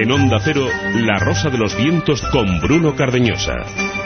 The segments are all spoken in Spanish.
En Onda Cero, La Rosa de los Vientos con Bruno Cardeñosa.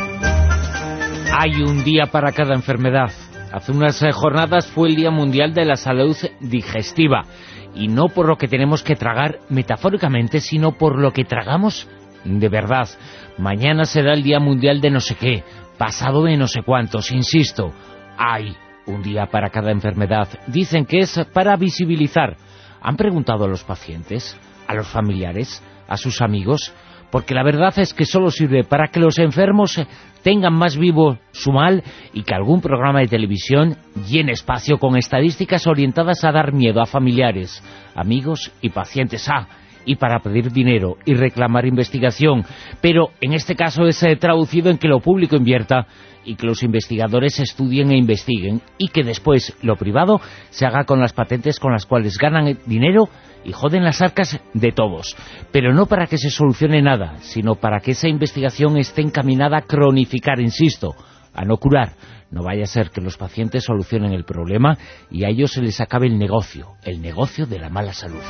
Hay un día para cada enfermedad. Hace unas jornadas fue el Día Mundial de la Salud Digestiva. Y no por lo que tenemos que tragar metafóricamente, sino por lo que tragamos de verdad. Mañana será el Día Mundial de no sé qué, pasado de no sé cuántos. Insisto, hay un día para cada enfermedad. Dicen que es para visibilizar. ¿Han preguntado a los pacientes, a los familiares, a sus amigos? Porque la verdad es que solo sirve para que los enfermos tengan más vivo su mal y que algún programa de televisión llene espacio con estadísticas orientadas a dar miedo a familiares, amigos y pacientes. Y para pedir dinero y reclamar investigación. Pero en este caso es traducido en que lo público invierta y que los investigadores estudien e investiguen y que después lo privado se haga con las patentes con las cuales ganan dinero y joden las arcas de todos. Pero no para que se solucione nada, sino para que esa investigación esté encaminada a cronificar, insisto, a no curar. No vaya a ser que los pacientes solucionen el problema y a ellos se les acabe el negocio de la mala salud.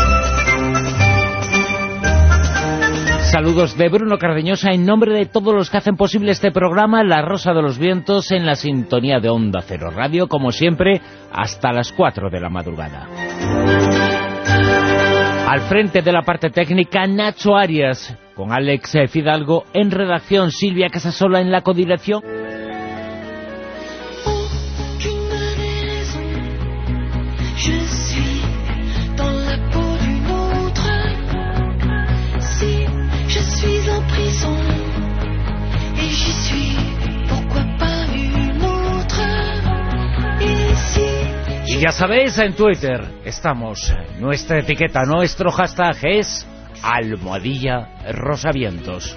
Saludos de Bruno Cardeñosa en nombre de todos los que hacen posible este programa, La Rosa de los Vientos, en la sintonía de Onda Cero Radio, como siempre, hasta las 4 de la madrugada. Al frente de la parte técnica, Nacho Arias, con Alex Fidalgo en redacción, Silvia Casasola en la codirección. Y ya sabéis, en Twitter estamos, nuestra etiqueta, nuestro hashtag es @rosavientos.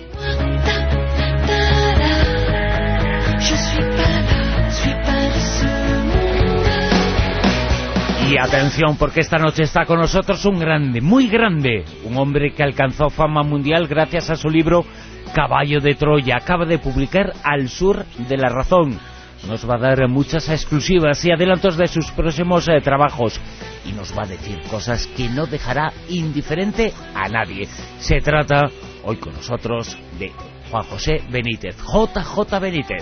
Y atención, porque esta noche está con nosotros un grande, muy grande, un hombre que alcanzó fama mundial gracias a su libro Caballo de Troya. Acaba de publicar Al sur de la razón. Nos va a dar muchas exclusivas y adelantos de sus próximos trabajos. Y nos va a decir cosas que no dejará indiferente a nadie. Se trata, hoy con nosotros, de Juan José Benítez, JJ Benítez.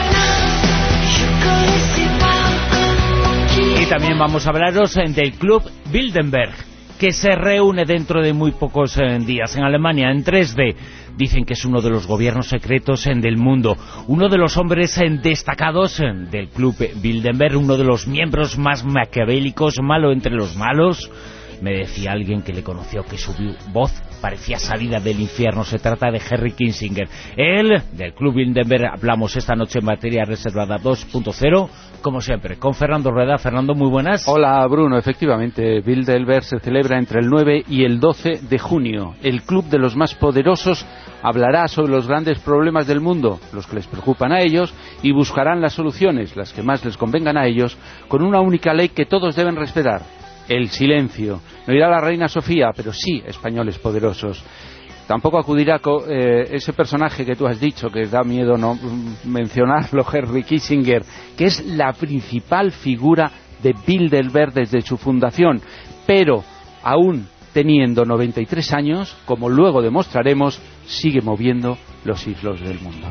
Y también vamos a hablaros del Club Bilderberg, que se reúne dentro de muy pocos días en Alemania, en 3D. Dicen que es uno de los gobiernos secretos del mundo, uno de los hombres destacados del Club Bilderberg, uno de los miembros más maquiavélicos, malo entre los malos. Me decía alguien que le conoció que su voz parecía salida del infierno. Se trata de Henry Kissinger. Él, del Club Bilderberg, hablamos esta noche en materia reservada 2.0, como siempre, con Fernando Rueda. Fernando, muy buenas. Hola, Bruno. Efectivamente, Bilderberg se celebra entre el 9 y el 12 de junio. El club de los más poderosos hablará sobre los grandes problemas del mundo, los que les preocupan a ellos, y buscarán las soluciones, las que más les convengan a ellos, con una única ley que todos deben respetar: el silencio. No irá la reina Sofía, pero sí españoles poderosos. Tampoco acudirá ese personaje que tú has dicho, que da miedo no mencionarlo, Henry Kissinger, que es la principal figura de Bilderberg desde su fundación, pero aún teniendo 93 años, como luego demostraremos, sigue moviendo los hilos del mundo.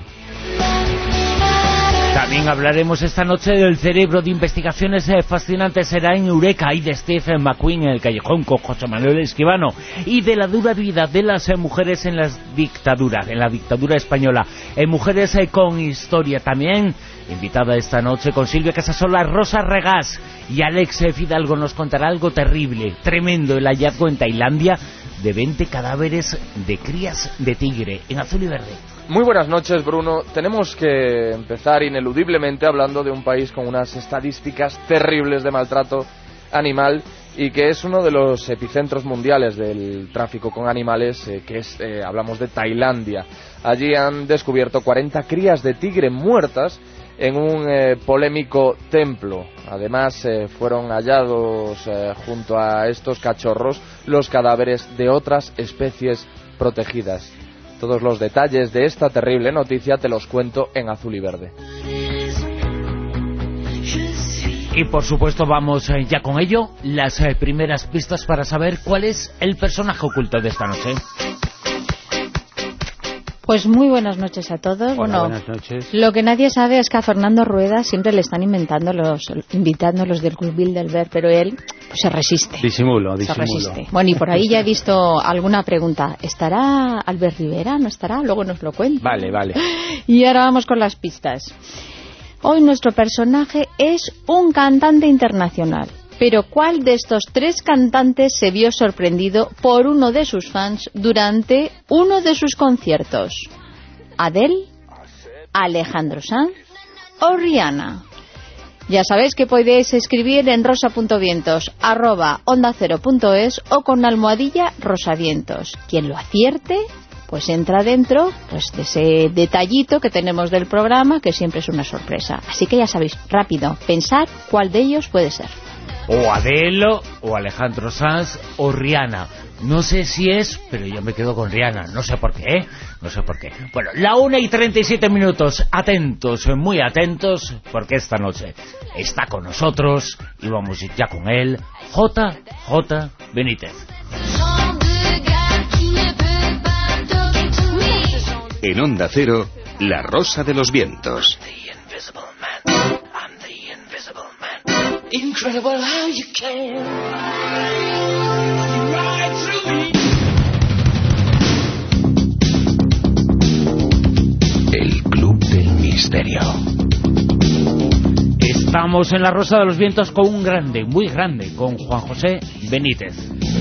También hablaremos esta noche del cerebro de investigaciones fascinantes. Será en Eureka y de Stephen McQueen en el Callejón con José Manuel Escribano, y de la dura vida de las mujeres en las dictaduras, en la dictadura española, en Mujeres con Historia. También invitada esta noche con Silvia Casasola, Rosa Regás, y Alex Fidalgo nos contará algo terrible, tremendo: el hallazgo en Tailandia de 20 cadáveres de crías de tigre en azul y verde. Muy buenas noches, Bruno. Tenemos que empezar ineludiblemente hablando de un país con unas estadísticas terribles de maltrato animal y que es uno de los epicentros mundiales del tráfico con animales, hablamos de Tailandia. Allí han descubierto 40 crías de tigre muertas en un polémico templo. Además, fueron hallados junto a estos cachorros los cadáveres de otras especies protegidas. Todos los detalles de esta terrible noticia te los cuento en Azul y Verde. Y por supuesto vamos ya con ello, las primeras pistas para saber cuál es el personaje oculto de esta noche. Pues muy buenas noches a todos. Hola, bueno, buenas noches. Lo que nadie sabe es que a Fernando Rueda siempre le están invitando los del Club Bilderberg, pero él pues, se resiste. Disimulo. Se resiste. Bueno, y por ahí ya he visto alguna pregunta. ¿Estará Albert Rivera? ¿No estará? Luego nos lo cuenta. Vale. Y ahora vamos con las pistas. Hoy nuestro personaje es un cantante internacional. Pero ¿cuál de estos 3 cantantes se vio sorprendido por uno de sus fans durante uno de sus conciertos? ¿Adele, Alejandro Sanz o Rihanna? Ya sabéis que podéis escribir en rosa.vientos@ondacero.es o con almohadilla rosavientos. Quien lo acierte, pues entra dentro pues de ese detallito que tenemos del programa, que siempre es una sorpresa. Así que ya sabéis, rápido, pensad cuál de ellos puede ser. O Adele, o Alejandro Sanz, o Rihanna. No sé si es, pero yo me quedo con Rihanna. No sé por qué, No sé por qué. Bueno, la 1:37. Atentos, muy atentos, porque esta noche está con nosotros, y vamos ya con él, JJ Benítez. En Onda Cero, La Rosa de los Vientos. Incredible how you can ride through me. El Club del Misterio. Estamos en La Rosa de los Vientos con un grande, muy grande, con Juan José Benítez.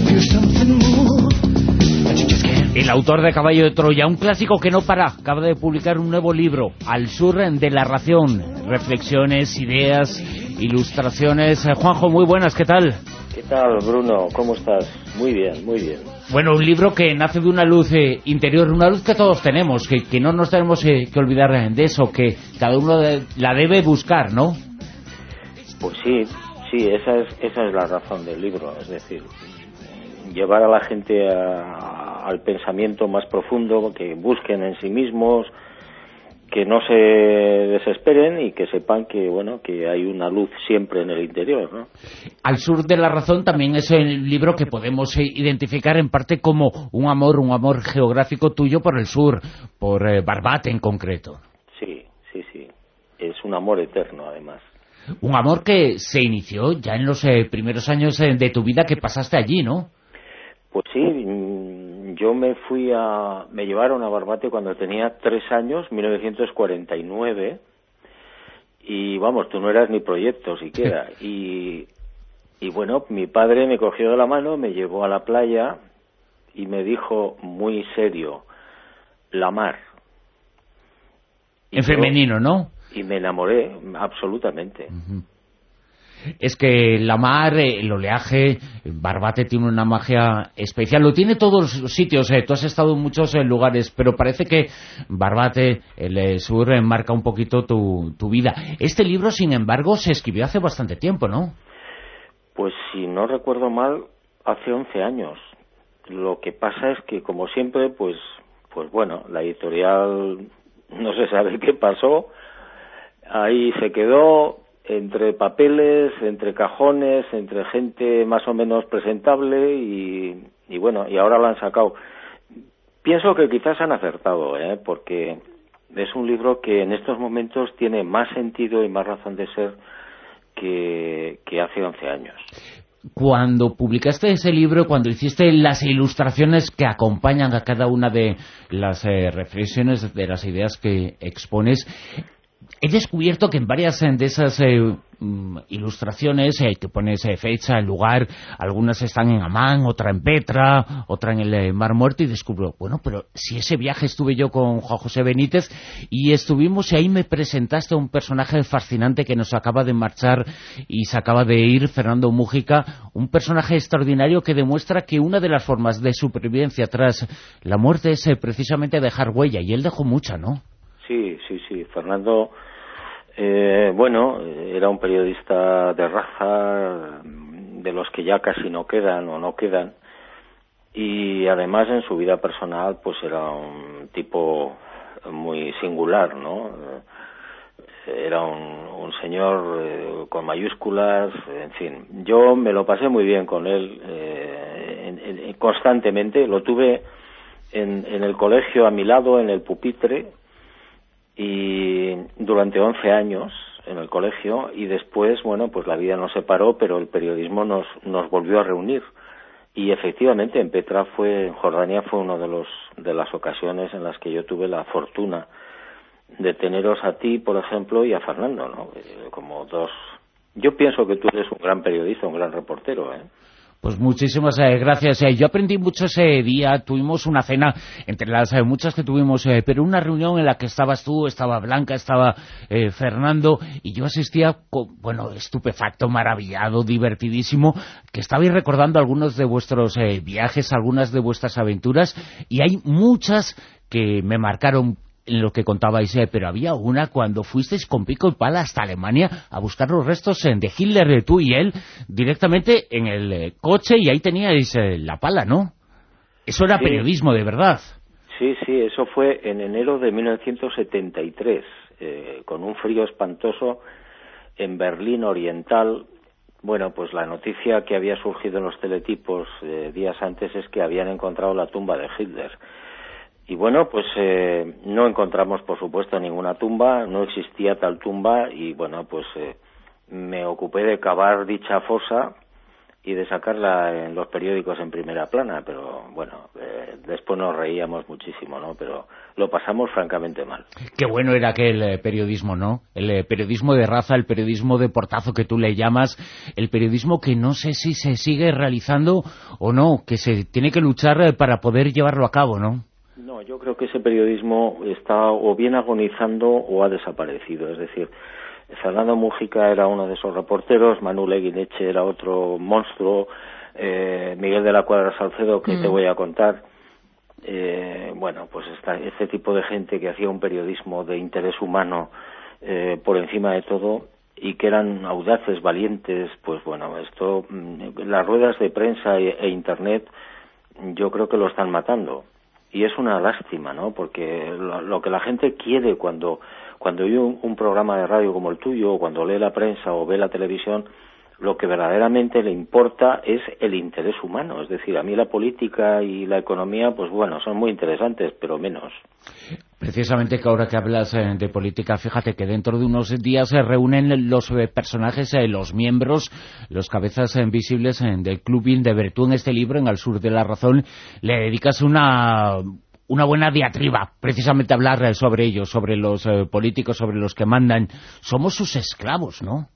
El autor de Caballo de Troya, un clásico que no para. Acaba de publicar un nuevo libro, Al sur de la ración. Reflexiones, ideas, ilustraciones. Juanjo, muy buenas, ¿qué tal? ¿Qué tal, Bruno? ¿Cómo estás? Muy bien, muy bien. Bueno, un libro que nace de una luz interior, una luz que todos tenemos, que no nos tenemos que olvidar de eso, que cada uno la debe buscar, ¿no? Pues sí, esa es la razón del libro, es decir, llevar a la gente al pensamiento más profundo, que busquen en sí mismos, que no se desesperen y que sepan que bueno, que hay una luz siempre en el interior, ¿no? Al sur de la razón también es el libro que podemos identificar en parte como un amor geográfico tuyo por el sur, por Barbate en concreto. Sí, es un amor eterno además. Un amor que se inició ya en los primeros años de tu vida que pasaste allí, ¿no? Pues sí, yo me llevaron a Barbate cuando tenía 3 años, 1949, y vamos, tú no eras mi proyecto siquiera, y bueno, mi padre me cogió de la mano, me llevó a la playa y me dijo muy serio, la mar. En femenino, ¿no? Y me enamoré, absolutamente. Uh-huh. Es que la mar, el oleaje, Barbate tiene una magia especial. Lo tiene todos los sitios, tú has estado en muchos lugares, pero parece que Barbate, el sur, marca un poquito tu vida. Este libro, sin embargo, se escribió hace bastante tiempo, ¿no? Pues si no recuerdo mal, hace 11 años. Lo que pasa es que, como siempre, pues bueno, la editorial no se sabe qué pasó. Ahí se quedó entre papeles, entre cajones, entre gente más o menos presentable y bueno, y ahora lo han sacado. Pienso que quizás han acertado, porque es un libro que en estos momentos tiene más sentido y más razón de ser que hace 11 años. Cuando publicaste ese libro, cuando hiciste las ilustraciones que acompañan a cada una de las reflexiones, de las ideas que expones, he descubierto que en varias de esas ilustraciones que pones fecha, lugar, algunas están en Amán, otra en Petra, otra en el Mar Muerto, y descubro, bueno, pero si ese viaje estuve yo con Juan José Benítez y estuvimos y ahí me presentaste a un personaje fascinante que nos acaba de marchar y se acaba de ir, Fernando Múgica, un personaje extraordinario que demuestra que una de las formas de supervivencia tras la muerte es precisamente dejar huella, y él dejó mucha, ¿no? Sí, Fernando, bueno, era un periodista de raza, de los que ya casi no quedan o no quedan, y además en su vida personal pues era un tipo muy singular, ¿no? Era un señor con mayúsculas, en fin, yo me lo pasé muy bien con él constantemente, lo tuve en el colegio a mi lado, en el pupitre, y durante 11 años en el colegio, y después, bueno, pues la vida nos separó, pero el periodismo nos volvió a reunir. Y efectivamente en Petra en Jordania fue una de las ocasiones en las que yo tuve la fortuna de teneros a ti, por ejemplo, y a Fernando, ¿no? Como dos. Yo pienso que tú eres un gran periodista, un gran reportero, ¿eh? Pues muchísimas gracias. Yo aprendí mucho ese día. Tuvimos una cena, entre las muchas que tuvimos, pero una reunión en la que estabas tú, estaba Blanca, estaba Fernando, y yo asistía, estupefacto, maravillado, divertidísimo, que estabais recordando algunos de vuestros viajes, algunas de vuestras aventuras, y hay muchas que me marcaron en lo que contabais, pero había una cuando fuisteis con pico y pala hasta Alemania a buscar los restos de Hitler, tú y él, directamente en el coche, y ahí teníais la pala, ¿no? Eso era periodismo, de verdad. Sí, eso fue en enero de 1973, con un frío espantoso en Berlín Oriental. Bueno, pues la noticia que había surgido en los teletipos días antes es que habían encontrado la tumba de Hitler. Y bueno, pues no encontramos, por supuesto, ninguna tumba, no existía tal tumba, y bueno, pues me ocupé de cavar dicha fosa y de sacarla en los periódicos en primera plana, pero bueno, después nos reíamos muchísimo, ¿no? Pero lo pasamos francamente mal. Qué bueno era aquel periodismo, ¿no? El periodismo de raza, el periodismo de portazo que tú le llamas, el periodismo que no sé si se sigue realizando o no, que se tiene que luchar para poder llevarlo a cabo, ¿no? No, yo creo que ese periodismo está o bien agonizando o ha desaparecido. Es decir, Fernando Mújica era uno de esos reporteros, Manu Leguineche era otro monstruo, Miguel de la Cuadra Salcedo, que te voy a contar. Bueno, pues este tipo de gente que hacía un periodismo de interés humano por encima de todo, y que eran audaces, valientes. Pues bueno, esto, las ruedas de prensa e Internet, yo creo que lo están matando. Y es una lástima, ¿no? Porque lo que la gente quiere cuando oye un programa de radio como el tuyo, o cuando lee la prensa o ve la televisión, lo que verdaderamente le importa es el interés humano. Es decir, a mí la política y la economía, pues bueno, son muy interesantes, pero menos. Precisamente que ahora que hablas de política, fíjate que dentro de unos días se reúnen los personajes, los miembros, los cabezas visibles del Club Bilderberg. En este libro, en Al Sur de la Razón, le dedicas una buena diatriba, precisamente a hablar sobre ellos, sobre los políticos, sobre los que mandan. Somos sus esclavos, ¿no?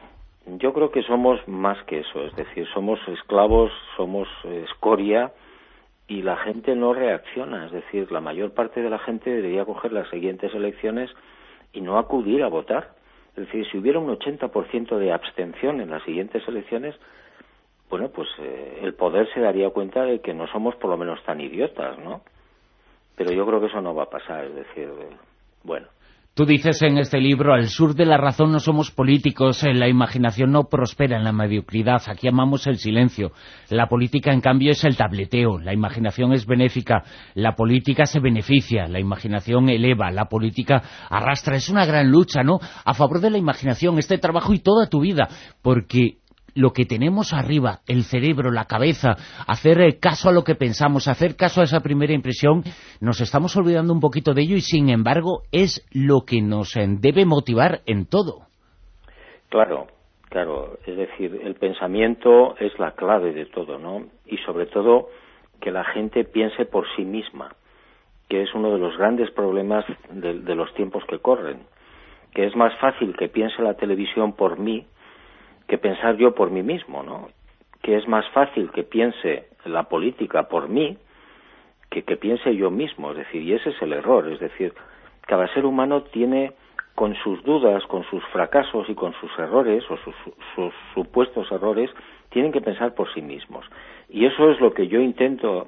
Yo creo que somos más que eso, es decir, somos esclavos, somos escoria, y la gente no reacciona. Es decir, la mayor parte de la gente debería coger las siguientes elecciones y no acudir a votar. Es decir, si hubiera un 80% de abstención en las siguientes elecciones, bueno, pues el poder se daría cuenta de que no somos por lo menos tan idiotas, ¿no? Pero yo creo que eso no va a pasar, es decir, bueno. Tú dices en este libro, al sur de la razón no somos políticos, la imaginación no prospera en la mediocridad, aquí amamos el silencio. La política, en cambio, es el tableteo, la imaginación es benéfica, la política se beneficia, la imaginación eleva, la política arrastra. Es una gran lucha, ¿no?, a favor de la imaginación, este trabajo y toda tu vida, porque lo que tenemos arriba, el cerebro, la cabeza, hacer caso a lo que pensamos, hacer caso a esa primera impresión, nos estamos olvidando un poquito de ello, y sin embargo es lo que nos debe motivar en todo. Claro, es decir, el pensamiento es la clave de todo, ¿no? Y sobre todo que la gente piense por sí misma, que es uno de los grandes problemas de los tiempos que corren, que es más fácil que piense la televisión por mí que pensar yo por mí mismo, ¿no? Que es más fácil que piense la política por mí que piense yo mismo. Es decir, y ese es el error. Es decir, cada ser humano tiene, con sus dudas, con sus fracasos y con sus errores o sus supuestos errores, tienen que pensar por sí mismos. Y eso es lo que yo intento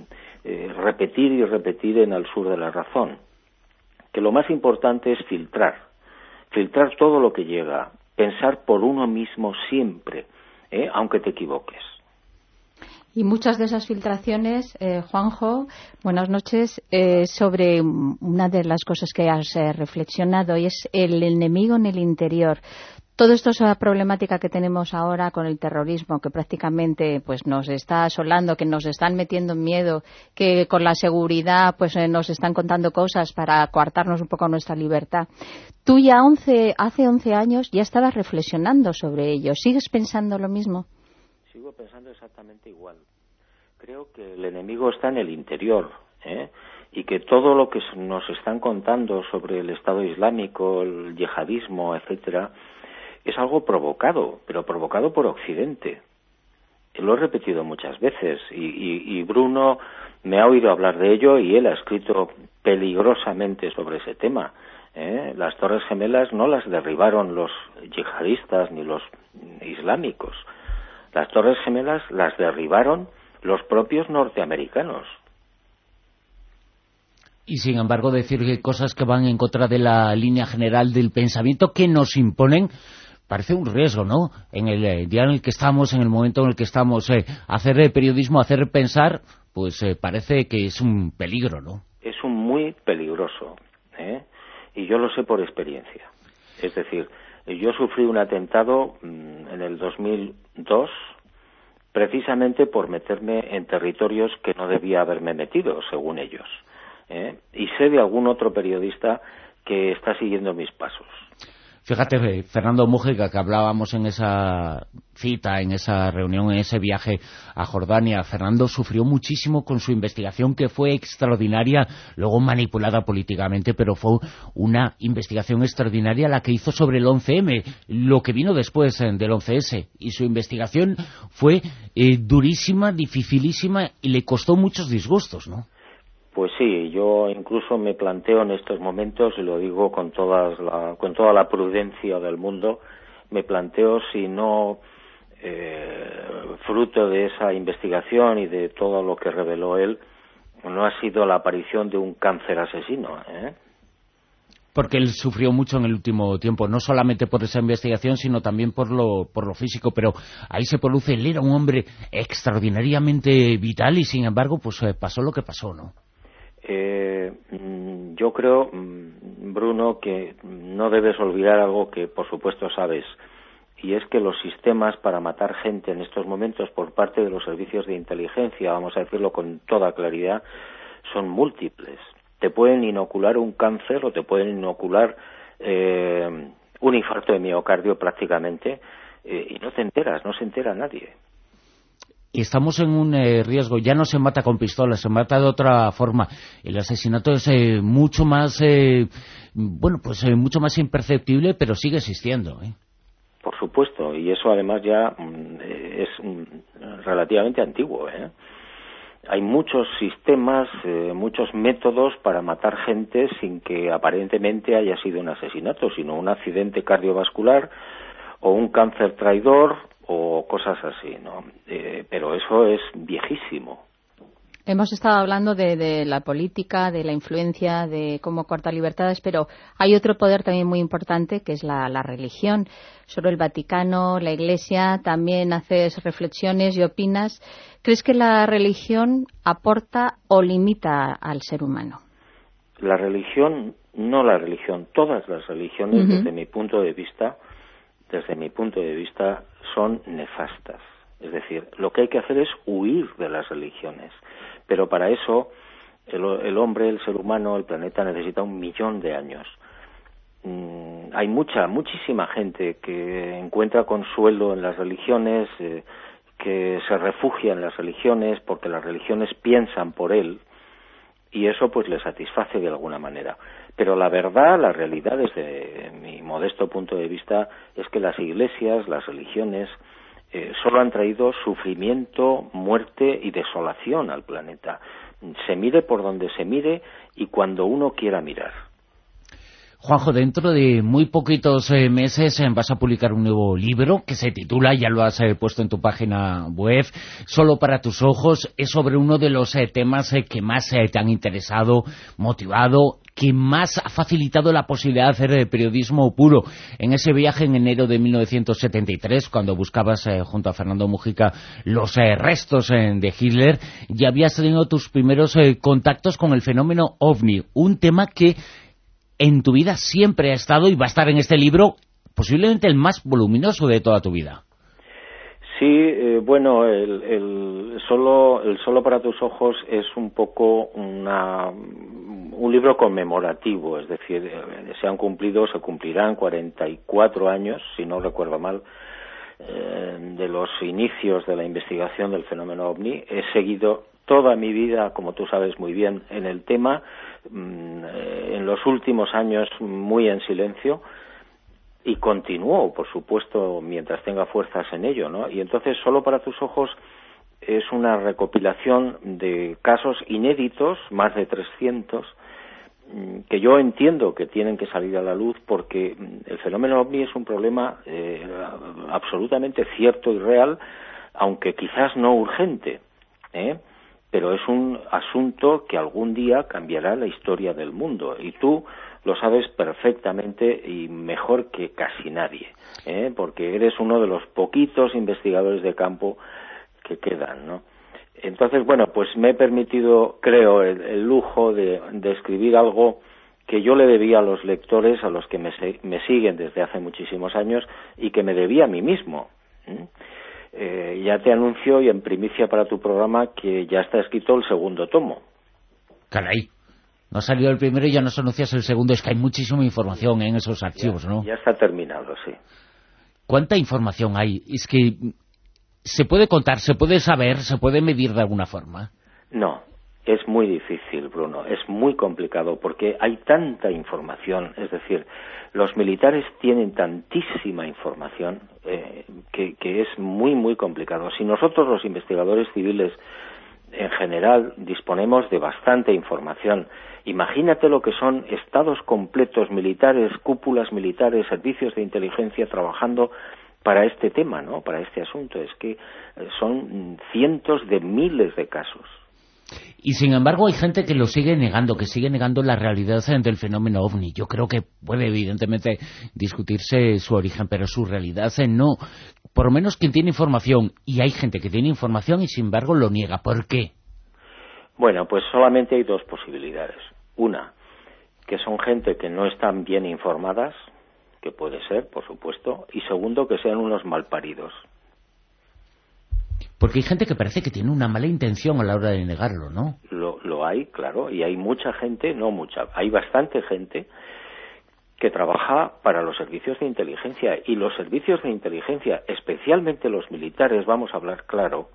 repetir y repetir en Al Sur de la Razón, que lo más importante es filtrar todo lo que llega, pensar por uno mismo siempre, aunque te equivoques. Y muchas de esas filtraciones, Juanjo, buenas noches, sobre una de las cosas que has reflexionado, y es el enemigo en el interior. Toda esta problemática que tenemos ahora con el terrorismo, que prácticamente pues nos está asolando, que nos están metiendo miedo, que con la seguridad pues nos están contando cosas para coartarnos un poco nuestra libertad. Tú ya hace 11 años ya estabas reflexionando sobre ello. ¿Sigues pensando lo mismo? Sigo pensando exactamente igual. Creo que el enemigo está en el interior, y que todo lo que nos están contando sobre el Estado Islámico, el yihadismo, etcétera, es algo provocado, pero provocado por Occidente. Lo he repetido muchas veces y Bruno me ha oído hablar de ello y él ha escrito peligrosamente sobre ese tema. Las Torres Gemelas no las derribaron los yihadistas ni los islámicos. Las Torres Gemelas las derribaron los propios norteamericanos. Y sin embargo decir que cosas que van en contra de la línea general del pensamiento que nos imponen parece un riesgo, ¿no? En el día en el que estamos, en el momento en el que estamos, hacer periodismo, hacer pensar, pues parece que es un peligro, ¿no? Es un muy peligroso, y yo lo sé por experiencia. Es decir, yo sufrí un atentado en el 2002 precisamente por meterme en territorios que no debía haberme metido, según ellos. Y sé de algún otro periodista que está siguiendo mis pasos. Fíjate, Fernando Múgica, que hablábamos en esa cita, en esa reunión, en ese viaje a Jordania. Fernando sufrió muchísimo con su investigación, que fue extraordinaria, luego manipulada políticamente, pero fue una investigación extraordinaria la que hizo sobre el 11M, lo que vino después del 11S. Y su investigación fue durísima, dificilísima y le costó muchos disgustos, ¿no? Pues sí, yo incluso me planteo en estos momentos, y lo digo con toda la prudencia del mundo, me planteo si no, fruto de esa investigación y de todo lo que reveló él, no ha sido la aparición de un cáncer asesino, Porque él sufrió mucho en el último tiempo, no solamente por esa investigación, sino también por lo físico, pero ahí se produce, él era un hombre extraordinariamente vital y sin embargo pues pasó lo que pasó, ¿no? Yo creo, Bruno, que no debes olvidar algo que por supuesto sabes, y es que los sistemas para matar gente en estos momentos por parte de los servicios de inteligencia, vamos a decirlo con toda claridad, son múltiples. Te pueden inocular un cáncer o te pueden inocular un infarto de miocardio prácticamente, y no te enteras, no se entera nadie. Y estamos en un riesgo, ya no se mata con pistolas, se mata de otra forma. El asesinato es mucho más, mucho más imperceptible, pero sigue existiendo, Por supuesto, y eso además ya es relativamente antiguo, Hay muchos sistemas, muchos métodos para matar gente sin que aparentemente haya sido un asesinato, sino un accidente cardiovascular o un cáncer traidor o cosas así, ¿no? Pero eso es viejísimo. Hemos estado hablando de la política, de la influencia, de cómo corta libertades, pero hay otro poder también muy importante, que es la religión. Sobre el Vaticano, la Iglesia, también haces reflexiones y opinas. ¿Crees que la religión aporta o limita al ser humano? La religión, todas las religiones, desde mi punto de vista, son nefastas. Es decir, lo que hay que hacer es huir de las religiones. Pero para eso el hombre, el ser humano, el planeta necesita 1 millón de años. Hay muchísima gente que encuentra consuelo en las religiones, que se refugia en las religiones porque las religiones piensan por él y eso pues le satisface de alguna manera. Pero la verdad, la realidad desde mi modesto punto de vista es que las iglesias, las religiones solo han traído sufrimiento, muerte y desolación al planeta. Se mire por donde se mire y cuando uno quiera mirar. Juanjo, dentro de muy poquitos meses vas a publicar un nuevo libro que se titula, ya lo has puesto en tu página web, Solo para tus ojos. Es sobre uno de los temas que más te han interesado, motivado, que más ha facilitado la posibilidad de hacer periodismo puro. En ese viaje en enero de 1973, cuando buscabas junto a Fernando Múgica los restos de Hitler, ya habías tenido tus primeros contactos con el fenómeno OVNI, un tema que en tu vida siempre ha estado y va a estar en este libro posiblemente el más voluminoso de toda tu vida. Sí, bueno, el solo para tus ojos es un poco un libro conmemorativo, es decir, se cumplirán 44 años, si no recuerdo mal, de los inicios de la investigación del fenómeno OVNI. He seguido toda mi vida, como tú sabes muy bien, en el tema, en los últimos años muy en silencio, y continúo, por supuesto, mientras tenga fuerzas en ello, ¿no? Y entonces, solo para tus ojos es una recopilación de casos inéditos, más de 300, que yo entiendo que tienen que salir a la luz, porque el fenómeno OVNI es un problema absolutamente cierto y real, aunque quizás no urgente, pero es un asunto que algún día cambiará la historia del mundo, y tú lo sabes perfectamente y mejor que casi nadie, porque eres uno de los poquitos investigadores de campo que quedan, ¿no? Entonces, bueno, pues me he permitido, creo, el lujo de escribir algo que yo le debía a los lectores, a los que me siguen desde hace muchísimos años, y que me debía a mí mismo. Ya te anuncio, y en primicia para tu programa, que ya está escrito el segundo tomo. Caray. No ha salido el primero y ya nos anuncias el segundo. Es que hay muchísima información en esos archivos, ¿no? Ya está terminado, sí. ¿Cuánta información hay? Es que ¿se puede contar, se puede saber, se puede medir de alguna forma? No, es muy difícil, Bruno. Es muy complicado porque hay tanta información. Es decir, los militares tienen tantísima información que es muy, muy complicado. Si nosotros, los investigadores civiles, en general, disponemos de bastante información, imagínate lo que son estados completos militares, cúpulas militares, servicios de inteligencia trabajando para este tema, ¿no? Para este asunto. Es que son cientos de miles de casos. Y sin embargo hay gente que lo sigue negando, que sigue negando la realidad del fenómeno OVNI. Yo creo que puede evidentemente discutirse su origen, pero su realidad no. Por lo menos quien tiene información, y hay gente que tiene información y sin embargo lo niega. ¿Por qué? Bueno, pues solamente hay dos posibilidades. Una, que son gente que no están bien informadas, que puede ser, por supuesto, y segundo, que sean unos malparidos. Porque hay gente que parece que tiene una mala intención a la hora de negarlo, ¿no? Lo hay, claro, y hay mucha gente, no mucha, hay bastante gente que trabaja para los servicios de inteligencia, y los servicios de inteligencia, especialmente los militares, vamos a hablar claro,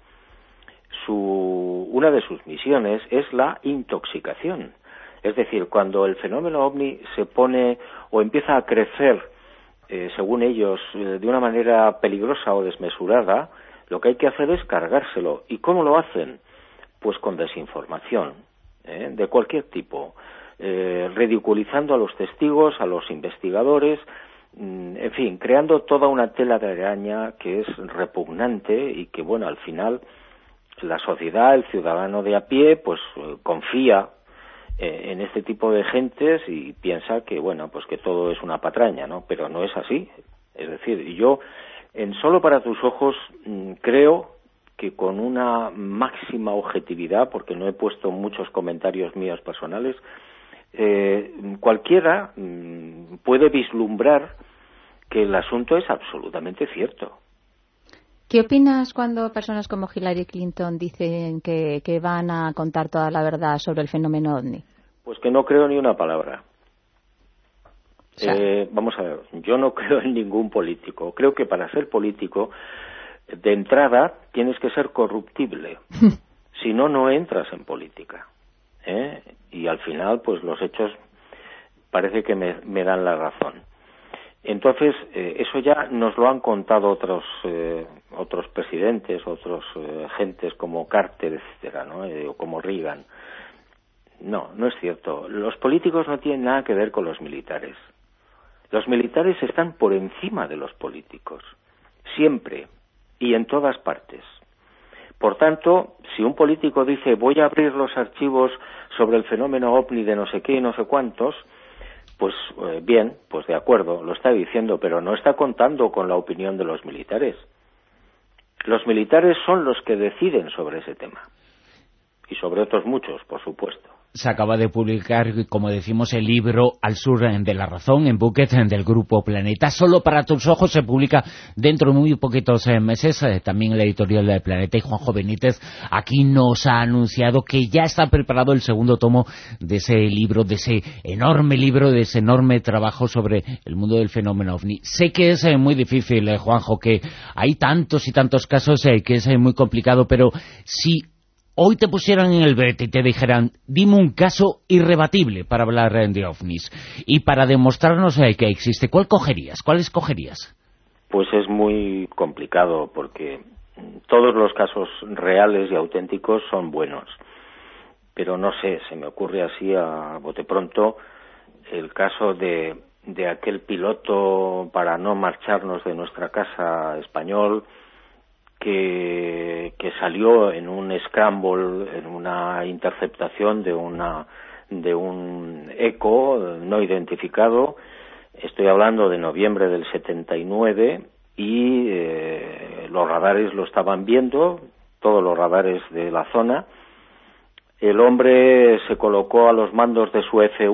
una de sus misiones es la intoxicación. Es decir, cuando el fenómeno OVNI se pone o empieza a crecer, según ellos, de una manera peligrosa o desmesurada, lo que hay que hacer es cargárselo. ¿Y cómo lo hacen? Pues con desinformación, de cualquier tipo, ridiculizando a los testigos, a los investigadores, en fin, creando toda una tela de araña que es repugnante y que, bueno, al final la sociedad, el ciudadano de a pie, pues confía en este tipo de gentes y piensa que, bueno, pues que todo es una patraña, ¿no? Pero no es así. Es decir, yo, en Solo para tus ojos, creo que con una máxima objetividad, porque no he puesto muchos comentarios míos personales, cualquiera puede vislumbrar que el asunto es absolutamente cierto. ¿Qué opinas cuando personas como Hillary Clinton dicen que van a contar toda la verdad sobre el fenómeno OVNI? Pues que no creo ni una palabra. O sea, vamos a ver, yo no creo en ningún político. Creo que para ser político, de entrada, tienes que ser corruptible. Si no, no entras en política. Y al final, pues los hechos parece que me dan la razón. Entonces, eso ya nos lo han contado otros presidentes, otros gentes como Carter, etcétera, ¿no? O como Reagan. No, no es cierto. Los políticos no tienen nada que ver con los militares. Los militares están por encima de los políticos, siempre y en todas partes. Por tanto, si un político dice voy a abrir los archivos sobre el fenómeno OVNI de no sé qué y no sé cuántos, pues bien, pues de acuerdo, lo está diciendo, pero no está contando con la opinión de los militares. Los militares son los que deciden sobre ese tema. Y sobre otros muchos, por supuesto. se acaba de publicar, como decimos, el libro Al sur de la razón, en Bucket, del Grupo Planeta. Solo para tus ojos se publica dentro de muy poquitos meses, también en la editorial de Planeta, y Juanjo Benítez aquí nos ha anunciado que ya está preparado el segundo tomo de ese libro, de ese enorme libro, de ese enorme trabajo sobre el mundo del fenómeno OVNI. Sé que es muy difícil, Juanjo, que hay tantos y tantos casos que es muy complicado, pero si hoy te pusieran en el brete y te dijeran, dime un caso irrebatible para hablar de OVNIs y para demostrarnos que existe, ¿cuál cogerías? ¿Cuál escogerías? Pues es muy complicado porque todos los casos reales y auténticos son buenos. Pero no sé, se me ocurre así a bote pronto el caso de aquel piloto, para no marcharnos de nuestra casa, español, que salió en un scramble, en una interceptación de un eco no identificado. Estoy hablando de noviembre del 79 y los radares lo estaban viendo, todos los radares de la zona. El hombre se colocó a los mandos de su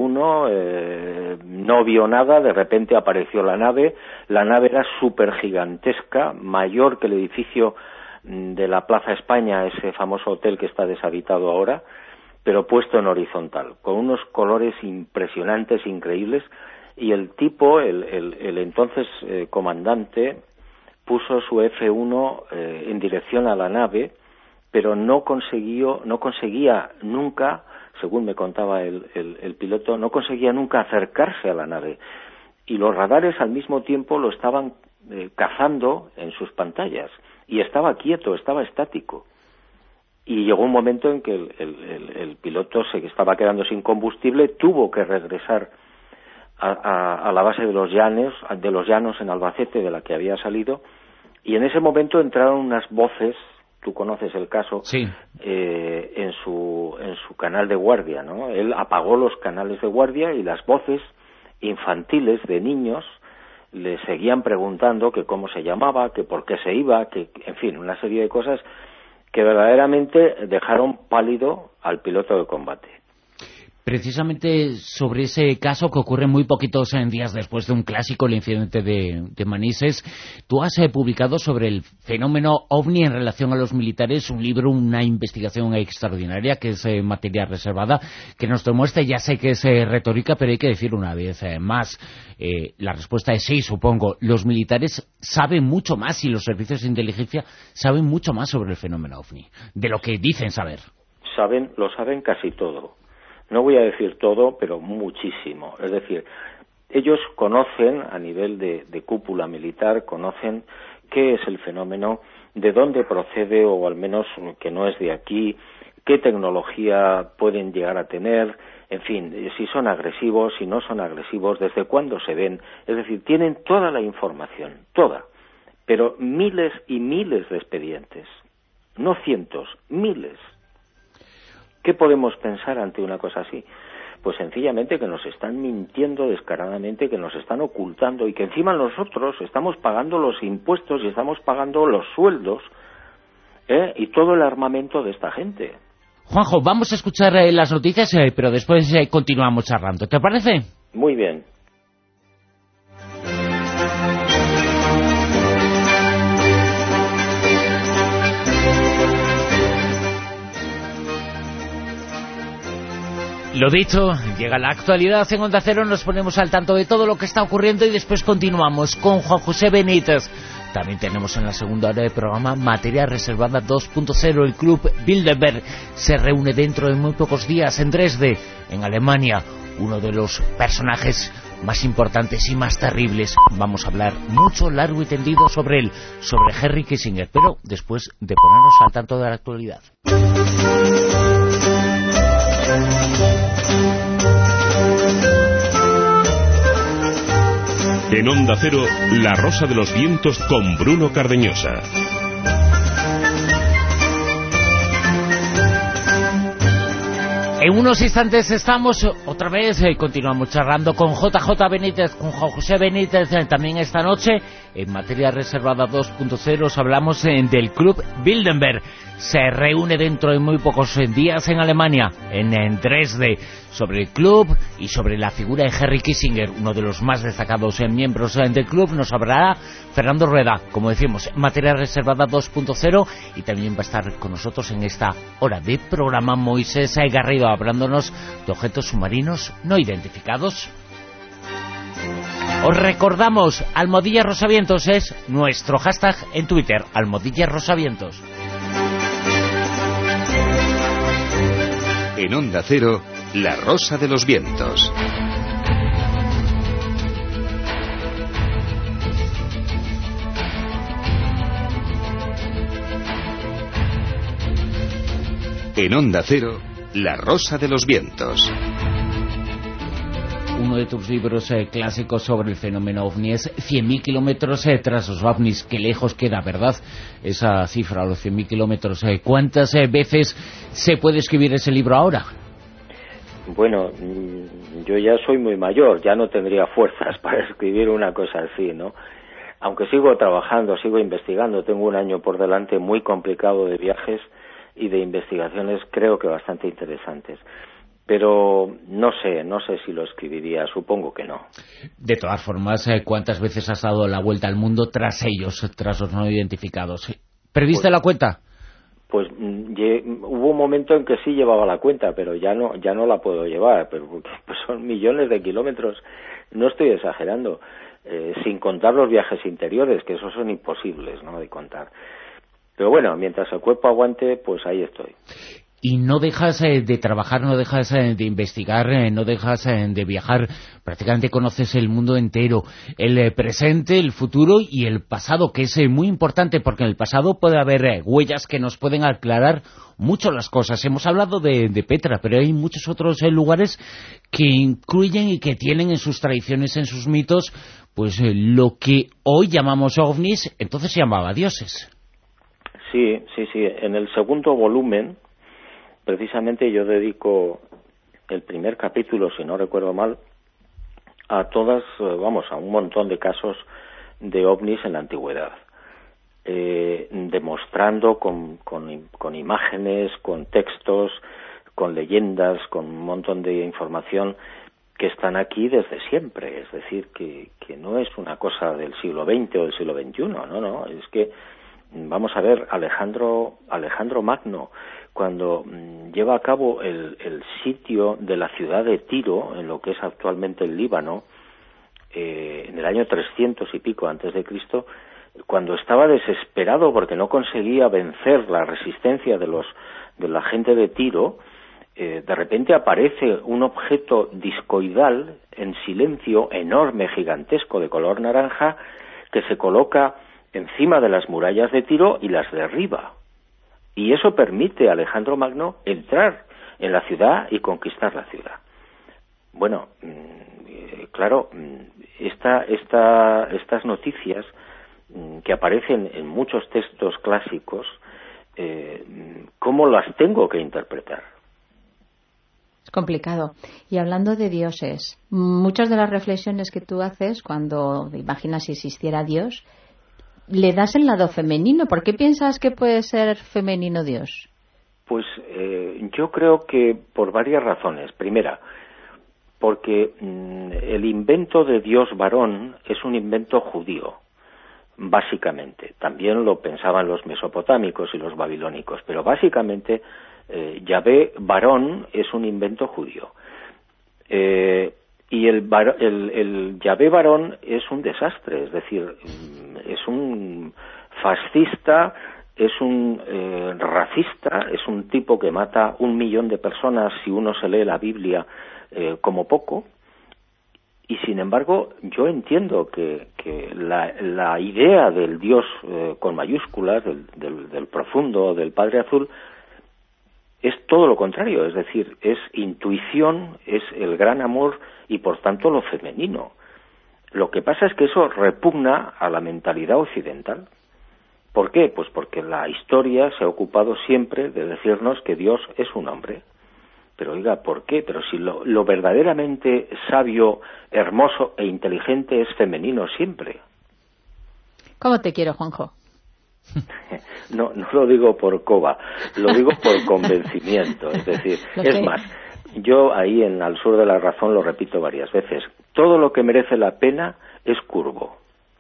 F-1, no vio nada, de repente apareció la nave era súper gigantesca, mayor que el edificio de la Plaza España, ese famoso hotel que está deshabitado ahora, pero puesto en horizontal, con unos colores impresionantes, increíbles, y el tipo, el entonces comandante, puso su F-1 en dirección a la nave, pero no conseguía nunca, según me contaba el piloto, no conseguía nunca acercarse a la nave. Y los radares al mismo tiempo lo estaban cazando en sus pantallas. Y estaba quieto, estaba estático. Y llegó un momento en que el piloto se estaba quedando sin combustible, tuvo que regresar a la base de los llanos en Albacete, de la que había salido, y en ese momento entraron unas voces. Tú conoces el caso, sí. En su canal de guardia, ¿no? Él apagó los canales de guardia y las voces infantiles de niños le seguían preguntando que cómo se llamaba, que por qué se iba, que, en fin, una serie de cosas que verdaderamente dejaron pálido al piloto de combate. Precisamente sobre ese caso que ocurre muy poquitos días después de un clásico, el incidente de Manises, tú has publicado sobre el fenómeno OVNI en relación a los militares un libro, una investigación extraordinaria que es materia reservada, que nos demuestra, ya sé que es retórica, pero hay que decir una vez más, la respuesta es sí, supongo. Los militares saben mucho más y los servicios de inteligencia saben mucho más sobre el fenómeno OVNI, de lo que dicen saber. Lo saben casi todo. No voy a decir todo, pero muchísimo. Es decir, ellos conocen, a nivel de cúpula militar, conocen qué es el fenómeno, de dónde procede, o al menos que no es de aquí, qué tecnología pueden llegar a tener, en fin, si son agresivos, si no son agresivos, desde cuándo se ven. Es decir, tienen toda la información, toda, pero miles y miles de expedientes, no cientos, miles. ¿Qué podemos pensar ante una cosa así? Pues sencillamente que nos están mintiendo descaradamente, que nos están ocultando y que encima nosotros estamos pagando los impuestos y estamos pagando los sueldos y todo el armamento de esta gente. Juanjo, vamos a escuchar las noticias, pero después continuamos charlando. ¿Te parece? Muy bien. Lo dicho, llega la actualidad en Onda Cero, nos ponemos al tanto de todo lo que está ocurriendo y después continuamos con Juan José Benítez. También tenemos en la segunda hora del programa Materia Reservada 2.0. El Club Bilderberg se reúne dentro de muy pocos días en Dresde, en Alemania. Uno de los personajes más importantes y más terribles. Vamos a hablar mucho, largo y tendido sobre él, sobre Henry Kissinger, pero después de ponernos al tanto de la actualidad. En Onda Cero, La Rosa de los Vientos con Bruno Cardeñosa. En unos instantes estamos otra vez, continuamos charlando con JJ Benítez, con Juan José Benítez, también esta noche en Materia Reservada 2.0 hablamos del Club Bilderberg. se reúne dentro de muy pocos días en Alemania, en Dresde, sobre el club y sobre la figura de Henry Kissinger, uno de los más destacados miembros del club. Nos hablará Fernando Rueda, como decimos, Materia Reservada 2.0, y también va a estar con nosotros en esta hora de programa Moisés Garrido, hablándonos de objetos submarinos no identificados. Os recordamos, Almohadilla Rosavientos es nuestro hashtag en Twitter, Almohadilla Rosavientos. En Onda Cero, La Rosa de los Vientos. En Onda Cero, La Rosa de los Vientos. Uno de tus libros clásicos sobre el fenómeno OVNI es 100.000 kilómetros tras los OVNIs. Qué lejos queda, ¿verdad?, esa cifra, los 100.000 kilómetros. ¿Cuántas veces se puede escribir ese libro ahora? Bueno, yo ya soy muy mayor, ya no tendría fuerzas para escribir una cosa así, ¿no? Aunque sigo trabajando, sigo investigando, tengo un año por delante muy complicado de viajes y de investigaciones, creo que bastante interesantes. Pero no sé si lo escribiría, supongo que no. De todas formas, ¿cuántas veces has dado la vuelta al mundo tras ellos, tras los no identificados? ¿Perdiste la cuenta? Pues hubo un momento en que sí llevaba la cuenta, pero ya no la puedo llevar, pero porque pues son millones de kilómetros, no estoy exagerando, sin contar los viajes interiores, que esos son imposibles, ¿no?, de contar. Pero bueno, mientras el cuerpo aguante, pues ahí estoy. Y no dejas de trabajar, no dejas de investigar, no dejas de viajar. Prácticamente conoces el mundo entero, el presente, el futuro y el pasado, que es muy importante, porque en el pasado puede haber huellas que nos pueden aclarar mucho las cosas. Hemos hablado de Petra, pero hay muchos otros lugares que incluyen y que tienen en sus tradiciones, en sus mitos, pues lo que hoy llamamos ovnis, entonces se llamaba dioses. Sí. En el segundo volumen, precisamente yo dedico el primer capítulo, si no recuerdo mal, a a un montón de casos de ovnis en la antigüedad, demostrando con imágenes, con textos, con leyendas, con un montón de información que están aquí desde siempre. Es decir, que no es una cosa del siglo XX o del siglo XXI, no, es que, vamos a ver, Alejandro Magno, cuando lleva a cabo el sitio de la ciudad de Tiro, en lo que es actualmente el Líbano, en el año 300 y pico antes de Cristo, cuando estaba desesperado porque no conseguía vencer la resistencia de la gente de Tiro, de repente aparece un objeto discoidal en silencio, enorme, gigantesco, de color naranja, que se coloca encima de las murallas de Tiro y las derriba. Y eso permite a Alejandro Magno entrar en la ciudad y conquistar la ciudad. Bueno, claro, estas noticias que aparecen en muchos textos clásicos, ¿cómo las tengo que interpretar? Es complicado. Y hablando de dioses, muchas de las reflexiones que tú haces cuando imaginas si existiera Dios, le das el lado femenino. ¿Por qué piensas que puede ser femenino Dios? Pues yo creo que por varias razones. Primera, porque el invento de Dios varón es un invento judío, básicamente. También lo pensaban los mesopotámicos y los babilónicos, pero básicamente Yahvé varón es un invento judío. Y el Yahvé varón es un desastre, es decir, es un fascista, es un racista, es un tipo que mata 1 millón de personas si uno se lee la Biblia como poco. Y sin embargo, yo entiendo que la idea del Dios con mayúsculas, del profundo, del Padre Azul, es todo lo contrario, es decir, es intuición, es el gran amor y por tanto lo femenino. Lo que pasa es que eso repugna a la mentalidad occidental. ¿Por qué? Pues porque la historia se ha ocupado siempre de decirnos que Dios es un hombre. Pero oiga, ¿por qué? Pero si lo verdaderamente sabio, hermoso e inteligente es femenino siempre. ¿Cómo te quiero, Juanjo? No lo digo por coba, lo digo por convencimiento. Es decir, es más, yo ahí en Al sur de la razón lo repito varias veces, todo lo que merece la pena es curvo.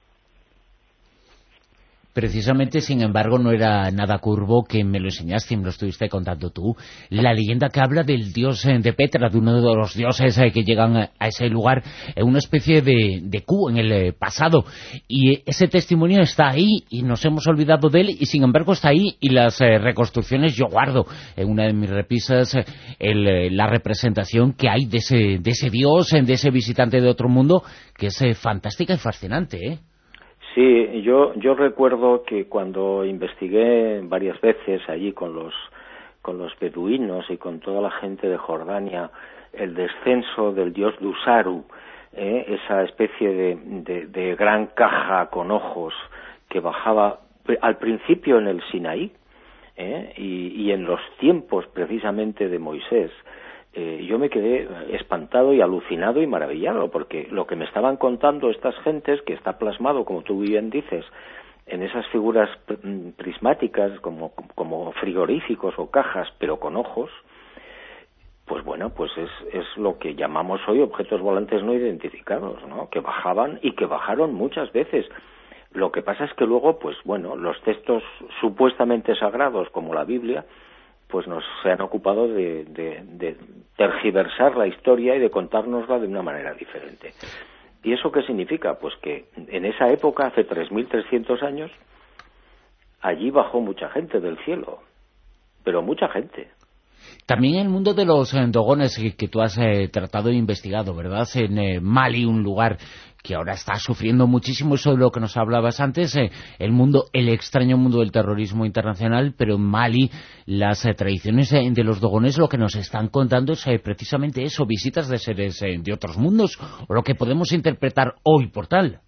Precisamente, sin embargo, no era nada curvo, que me lo enseñaste y me lo estuviste contando tú. La leyenda que habla del dios de Petra, de uno de los dioses que llegan a ese lugar, en una especie de Q en el pasado. Y ese testimonio está ahí y nos hemos olvidado de él, y sin embargo está ahí, y las reconstrucciones, yo guardo en una de mis repisas la representación que hay de ese dios, de ese visitante de otro mundo, que es fantástica y fascinante, ¿eh? Sí, yo recuerdo que cuando investigué varias veces allí con los beduinos y con toda la gente de Jordania el descenso del dios Dusaru, esa especie de gran caja con ojos que bajaba al principio en el Sinaí, y en los tiempos precisamente de Moisés, yo me quedé espantado y alucinado y maravillado, porque lo que me estaban contando estas gentes, que está plasmado, como tú bien dices, en esas figuras prismáticas como frigoríficos o cajas, pero con ojos, pues bueno, pues es lo que llamamos hoy objetos volantes no identificados, ¿no? Que bajaban y que bajaron muchas veces. Lo que pasa es que luego, pues bueno, los textos supuestamente sagrados, como la Biblia, pues se han ocupado de tergiversar la historia y de contárnosla de una manera diferente. ¿Y eso qué significa? Pues que en esa época, hace 3.300 años, allí bajó mucha gente del cielo, pero mucha gente. También el mundo de los dogones que tú has tratado e investigado, ¿verdad? En Mali, un lugar que ahora está sufriendo muchísimo, eso de lo que nos hablabas antes, el extraño mundo del terrorismo internacional, pero en Mali las tradiciones de los dogones, lo que nos están contando es precisamente eso, visitas de seres de otros mundos, o lo que podemos interpretar hoy por tal.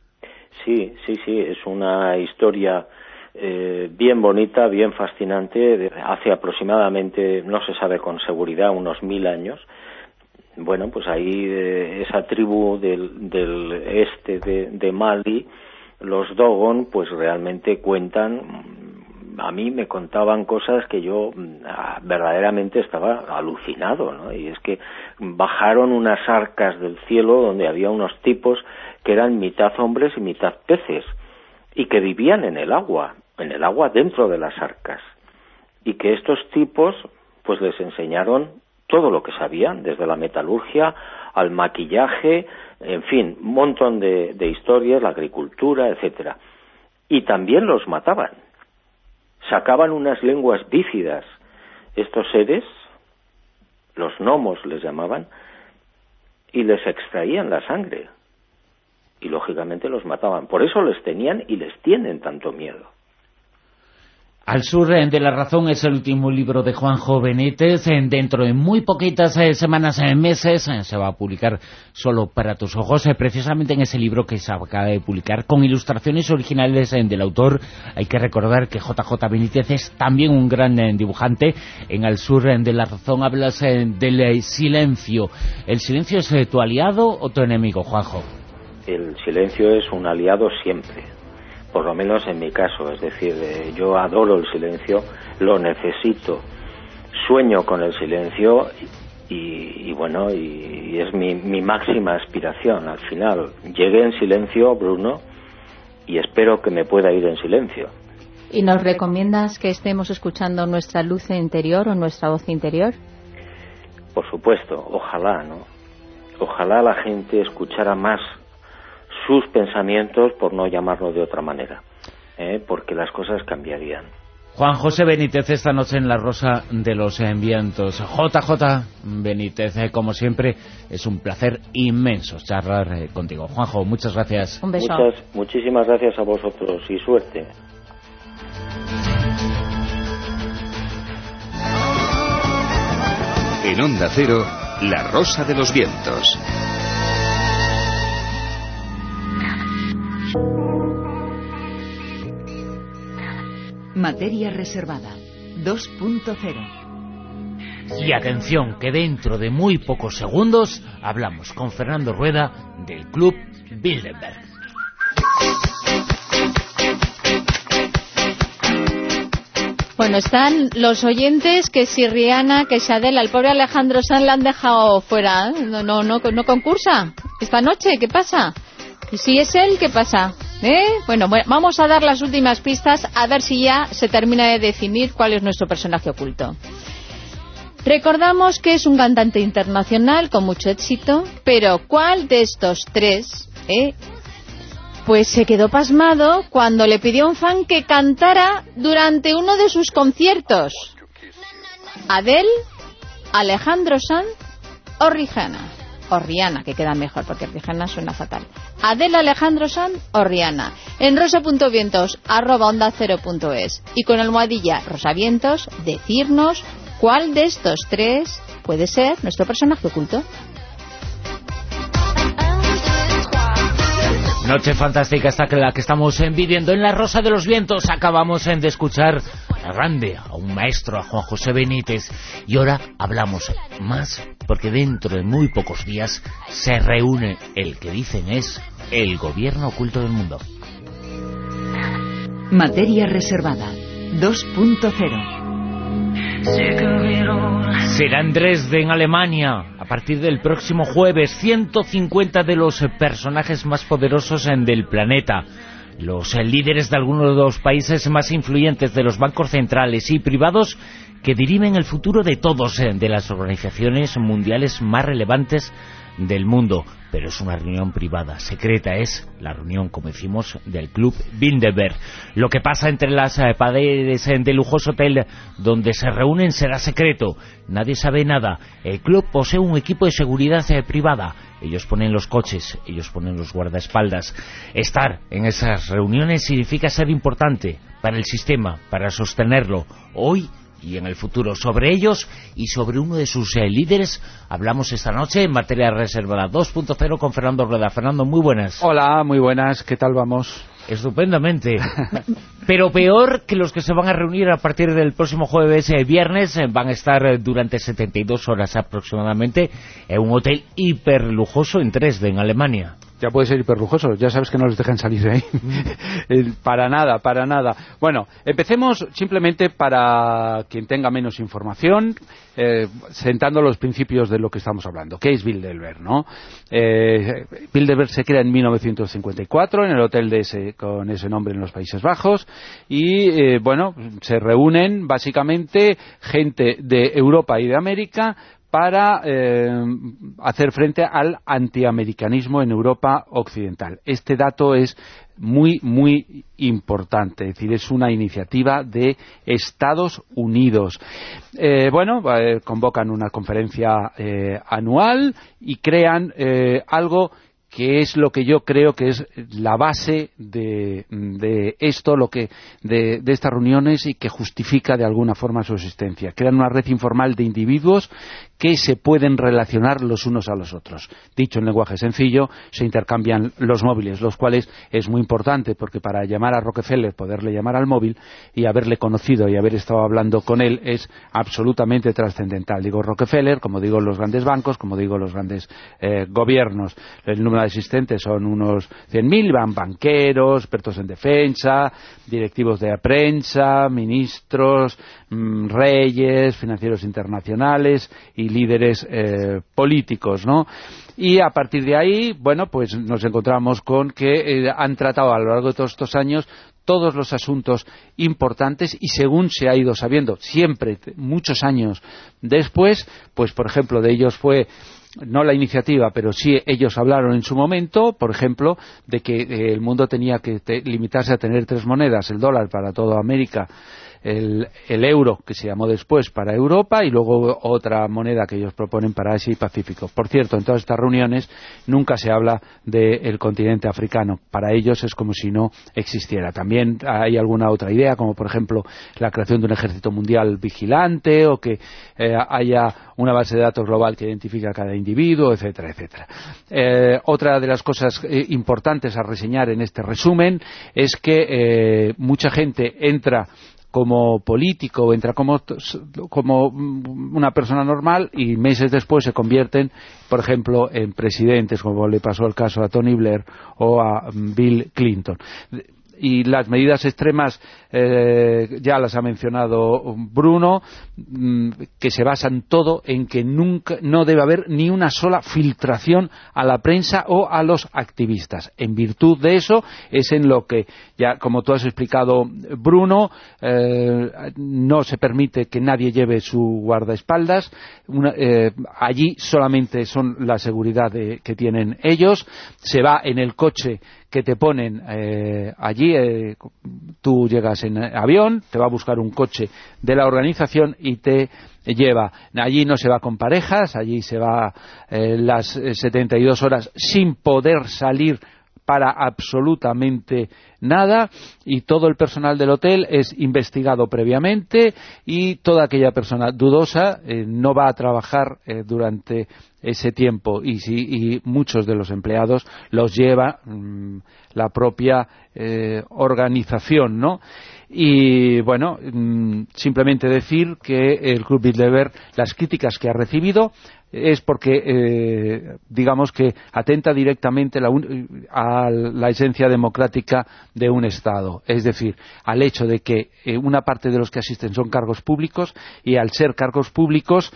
Sí, es una historia bien bonita, bien fascinante, hace aproximadamente, no se sabe con seguridad, unos 1000 años. Bueno, pues ahí esa tribu del este de Mali, los Dogon, pues realmente cuentan, a mí me contaban cosas que yo verdaderamente estaba alucinado, ¿no? Y es que bajaron unas arcas del cielo donde había unos tipos que eran mitad hombres y mitad peces, y que vivían en el agua dentro de las arcas, y que estos tipos pues les enseñaron todo lo que sabían, desde la metalurgia al maquillaje, en fin, un montón de historias, la agricultura, etcétera. Y también los mataban. Sacaban unas lenguas bífidas. Estos seres, los gnomos les llamaban, y les extraían la sangre. Y lógicamente los mataban. Por eso les tenían y les tienen tanto miedo. Al sur de la razón es el último libro de Juanjo Benítez. Dentro de muy poquitas semanas, meses, se va a publicar Solo para tus ojos, precisamente en ese libro que se acaba de publicar, con ilustraciones originales del autor. Hay que recordar que JJ Benítez es también un gran dibujante. En Al sur de la razón hablas del silencio. ¿El silencio es tu aliado o tu enemigo, Juanjo? El silencio es un aliado siempre. Por lo menos en mi caso, es decir, yo adoro el silencio, lo necesito, sueño con el silencio y bueno, y es mi máxima aspiración. Al final llegué en silencio, Bruno, y espero que me pueda ir en silencio. ¿Y nos recomiendas que estemos escuchando nuestra luz interior o nuestra voz interior? Por supuesto, ojalá, ¿no? Ojalá la gente escuchara más sus pensamientos, por no llamarlo de otra manera, porque las cosas cambiarían. Juan José Benítez, esta noche en La Rosa de los Vientos. JJ Benítez, como siempre, es un placer inmenso charlar contigo. Juanjo, muchas gracias. Un beso. Muchísimas gracias a vosotros y suerte. En Onda Cero, La Rosa de los Vientos. Materia reservada 2.0. Y atención, que dentro de muy pocos segundos hablamos con Fernando Rueda del Club Bilderberg. Bueno, están los oyentes que si Rihanna, que si Adele, al pobre Alejandro Sanz le han dejado fuera. No concursa esta noche. ¿Qué pasa? ¿Y si es él, qué pasa? Bueno, vamos a dar las últimas pistas a ver si ya se termina de definir cuál es nuestro personaje oculto. Recordamos que es un cantante internacional con mucho éxito, pero ¿cuál de estos tres pues se quedó pasmado cuando le pidió a un fan que cantara durante uno de sus conciertos? ¿Adele, Alejandro Sanz o Rihanna? O Rihanna, que queda mejor, porque Rihanna suena fatal. ¿Adele, Alejandro Sanz o Rihanna? En rosa.vientos@onda0.es y con almohadilla rosavientos, decirnos cuál de estos tres puede ser nuestro personaje oculto. Noche fantástica esta que la que estamos viviendo en La Rosa de los Vientos. Acabamos de escuchar a grande, a un maestro, a Juan José Benítez. Y ahora hablamos más, porque dentro de muy pocos días se reúne el que dicen es el gobierno oculto del mundo. Materia reservada 2.0. Será en Dresde, Alemania, a partir del próximo jueves. 150 de los personajes más poderosos del planeta, los líderes de algunos de los países más influyentes, de los bancos centrales y privados que dirimen el futuro de todos, de las organizaciones mundiales más relevantes del mundo. Pero es una reunión privada, secreta. Es la reunión, como decimos, del Club Bilderberg. Lo que pasa entre las paredes del lujoso hotel donde se reúnen será secreto. Nadie sabe nada. El club posee un equipo de seguridad privada. Ellos ponen los coches, ellos ponen los guardaespaldas. Estar en esas reuniones significa ser importante para el sistema, para sostenerlo. Hoy y en el futuro. Sobre ellos y sobre uno de sus líderes hablamos esta noche en Materia Reservada 2.0 con Fernando Rueda. Fernando, muy buenas. Hola, muy buenas. ¿Qué tal vamos? Estupendamente. Pero peor que los que se van a reunir a partir del próximo jueves, viernes, van a estar durante 72 horas aproximadamente en un hotel hiperlujoso en Dresde, en Alemania. Ya puede ser hiperlujoso, ya sabes que no les dejan salir de ahí. Para nada, para nada. Bueno, empecemos simplemente para quien tenga menos información, sentando los principios de lo que estamos hablando. ¿Qué es Bilderberg, no? Bilderberg se crea en 1954 en el hotel con ese nombre en los Países Bajos y, bueno, se reúnen básicamente gente de Europa y de América para hacer frente al antiamericanismo en Europa occidental. Este dato es muy, muy importante, es decir, es una iniciativa de Estados Unidos. Convocan una conferencia anual y crean algo que es lo que yo creo que es la base de esto, de estas reuniones y que justifica de alguna forma su existencia. Crean una red informal de individuos que se pueden relacionar los unos a los otros. Dicho en lenguaje sencillo, se intercambian los móviles, los cuales es muy importante porque para llamar a Rockefeller, poderle llamar al móvil y haberle conocido y haber estado hablando con él es absolutamente trascendental. Digo Rockefeller, como digo los grandes bancos, como digo los grandes gobiernos. El número de asistentes son unos 100.000, van banqueros, expertos en defensa, directivos de la prensa, ministros, reyes, financieros internacionales y líderes políticos, ¿no? Y a partir de ahí, bueno, pues nos encontramos con que han tratado a lo largo de todos estos años todos los asuntos importantes y según se ha ido sabiendo, siempre, muchos años después, pues por ejemplo de ellos fue no la iniciativa, pero sí ellos hablaron en su momento, por ejemplo, de que el mundo tenía que limitarse a tener 3 monedas, el dólar para toda América, el euro, que se llamó después, para Europa, y luego otra moneda que ellos proponen para Asia y Pacífico. Por cierto, en todas estas reuniones nunca se habla del continente africano. Para ellos es como si no existiera. También hay alguna otra idea, como por ejemplo la creación de un ejército mundial vigilante, o que haya una base de datos global que identifique a cada individuo, etcétera, etcétera. Otra de las cosas importantes a reseñar en este resumen es que mucha gente entra como político, entra como una persona normal y meses después se convierten, por ejemplo, en presidentes, como le pasó el caso a Tony Blair o a Bill Clinton. y las medidas extremas ya las ha mencionado Bruno, que se basan todo en que nunca no debe haber ni una sola filtración a la prensa o a los activistas. En virtud de eso es en lo que, ya como tú has explicado, Bruno, no se permite que nadie lleve su guardaespaldas. Allí solamente son la seguridad que tienen ellos. Se va en el coche que te ponen allí, tú llegas en avión, te va a buscar un coche de la organización y te lleva. Allí no se va con parejas, allí se va las 72 horas sin poder salir para absolutamente nada, y todo el personal del hotel es investigado previamente, y toda aquella persona dudosa no va a trabajar durante ese tiempo, y muchos de los empleados los lleva la propia organización, ¿no? Y bueno, simplemente decir que el Club Bilderberg, las críticas que ha recibido es porque digamos que atenta directamente a la esencia democrática de un Estado, es decir, al hecho de que una parte de los que asisten son cargos públicos, y al ser cargos públicos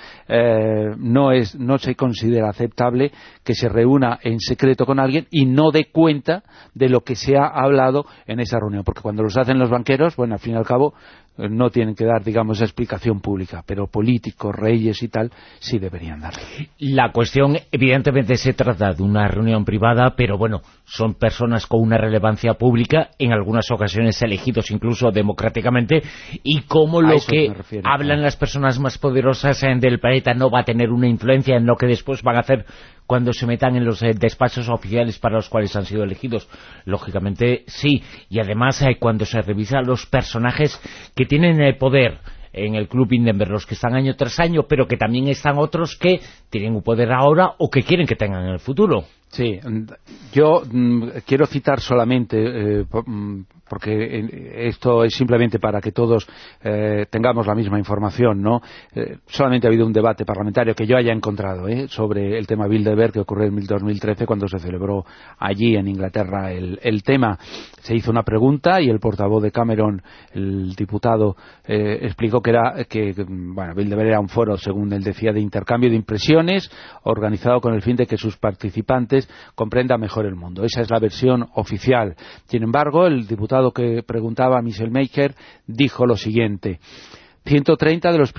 no se considera aceptable que se reúna en secreto con alguien y no dé cuenta de lo que se ha hablado en esa reunión, porque cuando los hacen los banqueros, bueno, al fin y al cabo no tienen que dar, digamos, esa explicación pública, pero políticos, reyes y tal, sí deberían darle. La cuestión, evidentemente, se trata de una reunión privada, pero bueno, son personas con una relevancia pública, en algunas ocasiones elegidos incluso democráticamente, y como lo que hablan las personas más poderosas del planeta no va a tener una influencia en lo que después van a hacer cuando se metan en los despachos oficiales para los cuales han sido elegidos. Lógicamente sí, y además cuando se revisan los personajes que tienen el poder en el Club Bilderberg, los que están año tras año, pero que también están otros que tienen un poder ahora o que quieren que tengan en el futuro. Sí, yo quiero citar solamente, porque esto es simplemente para que todos tengamos la misma información, ¿no? Solamente ha habido un debate parlamentario que yo haya encontrado sobre el tema Bilderberg, que ocurrió en 2013 cuando se celebró allí en Inglaterra el tema. Se hizo una pregunta y el portavoz de Cameron, el diputado, explicó que Bilderberg era un foro, según él decía, de intercambio de impresiones, organizado con el fin de que sus participantes comprenda mejor el mundo. Esa es la versión oficial. Sin embargo, el diputado que preguntaba, Michel Maker, dijo lo siguiente: 130 de los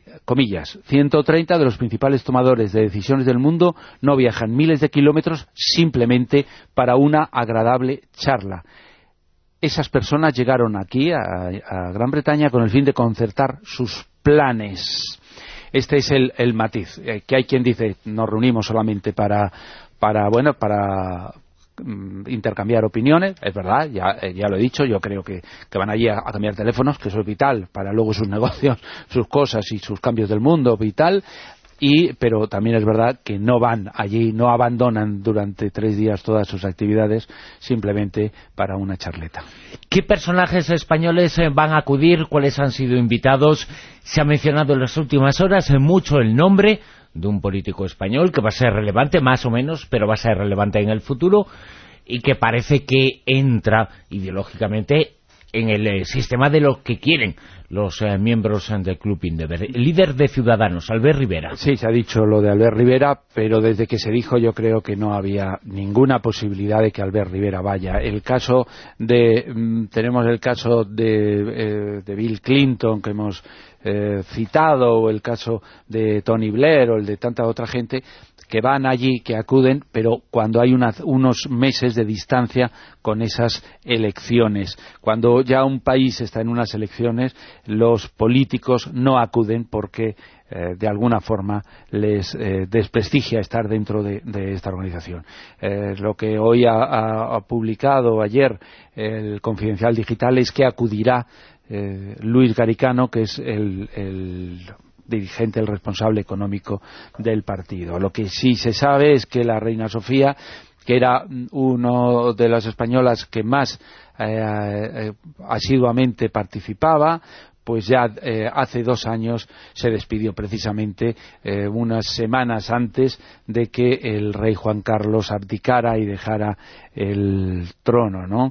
principales tomadores de decisiones del mundo no viajan miles de kilómetros simplemente para una agradable charla. Esas personas llegaron aquí, a Gran Bretaña, con el fin de concertar sus planes. Este es el matiz, que hay quien dice, nos reunimos solamente para intercambiar opiniones. Es verdad, ya lo he dicho, yo creo que van allí a cambiar teléfonos, que eso es vital para luego sus negocios, sus cosas y sus cambios del mundo, vital. Pero también es verdad que no van allí, no abandonan durante 3 días todas sus actividades simplemente para una charleta. ¿Qué personajes españoles van a acudir? ¿Cuáles han sido invitados? Se ha mencionado en las últimas horas mucho el nombre de un político español que va a ser relevante, más o menos, pero va a ser relevante en el futuro, y que parece que entra ideológicamente en el sistema de lo que quieren los miembros del Club Bilderberg. El líder de Ciudadanos, Albert Rivera. Sí, se ha dicho lo de Albert Rivera, pero desde que se dijo yo creo que no había ninguna posibilidad de que Albert Rivera vaya. Tenemos el caso de Bill Clinton, que hemos citado, o el caso de Tony Blair, o el de tanta otra gente que van allí, que acuden, pero cuando hay unos meses de distancia con esas elecciones. Cuando ya un país está en unas elecciones, los políticos no acuden porque de alguna forma les desprestigia estar dentro de esta organización. Lo que hoy ha publicado ayer el Confidencial Digital es que acudirá Luis Garicano, que es el dirigente, el responsable económico del partido. Lo que sí se sabe es que la reina Sofía, que era una de las españolas que más asiduamente participaba, pues ya hace 2 años se despidió precisamente unas semanas antes de que el rey Juan Carlos abdicara y dejara el trono, ¿no?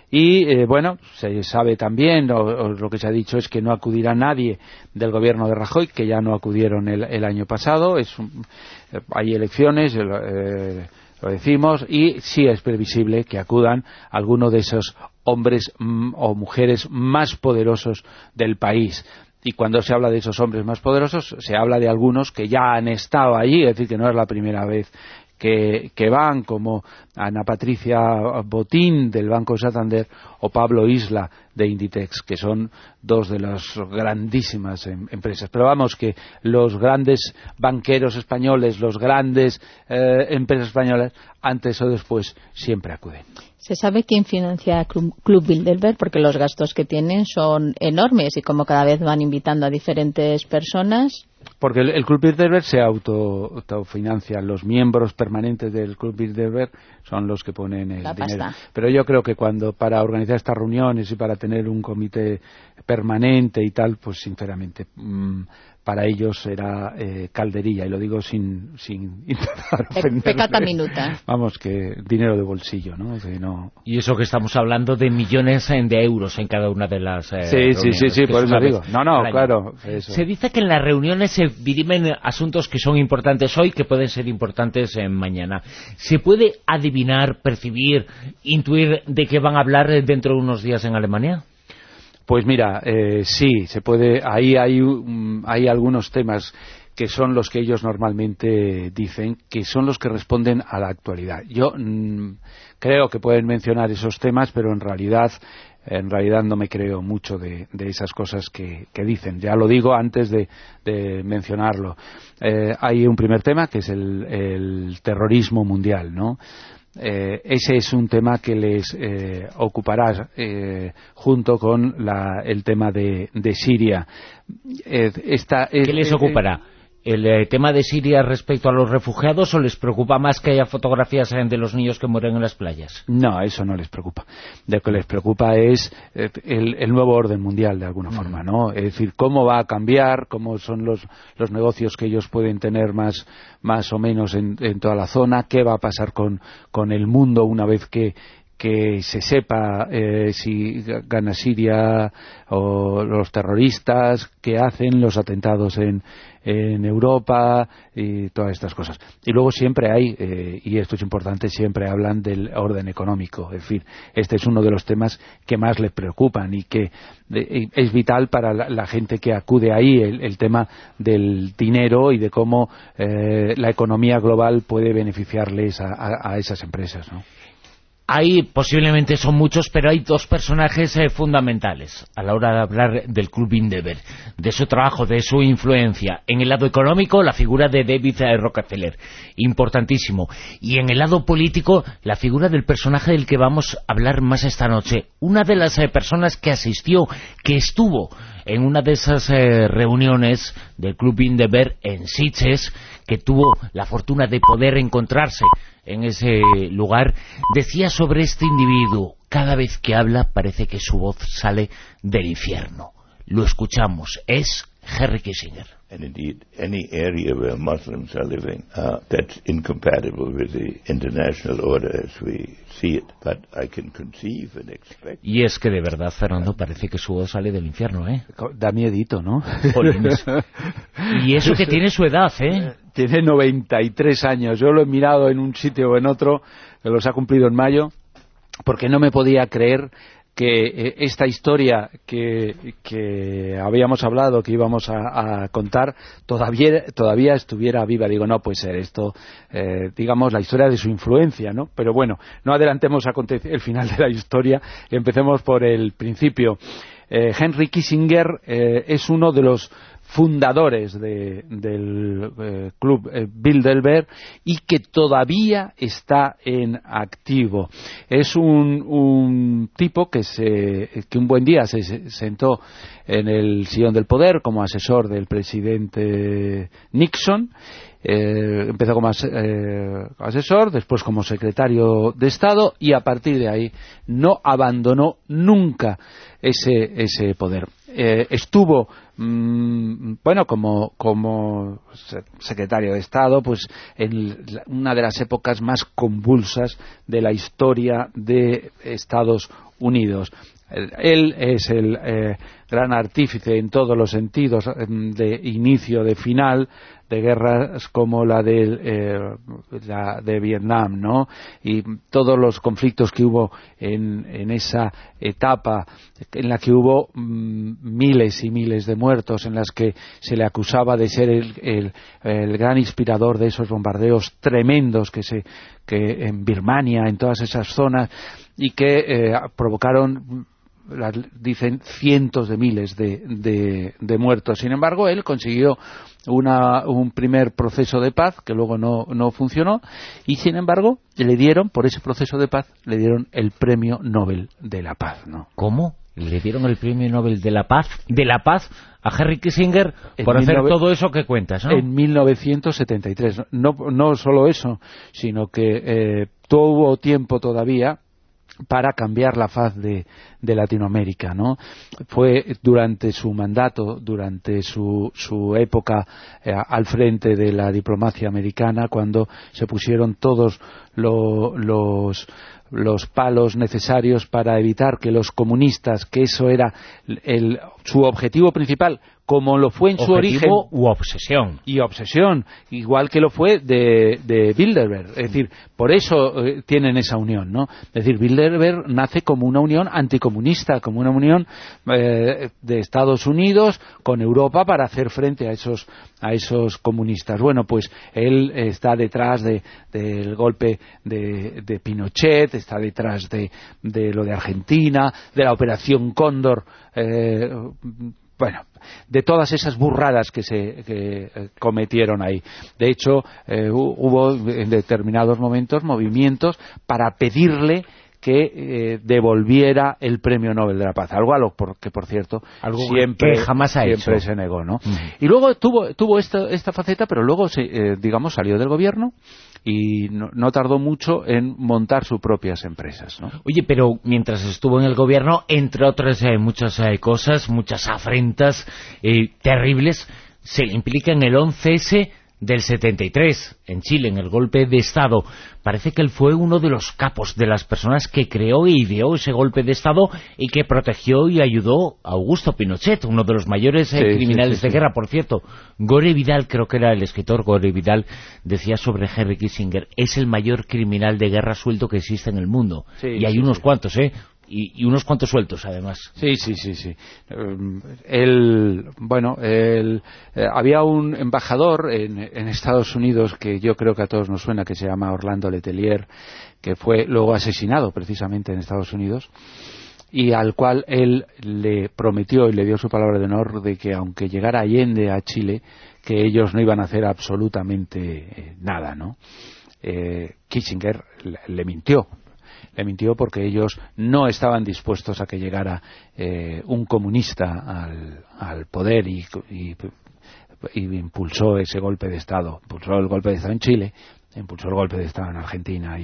Y bueno, se sabe también, o lo que se ha dicho es que no acudirá nadie del gobierno de Rajoy, que ya no acudieron el año pasado. Hay elecciones, lo decimos, y sí es previsible que acudan algunos de esos hombres o mujeres más poderosos del país. Y cuando se habla de esos hombres más poderosos, se habla de algunos que ya han estado allí, es decir, que no es la primera vez que van, como Ana Patricia Botín del Banco Santander o Pablo Isla de Inditex, que son 2 de las grandísimas empresas. Pero vamos, que los grandes banqueros españoles, los grandes empresas españolas, antes o después siempre acuden. ¿Se sabe quién financia Club Bilderberg? Porque los gastos que tienen son enormes y como cada vez van invitando a diferentes personas. Porque el Club Bilderberg se autofinancia. Los miembros permanentes del Club Bilderberg son los que ponen el dinero. Pero yo creo que para organizar estas reuniones y para tener un comité permanente y tal, pues sinceramente para ellos será calderilla, y lo digo sin intentar ofenderle. Pecata minuta. Vamos, que dinero de bolsillo, ¿no? Y eso que estamos hablando de millones de euros en cada una de las reuniones. Sí, por eso digo. No, claro. Eso. Se dice que en las reuniones se dirimen asuntos que son importantes hoy, que pueden ser importantes mañana. ¿Se puede adivinar, percibir, intuir de qué van a hablar dentro de unos días en Alemania? Pues mira, sí, se puede. Ahí hay algunos temas que son los que ellos normalmente dicen, que son los que responden a la actualidad. Yo creo que pueden mencionar esos temas, pero en realidad no me creo mucho de esas cosas que dicen. Ya lo digo antes de mencionarlo. Hay un primer tema que es el terrorismo mundial, ¿no? Ese es un tema que les ocupará junto con el tema de Siria. ¿Qué les ocupará? ¿El tema de Siria respecto a los refugiados, o les preocupa más que haya fotografías de los niños que mueren en las playas? No, eso no les preocupa. Lo que les preocupa es el nuevo orden mundial, de alguna forma, ¿no? Es decir, cómo va a cambiar, cómo son los negocios que ellos pueden tener más o menos en toda la zona, qué va a pasar con el mundo una vez que se sepa si gana Siria o los terroristas, qué hacen los atentados en Europa y todas estas cosas. Y luego siempre hay, y esto es importante, siempre hablan del orden económico. Es decir, este es uno de los temas que más les preocupan y que es vital para la gente que acude ahí, el tema del dinero y de cómo la economía global puede beneficiarles a esas empresas, ¿no? Hay, posiblemente son muchos, pero hay 2 personajes fundamentales a la hora de hablar del Club Bilderberg, de su trabajo, de su influencia. En el lado económico, la figura de David Rockefeller, importantísimo. Y en el lado político, la figura del personaje del que vamos a hablar más esta noche. Una de las personas que asistió, que estuvo en una de esas reuniones del Club Bilderberg en Sitges, que tuvo la fortuna de poder encontrarse en ese lugar, decía sobre este individuo: cada vez que habla parece que su voz sale del infierno. Lo escuchamos, es Henry Kissinger. And indeed, any area where Muslims are living, that's incompatible with the international order as we see it. But I can conceive and expect. Y es que de verdad, Fernando, parece que su voz sale del infierno, ¿eh? Da miedito, ¿no? Polines. Y eso que tiene su edad, ¿eh? Tiene 93 años. Yo lo he mirado en un sitio o en otro, que los ha cumplido en mayo, porque no me podía creer que esta historia que habíamos hablado, que íbamos a contar, todavía estuviera viva. Digo, no puede ser esto, digamos, la historia de su influencia, ¿no? Pero bueno, no adelantemos el final de la historia, empecemos por el principio. Henry Kissinger es uno de los fundadores del Club Bilderberg y que todavía está en activo. Es un tipo que un buen día se sentó en el sillón del poder como asesor del presidente Nixon. Empezó como asesor, después como secretario de Estado, y a partir de ahí no abandonó nunca ese poder. estuvo como secretario de Estado, pues en una de las épocas más convulsas de la historia de Estados Unidos. Él es el gran artífice en todos los sentidos de inicio, de final, de guerras como la de Vietnam, ¿no? Y todos los conflictos que hubo en esa etapa, en la que hubo miles y miles de muertos, en las que se le acusaba de ser el gran inspirador de esos bombardeos tremendos que en Birmania, en todas esas zonas, y que provocaron, dicen, cientos de miles de muertos. Sin embargo, él consiguió un primer proceso de paz que luego no funcionó, y sin embargo por ese proceso de paz le dieron el Premio Nobel de la Paz, ¿no? ¿Cómo? ¿Le dieron el Premio Nobel de la Paz a Henry Kissinger por hacer todo eso que cuentas, ¿no? En 1973. No solo eso, sino que tuvo tiempo todavía para cambiar la faz de Latinoamérica, ¿no? Fue durante su mandato, durante su época al frente de la diplomacia americana, cuando se pusieron todos los palos necesarios para evitar que los comunistas, que eso era su objetivo principal, como lo fue en su origen, u obsesión, igual que lo fue de Bilderberg. Es decir, por eso tienen esa unión, ¿no? Es decir, Bilderberg nace como una unión anticomunista, como una unión de Estados Unidos con Europa para hacer frente a esos comunistas. Bueno, pues él está detrás del golpe de Pinochet, está detrás de lo de Argentina, de la Operación Cóndor, de todas esas burradas que se cometieron ahí. De hecho, hubo en determinados momentos movimientos para pedirle que devolviera el Premio Nobel de la Paz, algo que por cierto siempre se negó, ¿no? Y luego tuvo esta faceta, pero luego salió del gobierno y no tardó mucho en montar sus propias empresas, ¿no? Oye, pero mientras estuvo en el gobierno, entre otras muchas cosas, muchas afrentas terribles, se implica en el 11S del 73, en Chile, en el golpe de Estado. Parece que él fue uno de los capos, de las personas que creó e ideó ese golpe de Estado y que protegió y ayudó a Augusto Pinochet, uno de los mayores criminales de guerra, por cierto. Gore Vidal, creo que era el escritor Gore Vidal, decía sobre Henry Kissinger: es el mayor criminal de guerra suelto que existe en el mundo. Y hay unos cuantos, y unos cuantos sueltos, además. Sí. Había un embajador en Estados Unidos que yo creo que a todos nos suena, que se llama Orlando Letelier, que fue luego asesinado precisamente en Estados Unidos, y al cual él le prometió y le dio su palabra de honor de que aunque llegara Allende a Chile, que ellos no iban a hacer absolutamente nada, ¿no? Kissinger le mintió porque ellos no estaban dispuestos a que llegara un comunista al poder y impulsó ese golpe de Estado. Impulsó el golpe de Estado en Chile, impulsó el golpe de Estado en Argentina,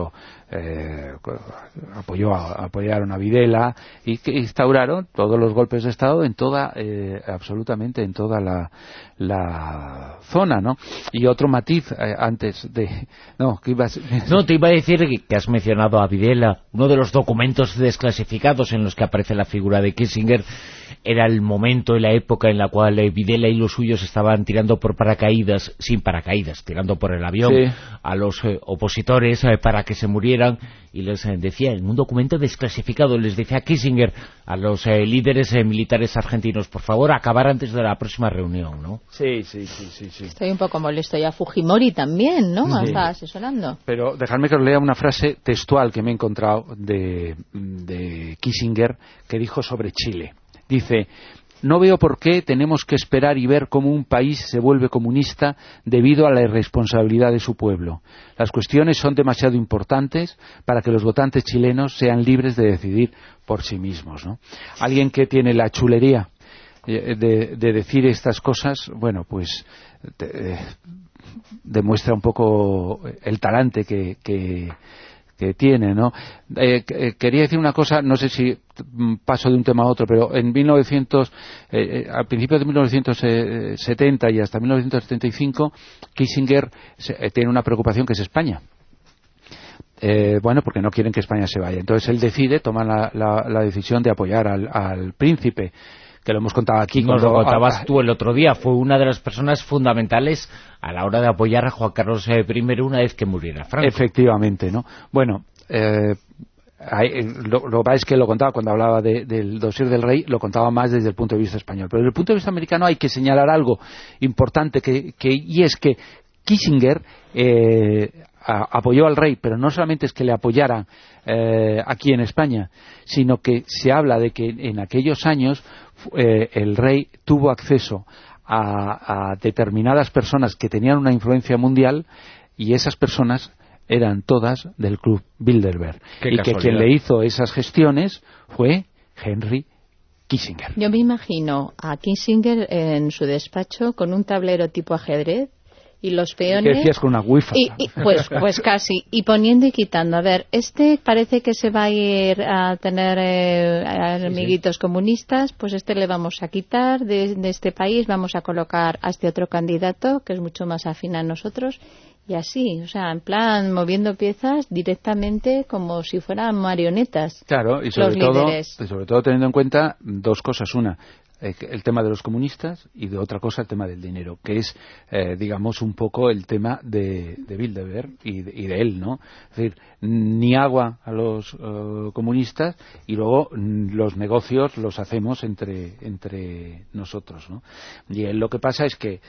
apoyaron a Videla y que instauraron todos los golpes de Estado en absolutamente en toda la zona, ¿no? Y otro matiz antes de... te iba a decir que has mencionado a Videla. Uno de los documentos desclasificados en los que aparece la figura de Kissinger era el momento y la época en la cual Videla y los suyos estaban tirando por paracaídas, sin paracaídas, tirando por el avión a los opositores para que se murieran, y les decía, en un documento desclasificado, les decía a Kissinger, a los líderes militares argentinos, por favor, acabar antes de la próxima reunión, ¿no? Sí. Estoy un poco molesto, y a Fujimori también, ¿no? Sí. Está asesorando. Pero dejadme que os lea una frase textual que me he encontrado de Kissinger, que dijo sobre Chile. Dice: no veo por qué tenemos que esperar y ver cómo un país se vuelve comunista debido a la irresponsabilidad de su pueblo. Las cuestiones son demasiado importantes para que los votantes chilenos sean libres de decidir por sí mismos, ¿no? Alguien que tiene la chulería de decir estas cosas, bueno, pues demuestra un poco el talante que tiene, ¿no? Quería decir una cosa, no sé si paso de un tema a otro, pero en al principio de 1970 y hasta 1975, Kissinger tiene una preocupación que es España. Bueno, porque no quieren que España se vaya. Entonces él toma la decisión de apoyar al príncipe, que lo hemos contado aquí. Nos lo contabas tú el otro día. Fue una de las personas fundamentales a la hora de apoyar a Juan Carlos I una vez que muriera Franco. Efectivamente, ¿no? Bueno, lo que es que lo contaba cuando hablaba del dossier del rey, lo contaba más desde el punto de vista español. Pero desde el punto de vista americano hay que señalar algo importante, y es que Kissinger apoyó al rey, pero no solamente es que le apoyaran aquí en España, sino que se habla de que en aquellos años el rey tuvo acceso a determinadas personas que tenían una influencia mundial, y esas personas eran todas del Club Bilderberg. Y que quien le hizo esas gestiones fue Henry Kissinger. Yo me imagino a Kissinger en su despacho con un tablero tipo ajedrez y los peones... ¿Qué decías con una wifi? Pues casi, y poniendo y quitando. A ver, parece que se va a ir a tener amiguitos comunistas, pues le vamos a quitar de este país, vamos a colocar a este otro candidato que es mucho más afín a nosotros, y así, o sea, en plan moviendo piezas directamente como si fueran marionetas. Claro, y sobre todo teniendo en cuenta dos cosas. Una, el tema de los comunistas, y de otra cosa el tema del dinero, que es, digamos, un poco el tema de Bilderberg y de él, ¿no? Es decir, ni agua a los comunistas, y luego los negocios los hacemos entre nosotros, ¿no? Y lo que pasa es que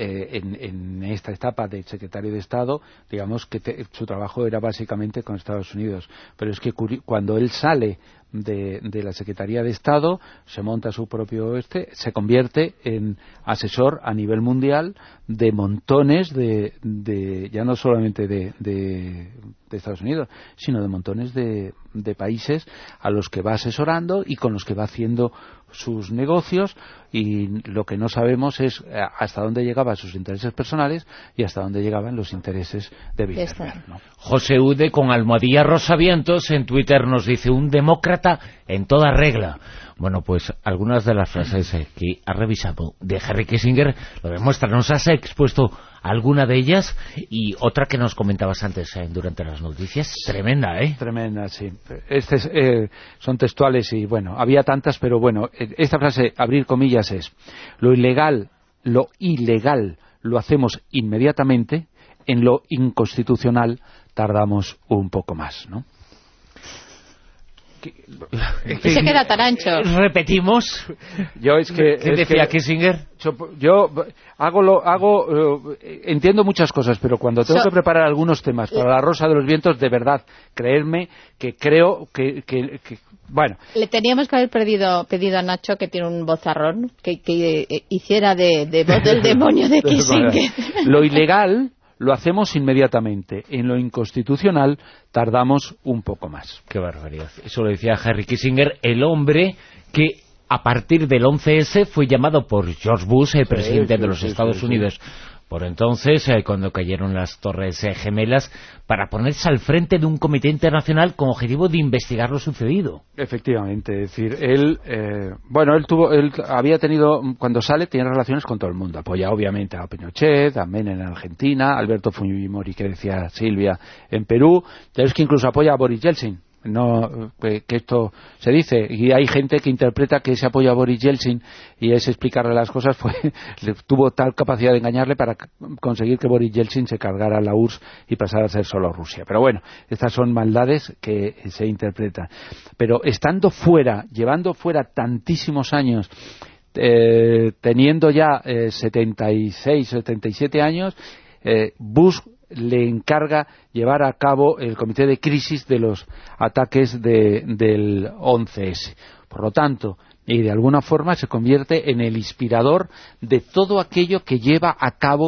en esta etapa de secretario de Estado, digamos que su trabajo era básicamente con Estados Unidos, pero es que cuando él sale de la Secretaría de Estado, se monta su propio se convierte en asesor a nivel mundial de montones de ya no solamente de Estados Unidos, sino de montones de países a los que va asesorando y con los que va haciendo sus negocios, y lo que no sabemos es hasta dónde llegaban sus intereses personales y hasta dónde llegaban los intereses de Bilderberg, ¿no? José Ude con almohadilla Rosavientos en Twitter nos dice: un demócrata en toda regla. Bueno, pues algunas de las frases que ha revisado de Henry Kissinger lo demuestran. Nos has expuesto alguna de ellas, y otra que nos comentabas antes durante las noticias. Tremenda, ¿eh? Tremenda, sí. Son textuales y, bueno, había tantas, pero bueno, esta frase, abrir comillas, es: lo ilegal lo hacemos inmediatamente, en lo inconstitucional tardamos un poco más, ¿no? Y se queda tan ancho. Repetimos. ¿Qué decía Kissinger? Yo entiendo muchas cosas, pero cuando tengo que preparar algunos temas para La Rosa de los Vientos, de verdad, creedme que creo que bueno. Le teníamos que haber pedido a Nacho, que tiene un vozarrón, que hiciera de voz del demonio de Kissinger. Lo ilegal lo hacemos inmediatamente, en lo inconstitucional tardamos un poco más. Qué barbaridad. Eso lo decía Henry Kissinger, el hombre que a partir del 11S fue llamado por George Bush, el presidente de los Estados Unidos, por entonces, cuando cayeron las Torres Gemelas, para ponerse al frente de un comité internacional con objetivo de investigar lo sucedido. Efectivamente, es decir, él había tenido, cuando sale, tiene relaciones con todo el mundo. Apoya obviamente a Pinochet, a Menem en Argentina, a Alberto Fujimori, que decía Silvia, en Perú, pero es que incluso apoya a Boris Yeltsin. No, que esto se dice, y hay gente que interpreta que ese apoyo a Boris Yeltsin y ese explicarle las cosas tuvo tal capacidad de engañarle para conseguir que Boris Yeltsin se cargara la URSS y pasara a ser solo Rusia. Pero bueno, estas son maldades que se interpretan. Pero estando fuera, llevando fuera tantísimos años, teniendo ya 76, 77 años, Bush le encarga llevar a cabo el comité de crisis de los ataques del 11S. Por lo tanto, y de alguna forma se convierte en el inspirador de todo aquello que lleva a cabo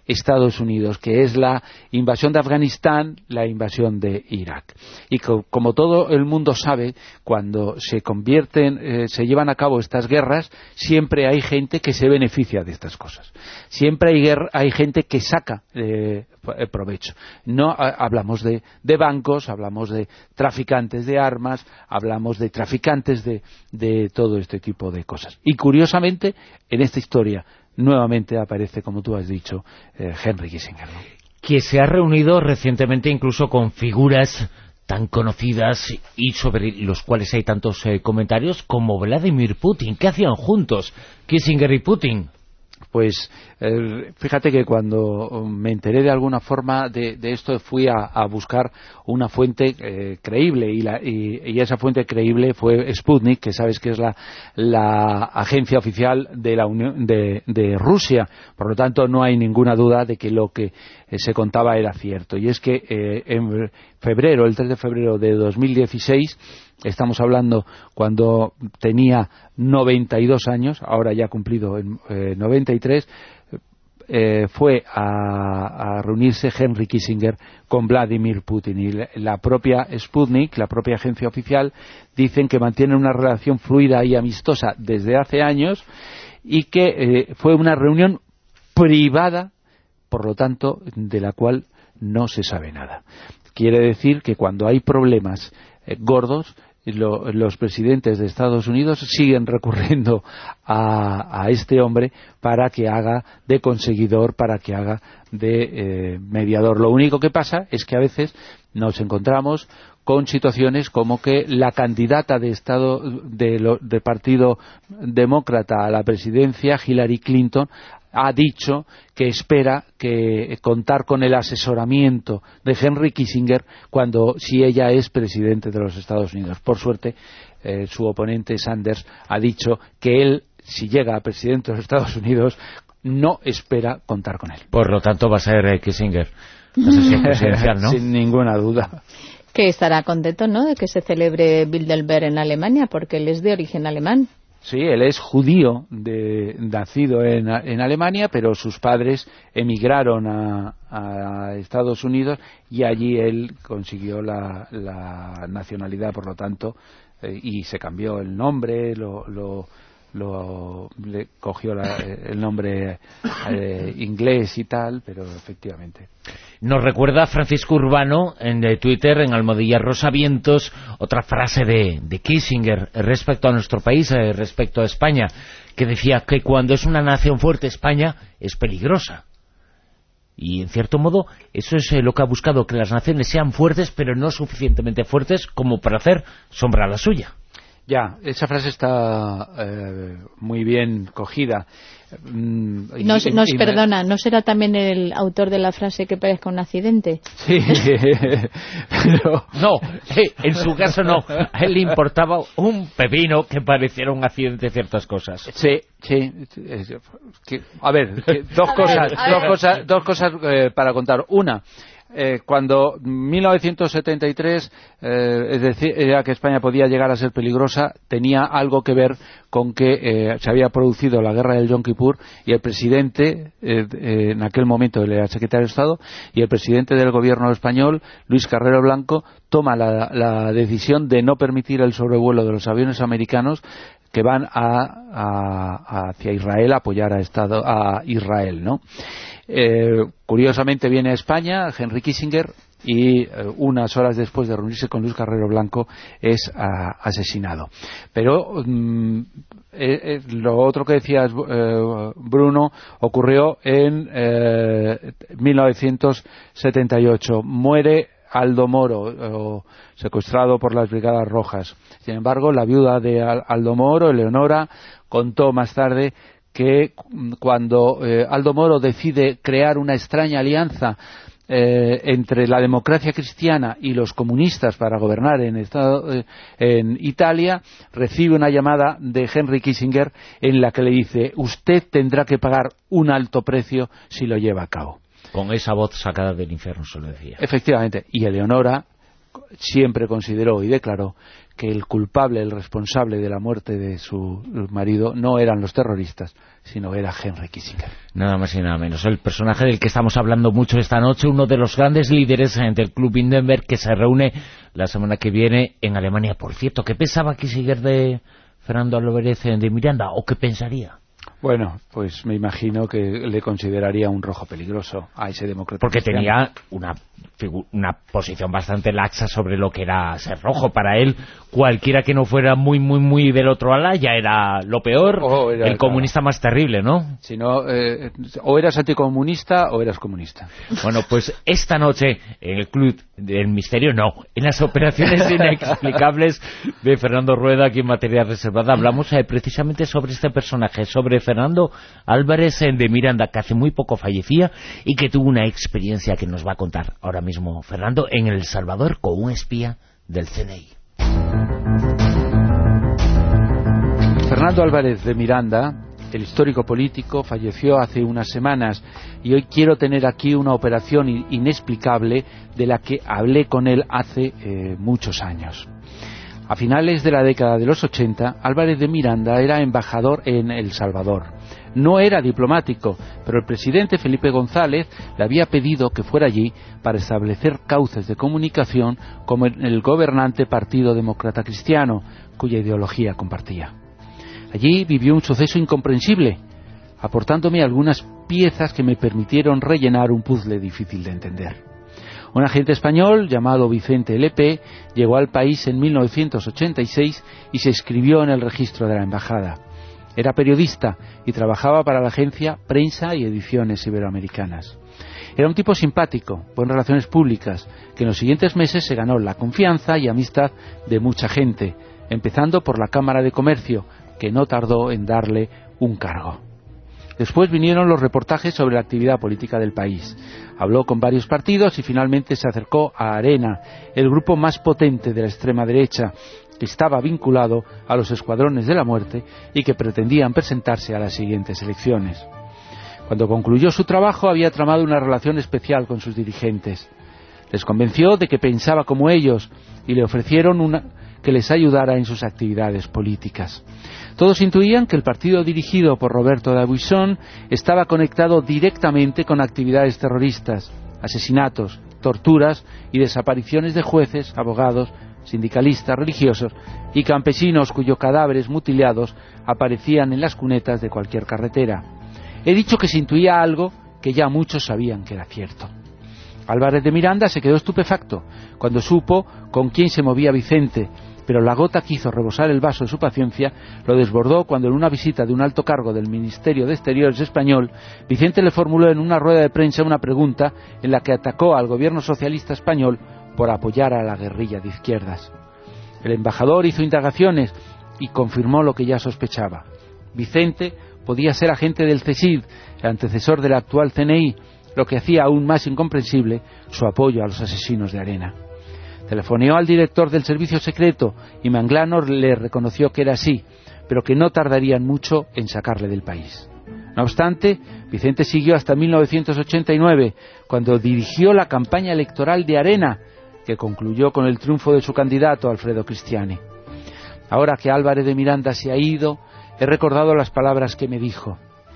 Estados Unidos, que es la invasión de Afganistán, la invasión de Irak. Y como todo el mundo sabe, cuando se llevan a cabo estas guerras, siempre hay gente que se beneficia de estas cosas. Siempre hay gente que saca provecho. No hablamos de bancos, hablamos de traficantes de armas, hablamos de traficantes de todo este tipo de cosas. Y curiosamente, en esta historia nuevamente aparece, como tú has dicho, Henry Kissinger, ¿no? Que se ha reunido recientemente incluso con figuras tan conocidas y sobre los cuales hay tantos comentarios como Vladimir Putin. ¿Qué hacían juntos Kissinger y Putin? Pues fíjate que cuando me enteré de alguna forma de esto, fui a buscar una fuente creíble, y esa fuente creíble fue Sputnik, que sabes que es la agencia oficial de la Unión de Rusia. Por lo tanto, no hay ninguna duda de que lo que se contaba era cierto. Y es que en febrero, el 3 de febrero de 2016, estamos hablando cuando tenía 92 años, ahora ya ha cumplido 93, fue a reunirse Henry Kissinger con Vladimir Putin. Y la propia Sputnik, la propia agencia oficial, dicen que mantienen una relación fluida y amistosa desde hace años, y que fue una reunión privada, por lo tanto, de la cual no se sabe nada. Quiere decir que cuando hay problemas gordos, los presidentes de Estados Unidos siguen recurriendo a este hombre para que haga de conseguidor, para que haga de mediador. Lo único que pasa es que a veces nos encontramos con situaciones como que la candidata del Partido Demócrata a la presidencia, Hillary Clinton, ha dicho que espera contar con el asesoramiento de Henry Kissinger si ella es presidente de los Estados Unidos. Por suerte, su oponente Sanders ha dicho que él, si llega a presidente de los Estados Unidos, no espera contar con él. Por lo tanto, va a ser Kissinger asesor presidencial, ¿no? Sin ninguna duda. Que estará contento, ¿no?, de que se celebre Bilderberg en Alemania, porque él es de origen alemán. Sí, él es judío, nacido en Alemania, pero sus padres emigraron a Estados Unidos y allí él consiguió la nacionalidad, por lo tanto, y se cambió el nombre, le cogió el nombre inglés y tal, pero efectivamente. Nos recuerda Francisco Urbano en Twitter, en _Rosavientos, otra frase de Kissinger respecto a nuestro país, respecto a España, que decía que cuando es una nación fuerte España es peligrosa. Y en cierto modo eso es lo que ha buscado, que las naciones sean fuertes, pero no suficientemente fuertes como para hacer sombra a la suya. Ya, esa frase está muy bien cogida. Perdona, ¿no será también el autor de la frase que parezca un accidente? Sí, pero... No, en su caso no. A él le importaba un pepino que pareciera un accidente ciertas cosas. Sí. A ver, dos cosas para contar. Una, cuando 1973, es decir, era que España podía llegar a ser peligrosa, tenía algo que ver con que se había producido la guerra del Yom Kippur, y el presidente, en aquel momento él era secretario de Estado, y el presidente del gobierno español, Luis Carrero Blanco, toma la decisión de no permitir el sobrevuelo de los aviones americanos que van hacia Israel a apoyar a Israel, ¿no? Curiosamente viene a España Henry Kissinger y unas horas después de reunirse con Luis Carrero Blanco es asesinado. Pero lo otro que decías, Bruno, ocurrió en 1978. Muere Aldo Moro, secuestrado por las Brigadas Rojas. Sin embargo, la viuda de Aldo Moro, Eleonora, contó más tarde que cuando Aldo Moro decide crear una extraña alianza entre la democracia cristiana y los comunistas para gobernar en Italia, recibe una llamada de Henry Kissinger en la que le dice: usted tendrá que pagar un alto precio si lo lleva a cabo. Con esa voz sacada del infierno, se lo decía. Efectivamente, y Eleonora siempre consideró y declaró que el culpable, el responsable de la muerte de su marido no eran los terroristas, sino era Henry Kissinger. Nada más y nada menos. El personaje del que estamos hablando mucho esta noche, uno de los grandes líderes del Club Bilderberg, que se reúne la semana que viene en Alemania. Por cierto, ¿qué pensaba Kissinger de Fernando Álvarez de Miranda? ¿O qué pensaría? Bueno, pues me imagino que le consideraría un rojo peligroso a ese demócrata. Porque cristiano. tenía una posición bastante laxa sobre lo que era ser rojo. Para él, cualquiera que no fuera muy del otro ala ya era lo peor, el comunista más terrible, ¿no? Si no, o eras anticomunista o eras comunista. Bueno, pues esta noche en el Club del Misterio, no, en las operaciones inexplicables de Fernando Rueda, aquí en Materia Reservada, hablamos precisamente sobre este personaje, sobre Fernando Álvarez de Miranda, que hace muy poco fallecía y que tuvo una experiencia que nos va a contar ahora mismo Fernando en El Salvador con un espía del CNI. Fernando Álvarez de Miranda, el histórico político, falleció hace unas semanas y hoy quiero tener aquí una operación inexplicable de la que hablé con él hace muchos años. A finales de la década de los 80, Álvarez de Miranda era embajador en El Salvador. No era diplomático, pero el presidente Felipe González le había pedido que fuera allí para establecer cauces de comunicación con el gobernante Partido Demócrata Cristiano, cuya ideología compartía. Allí vivió un suceso incomprensible, aportándome algunas piezas que me permitieron rellenar un puzzle difícil de entender. Un agente español llamado Vicente LP llegó al país en 1986 y se inscribió en el registro de la embajada. Era periodista y trabajaba para la agencia Prensa y Ediciones Iberoamericanas. Era un tipo simpático, con relaciones públicas, que en los siguientes meses se ganó la confianza y amistad de mucha gente, empezando por la Cámara de Comercio, que no tardó en darle un cargo. Después vinieron los reportajes sobre la actividad política del país. Habló con varios partidos y finalmente se acercó a Arena, el grupo más potente de la extrema derecha, que estaba vinculado a los escuadrones de la muerte y que pretendían presentarse a las siguientes elecciones. Cuando concluyó su trabajo había tramado una relación especial con sus dirigentes. Les convenció de que pensaba como ellos y le ofrecieron que les ayudara en sus actividades políticas. Todos intuían que el partido dirigido por Roberto D'Aubuisson estaba conectado directamente con actividades terroristas, asesinatos, torturas y desapariciones de jueces, abogados, sindicalistas, religiosos y campesinos cuyos cadáveres mutilados aparecían en las cunetas de cualquier carretera. He dicho que se intuía algo que ya muchos sabían que era cierto. Álvarez de Miranda se quedó estupefacto cuando supo con quién se movía Vicente, pero la gota que hizo rebosar el vaso de su paciencia lo desbordó cuando en una visita de un alto cargo del Ministerio de Exteriores español, Vicente le formuló en una rueda de prensa una pregunta en la que atacó al gobierno socialista español por apoyar a la guerrilla de izquierdas. El embajador hizo indagaciones y confirmó lo que ya sospechaba. Vicente podía ser agente del CSID, el antecesor del actual CNI, lo que hacía aún más incomprensible su apoyo a los asesinos de Arena. Telefoneó al director del servicio secreto y Manglano le reconoció que era así, pero que no tardarían mucho en sacarle del país. No obstante, Vicente siguió hasta 1989, cuando dirigió la campaña electoral de Arena, que concluyó con el triunfo de su candidato, Alfredo Cristiani. Ahora que Álvarez de Miranda se ha ido, he recordado las palabras que me dijo.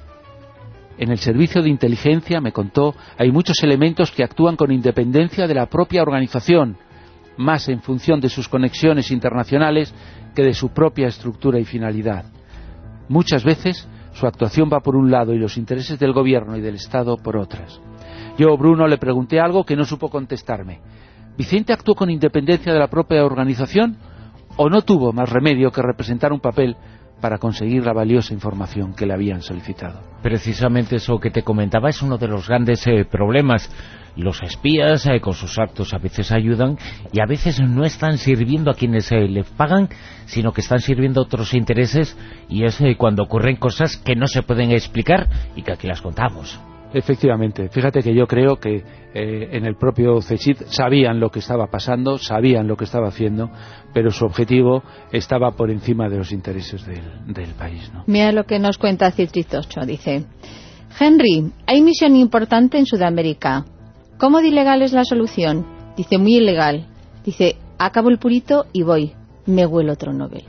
En el servicio de inteligencia, me contó, hay muchos elementos que actúan con independencia de la propia organización, más en función de sus conexiones internacionales que de su propia estructura y finalidad. Muchas veces su actuación va por un lado y los intereses del gobierno y del Estado por otras. Yo, Bruno, le pregunté algo que no supo contestarme. ¿Vicente actuó con independencia de la propia organización o no tuvo más remedio que representar un papel para conseguir la valiosa información que le habían solicitado? Precisamente eso que te comentaba es uno de los grandes problemas. Los espías con sus actos a veces ayudan y a veces no están sirviendo a quienes les pagan, sino que están sirviendo a otros intereses, y es cuando ocurren cosas que no se pueden explicar y que aquí las contamos. Efectivamente, fíjate que yo creo que en el propio CSID sabían lo que estaba pasando, sabían lo que estaba haciendo, pero su objetivo estaba por encima de los intereses del país, ¿no? Mira lo que nos cuenta Citritocho, dice: Henry, hay misión importante en Sudamérica. ¿Cómo de ilegal es la solución? Dice, muy ilegal. Dice, acabo el purito y voy, me huelo otro Nobel.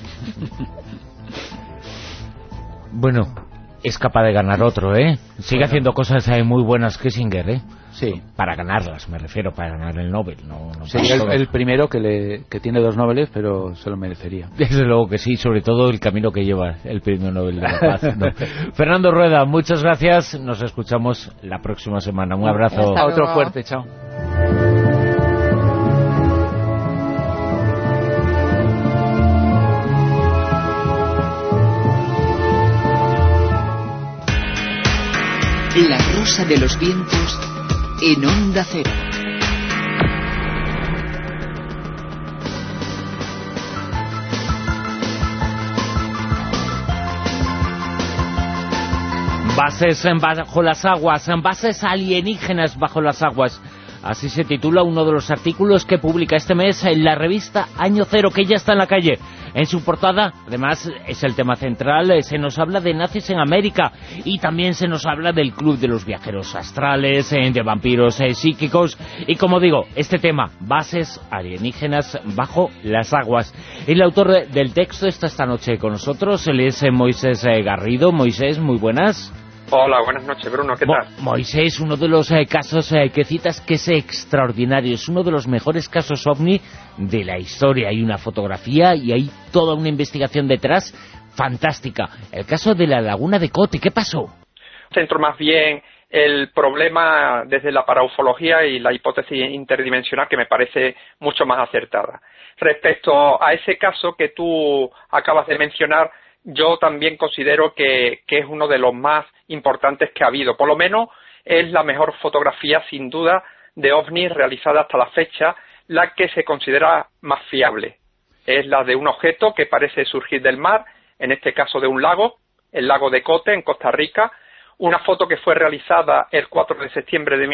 Bueno, es capaz de ganar otro, ¿eh? Sigue haciendo cosas muy buenas Kissinger, ¿eh? Sí. Para ganarlas, me refiero, para ganar el Nobel. No Sería el primero que tiene 2 Nobeles, pero se lo merecería. Desde luego que sí, sobre todo el camino que lleva el premio Nobel de la Paz, ¿no? Fernando Rueda, muchas gracias. Nos escuchamos la próxima semana. Un abrazo. Hasta Otro luego. fuerte, chao. La rosa de los vientos en Onda Cero. Bases bajo las aguas, bases alienígenas bajo las aguas. Así se titula uno de los artículos que publica este mes en la revista Año Cero, que ya está en la calle. En su portada, además, es el tema central, se nos habla de nazis en América y también se nos habla del Club de los Viajeros Astrales, de vampiros psíquicos y, como digo, este tema, bases alienígenas bajo las aguas. El autor del texto está esta noche con nosotros, él es Moisés Garrido. Moisés, muy buenas. Hola, buenas noches, Bruno, ¿qué tal? Moisés, uno de los casos que citas que es extraordinario, es uno de los mejores casos OVNI de la historia. Hay una fotografía y hay toda una investigación detrás fantástica. El caso de la laguna de Kotte, ¿qué pasó? Centro más bien el problema desde la paraufología y la hipótesis interdimensional, que me parece mucho más acertada. Respecto a ese caso que tú acabas de mencionar, yo también considero que es uno de los más importantes que ha habido. Por lo menos es la mejor fotografía, sin duda, de OVNI realizada hasta la fecha, la que se considera más fiable. Es la de un objeto que parece surgir del mar, en este caso de un lago, el lago de Kotte, en Costa Rica. Una foto que fue realizada el 4 de septiembre de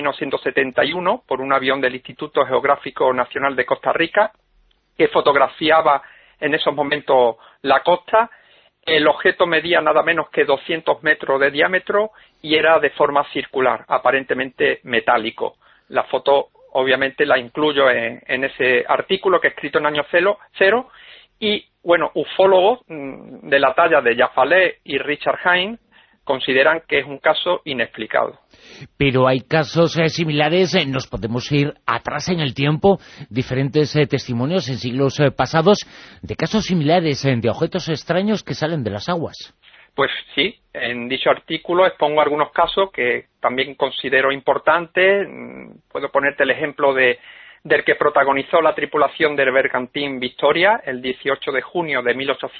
1971 por un avión del Instituto Geográfico Nacional de Costa Rica, que fotografiaba en esos momentos la costa. El objeto medía nada menos que 200 metros de diámetro y era de forma circular, aparentemente metálico. La foto, obviamente, la incluyo en ese artículo que he escrito en Año Cero. Y, bueno, ufólogos de la talla de Jafalé y Richard Hine consideran que es un caso inexplicado. Pero hay casos similares, nos podemos ir atrás en el tiempo, diferentes testimonios en siglos pasados de casos similares, de objetos extraños que salen de las aguas. Pues sí, en dicho artículo expongo algunos casos que también considero importantes. Puedo ponerte el ejemplo del que protagonizó la tripulación del bergantín Victoria el 18 de junio de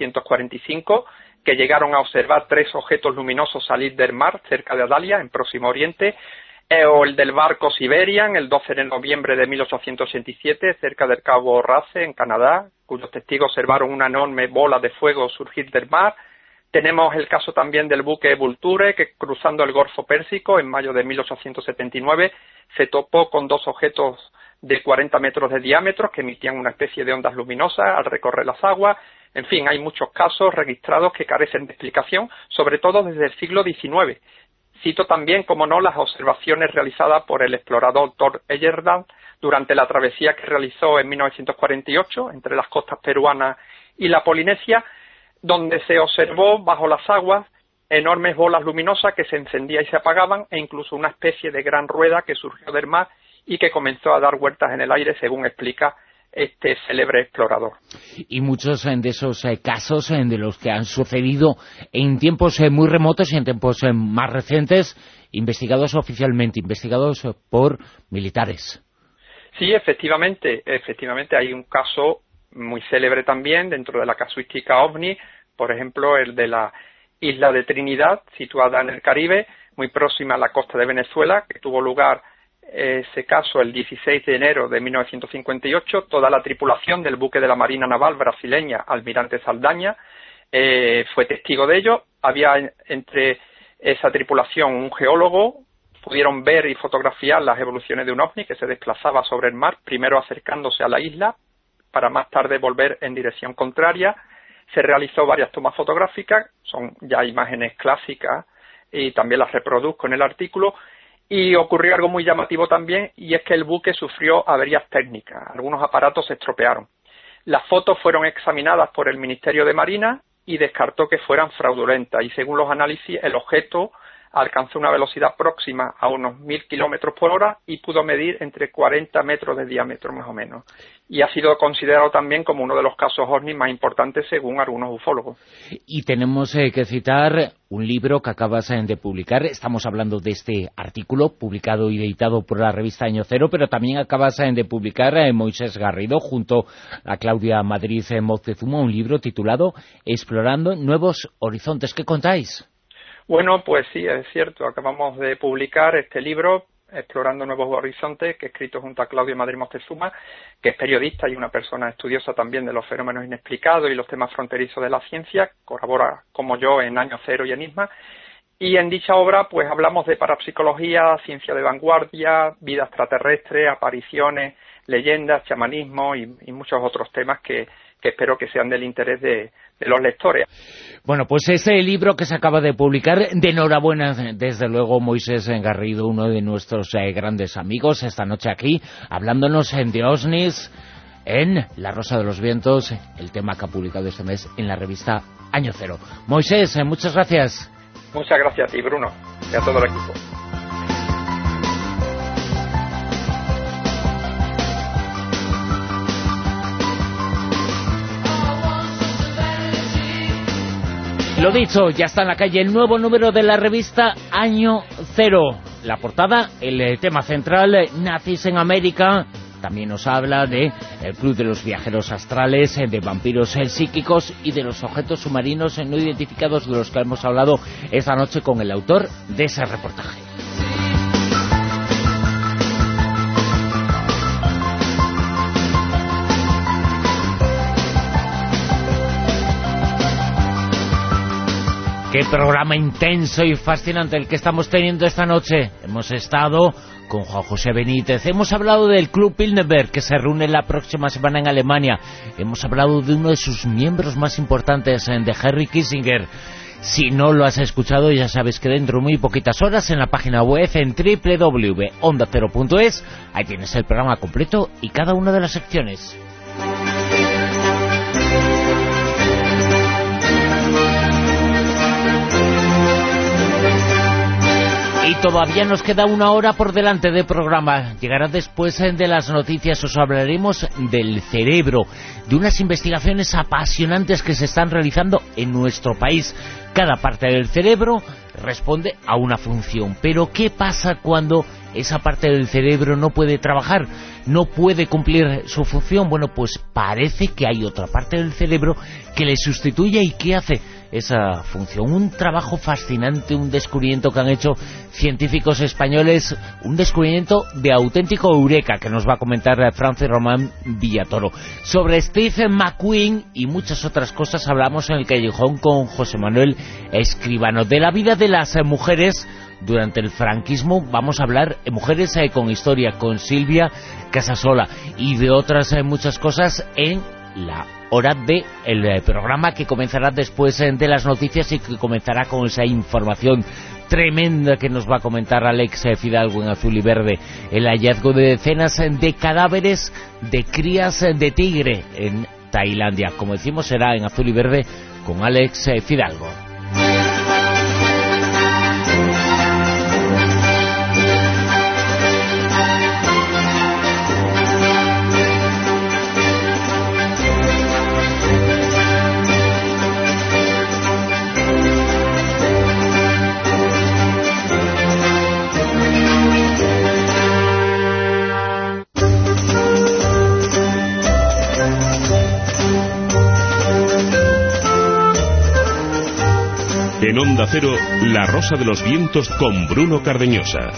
1845, que llegaron a observar 3 objetos luminosos salir del mar cerca de Adalia, en Próximo Oriente, o el del barco Siberian, el 12 de noviembre de 1887, cerca del Cabo Race, en Canadá, cuyos testigos observaron una enorme bola de fuego surgir del mar. Tenemos el caso también del buque Vulture, que cruzando el Golfo Pérsico en mayo de 1879 se topó con 2 objetos de 40 metros de diámetro que emitían una especie de ondas luminosas al recorrer las aguas. En fin, hay muchos casos registrados que carecen de explicación, sobre todo desde el siglo XIX. Cito también, como no, las observaciones realizadas por el explorador Thor Heyerdahl durante la travesía que realizó en 1948 entre las costas peruanas y la Polinesia, donde se observó bajo las aguas enormes bolas luminosas que se encendían y se apagaban, e incluso una especie de gran rueda que surgió del mar y que comenzó a dar vueltas en el aire, según explica este célebre explorador. Y muchos de esos casos de los que han sucedido en tiempos muy remotos y en tiempos más recientes, investigados oficialmente, investigados por militares. Sí, efectivamente hay un caso muy célebre también dentro de la casuística OVNI, por ejemplo el de la isla de Trinidad, situada en el Caribe, muy próxima a la costa de Venezuela, que tuvo lugar ese caso el 16 de enero de 1958. Toda la tripulación del buque de la Marina Naval brasileña, Almirante Saldaña, fue testigo de ello. Había entre esa tripulación un geólogo. Pudieron ver y fotografiar las evoluciones de un ovni que se desplazaba sobre el mar, primero acercándose a la isla para más tarde volver en dirección contraria. Se realizó varias tomas fotográficas, son ya imágenes clásicas y también las reproduzco en el artículo. Y ocurrió algo muy llamativo también, y es que el buque sufrió averías técnicas. Algunos aparatos se estropearon. Las fotos fueron examinadas por el Ministerio de Marina y descartó que fueran fraudulentas. Y según los análisis, el objeto alcanzó una velocidad próxima a unos 1000 kilómetros por hora y pudo medir entre 40 metros de diámetro, más o menos. Y ha sido considerado también como uno de los casos OVNI más importantes según algunos ufólogos. Y tenemos que citar un libro que acabas de publicar. Estamos hablando de este artículo publicado y editado por la revista Año Cero, pero también acabas de publicar Moisés Garrido junto a Claudia Madrid Moctezuma un libro titulado Explorando Nuevos Horizontes. ¿Qué contáis? Bueno, pues sí, es cierto. Acabamos de publicar este libro, Explorando Nuevos Horizontes, que he escrito junto a Claudia Madrid Moctezuma, que es periodista y una persona estudiosa también de los fenómenos inexplicados y los temas fronterizos de la ciencia. Colabora, como yo, en Año Cero y Enigma. Y en dicha obra, pues hablamos de parapsicología, ciencia de vanguardia, vida extraterrestre, apariciones, leyendas, chamanismo y muchos otros temas que espero que sean del interés de los lectores. Bueno, pues ese libro que se acaba de publicar, de enhorabuena, desde luego, Moisés Garrido, uno de nuestros grandes amigos, esta noche aquí, hablándonos de OVNIs en La Rosa de los Vientos, el tema que ha publicado este mes en la revista Año Cero. Moisés, muchas gracias. Muchas gracias a ti, Bruno, y a todo el equipo. Lo dicho, ya está en la calle el nuevo número de la revista Año Cero. La portada, el tema central, nazis en América. También nos habla de el Club de los Viajeros Astrales, de vampiros psíquicos y de los objetos submarinos no identificados, de los que hemos hablado esta noche con el autor de ese reportaje. Qué programa intenso y fascinante el que estamos teniendo esta noche. Hemos estado con Juan José Benítez, hemos hablado del Club Bilderberg, que se reúne la próxima semana en Alemania. Hemos hablado de uno de sus miembros más importantes, de Henry Kissinger. Si no lo has escuchado, ya sabes que dentro de muy poquitas horas en la página web en www.ondacero.es, ahí tienes el programa completo y cada una de las secciones. Y todavía nos queda una hora por delante de programa. Llegará después de las noticias. Os hablaremos del cerebro, de unas investigaciones apasionantes que se están realizando en nuestro país. Cada parte del cerebro responde a una función. Pero ¿qué pasa cuando esa parte del cerebro no puede trabajar? No puede cumplir su función. Bueno, pues parece que hay otra parte del cerebro que le sustituye y que hace esa función. Un trabajo fascinante, un descubrimiento que han hecho científicos españoles, un descubrimiento de auténtico eureka que nos va a comentar Francis Román Villatoro. Sobre Stephen McQueen y muchas otras cosas hablamos en el Callejón con José Manuel Escribano. De la vida de las mujeres durante el franquismo vamos a hablar de Mujeres con Historia con Silvia Casasola y de otras muchas cosas en la hora de el programa que comenzará después de las noticias y que comenzará con esa información tremenda que nos va a comentar Alex Fidalgo en Azul y Verde, el hallazgo de decenas de cadáveres de crías de tigre en Tailandia. Como decimos, será en Azul y Verde con Alex Fidalgo. En Onda Cero, La Rosa de los Vientos con Bruno Cardeñosa.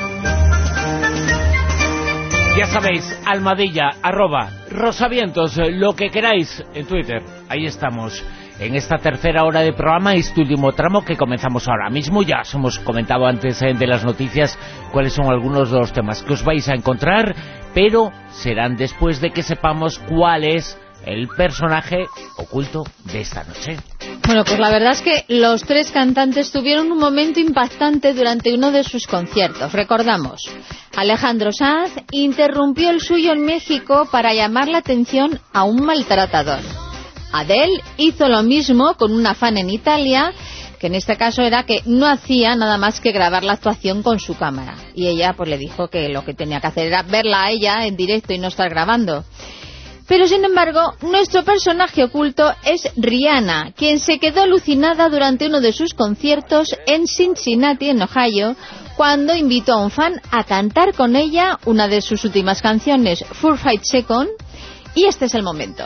Ya sabéis, almohadilla, @rosavientos, lo que queráis en Twitter. Ahí estamos. En esta tercera hora de programa, este último tramo que comenzamos ahora mismo. Ya os hemos comentado antes de las noticias cuáles son algunos de los temas que os vais a encontrar, pero serán después de que sepamos cuál es el personaje oculto de esta noche. Bueno, pues la verdad es que los tres cantantes tuvieron un momento impactante durante uno de sus conciertos. Recordamos, Alejandro Sanz interrumpió el suyo en México para llamar la atención a un maltratador. Adele hizo lo mismo con una fan en Italia, que en este caso era que no hacía nada más que grabar la actuación con su cámara. Y ella pues le dijo que lo que tenía que hacer era verla a ella en directo y no estar grabando. Pero, sin embargo, nuestro personaje oculto es Rihanna, quien se quedó alucinada durante uno de sus conciertos en Cincinnati, en Ohio, cuando invitó a un fan a cantar con ella una de sus últimas canciones, 45 Seconds, y este es el momento.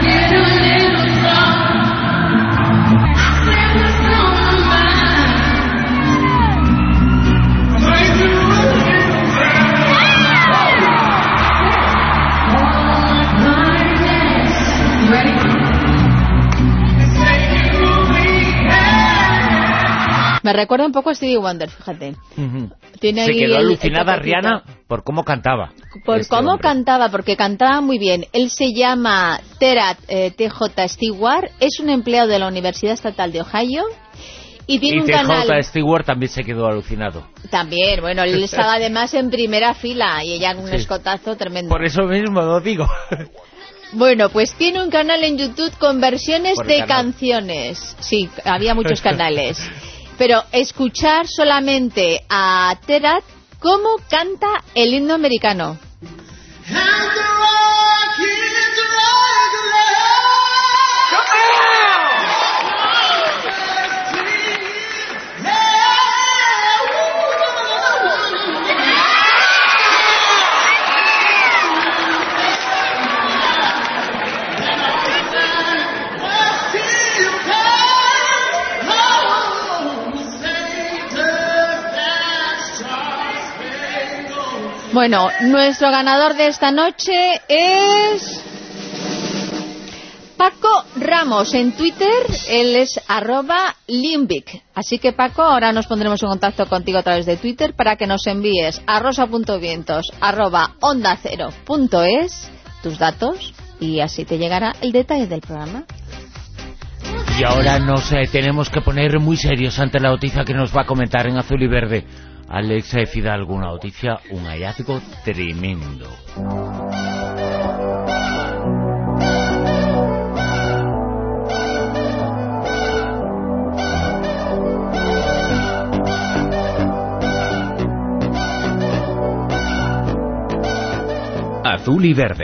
Me recuerda un poco a Stevie Wonder, fíjate. Tiene se ahí quedó alucinada el Rihanna por cómo cantaba. Por cómo cantaba, porque cantaba muy bien. Él se llama Terat T.J. Stewart, es un empleado de la Universidad Estatal de Ohio. Y tiene un canal. T.J. Stewart también se quedó alucinado. También, bueno, él estaba además en primera fila y ella con un escotazo tremendo. Por eso mismo lo digo. Bueno, pues tiene un canal en YouTube con versiones de canciones. Sí, había muchos canales. Pero escuchar solamente a Terat cómo canta el himno americano. Bueno, nuestro ganador de esta noche es Paco Ramos en Twitter. Él es @Limbic. Así que, Paco, ahora nos pondremos en contacto contigo a través de Twitter para que nos envíes a rosa.vientos@ondacero.es tus datos y así te llegará el detalle del programa. Y ahora nos tenemos que poner muy serios ante la noticia que nos va a comentar en azul y verde Alex Fidalgo, una noticia, un hallazgo tremendo. Azul y verde.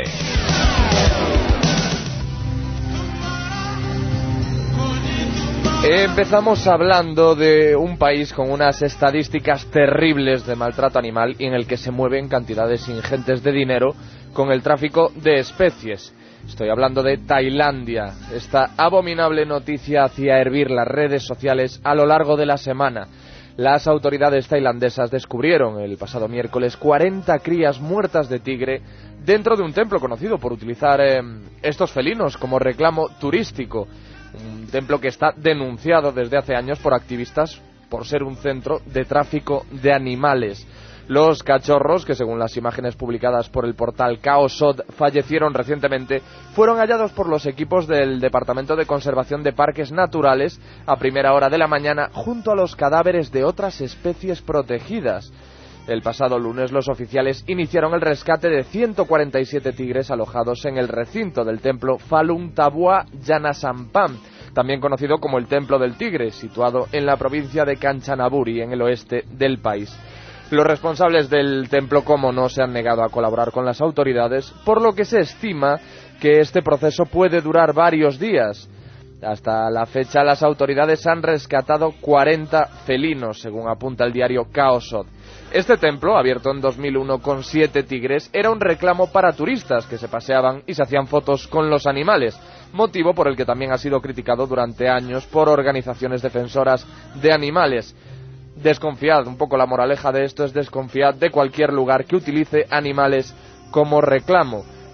Empezamos hablando de un país con unas estadísticas terribles de maltrato animal y en el que se mueven cantidades ingentes de dinero con el tráfico de especies. Estoy hablando de Tailandia. Esta abominable noticia hacía hervir las redes sociales a lo largo de la semana. Las autoridades tailandesas descubrieron el pasado miércoles 40 crías muertas de tigre dentro de un templo conocido por utilizar estos felinos como reclamo turístico. Un templo que está denunciado desde hace años por activistas por ser un centro de tráfico de animales. Los cachorros, que según las imágenes publicadas por el portal Khao-Sod fallecieron recientemente, fueron hallados por los equipos del Departamento de Conservación de Parques Naturales a primera hora de la mañana junto a los cadáveres de otras especies protegidas. El pasado lunes los oficiales iniciaron el rescate de 147 tigres alojados en el recinto del templo Falun Tabua Yanasampam, también conocido como el Templo del Tigre, situado en la provincia de Kanchanaburi, en el oeste del país. Los responsables del templo, como no, se han negado a colaborar con las autoridades, por lo que se estima que este proceso puede durar varios días. Hasta la fecha, las autoridades han rescatado 40 felinos, según apunta el diario Khao-Sod. Este templo, abierto en 2001 con 7 tigres, era un reclamo para turistas que se paseaban y se hacían fotos con los animales, motivo por el que también ha sido criticado durante años por organizaciones defensoras de animales. Desconfiad, un poco la moraleja de esto es desconfiad de cualquier lugar que utilice animales como reclamo.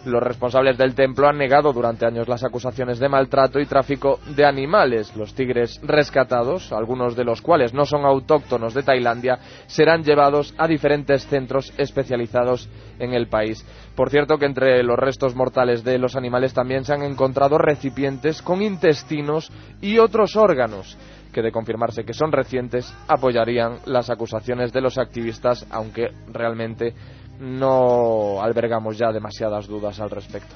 Los responsables del templo han negado durante años las acusaciones de maltrato y tráfico de animales. Los tigres rescatados, algunos de los cuales no son autóctonos de Tailandia, serán llevados a diferentes centros especializados en el país. Por cierto, que entre los restos mortales de los animales también se han encontrado recipientes con intestinos y otros órganos, que de confirmarse que son recientes apoyarían las acusaciones de los activistas, aunque realmente no albergamos ya demasiadas dudas al respecto.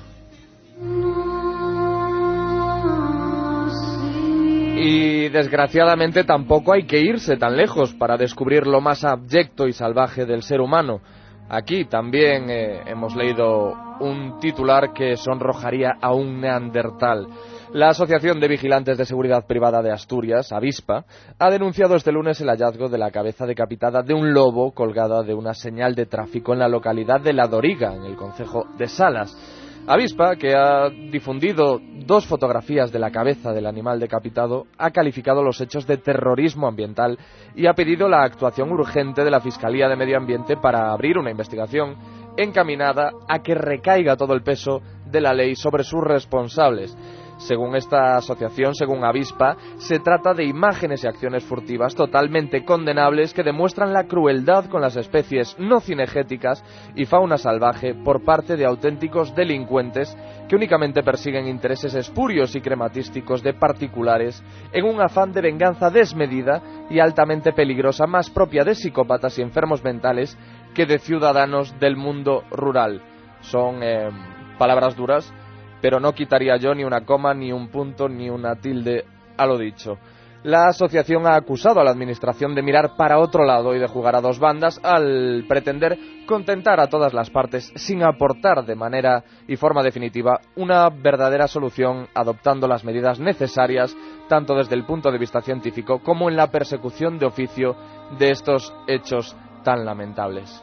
Y desgraciadamente tampoco hay que irse tan lejos para descubrir lo más abyecto y salvaje del ser humano. Aquí también hemos leído un titular que sonrojaría a un neandertal. La Asociación de Vigilantes de Seguridad Privada de Asturias, Avispa, ha denunciado este lunes el hallazgo de la cabeza decapitada de un lobo colgada de una señal de tráfico en la localidad de La Doriga, en el concejo de Salas. Avispa, que ha difundido 2 fotografías de la cabeza del animal decapitado, ha calificado los hechos de terrorismo ambiental y ha pedido la actuación urgente de la Fiscalía de Medio Ambiente para abrir una investigación encaminada a que recaiga todo el peso de la ley sobre sus responsables. Según esta asociación, según Avispa, se trata de imágenes y acciones furtivas totalmente condenables que demuestran la crueldad con las especies no cinegéticas y fauna salvaje por parte de auténticos delincuentes que únicamente persiguen intereses espurios y crematísticos de particulares en un afán de venganza desmedida y altamente peligrosa, más propia de psicópatas y enfermos mentales que de ciudadanos del mundo rural. Son palabras duras, pero no quitaría yo ni una coma, ni un punto, ni una tilde a lo dicho. La asociación ha acusado a la administración de mirar para otro lado y de jugar a 2 bandas al pretender contentar a todas las partes sin aportar de manera y forma definitiva una verdadera solución, adoptando las medidas necesarias tanto desde el punto de vista científico como en la persecución de oficio de estos hechos tan lamentables.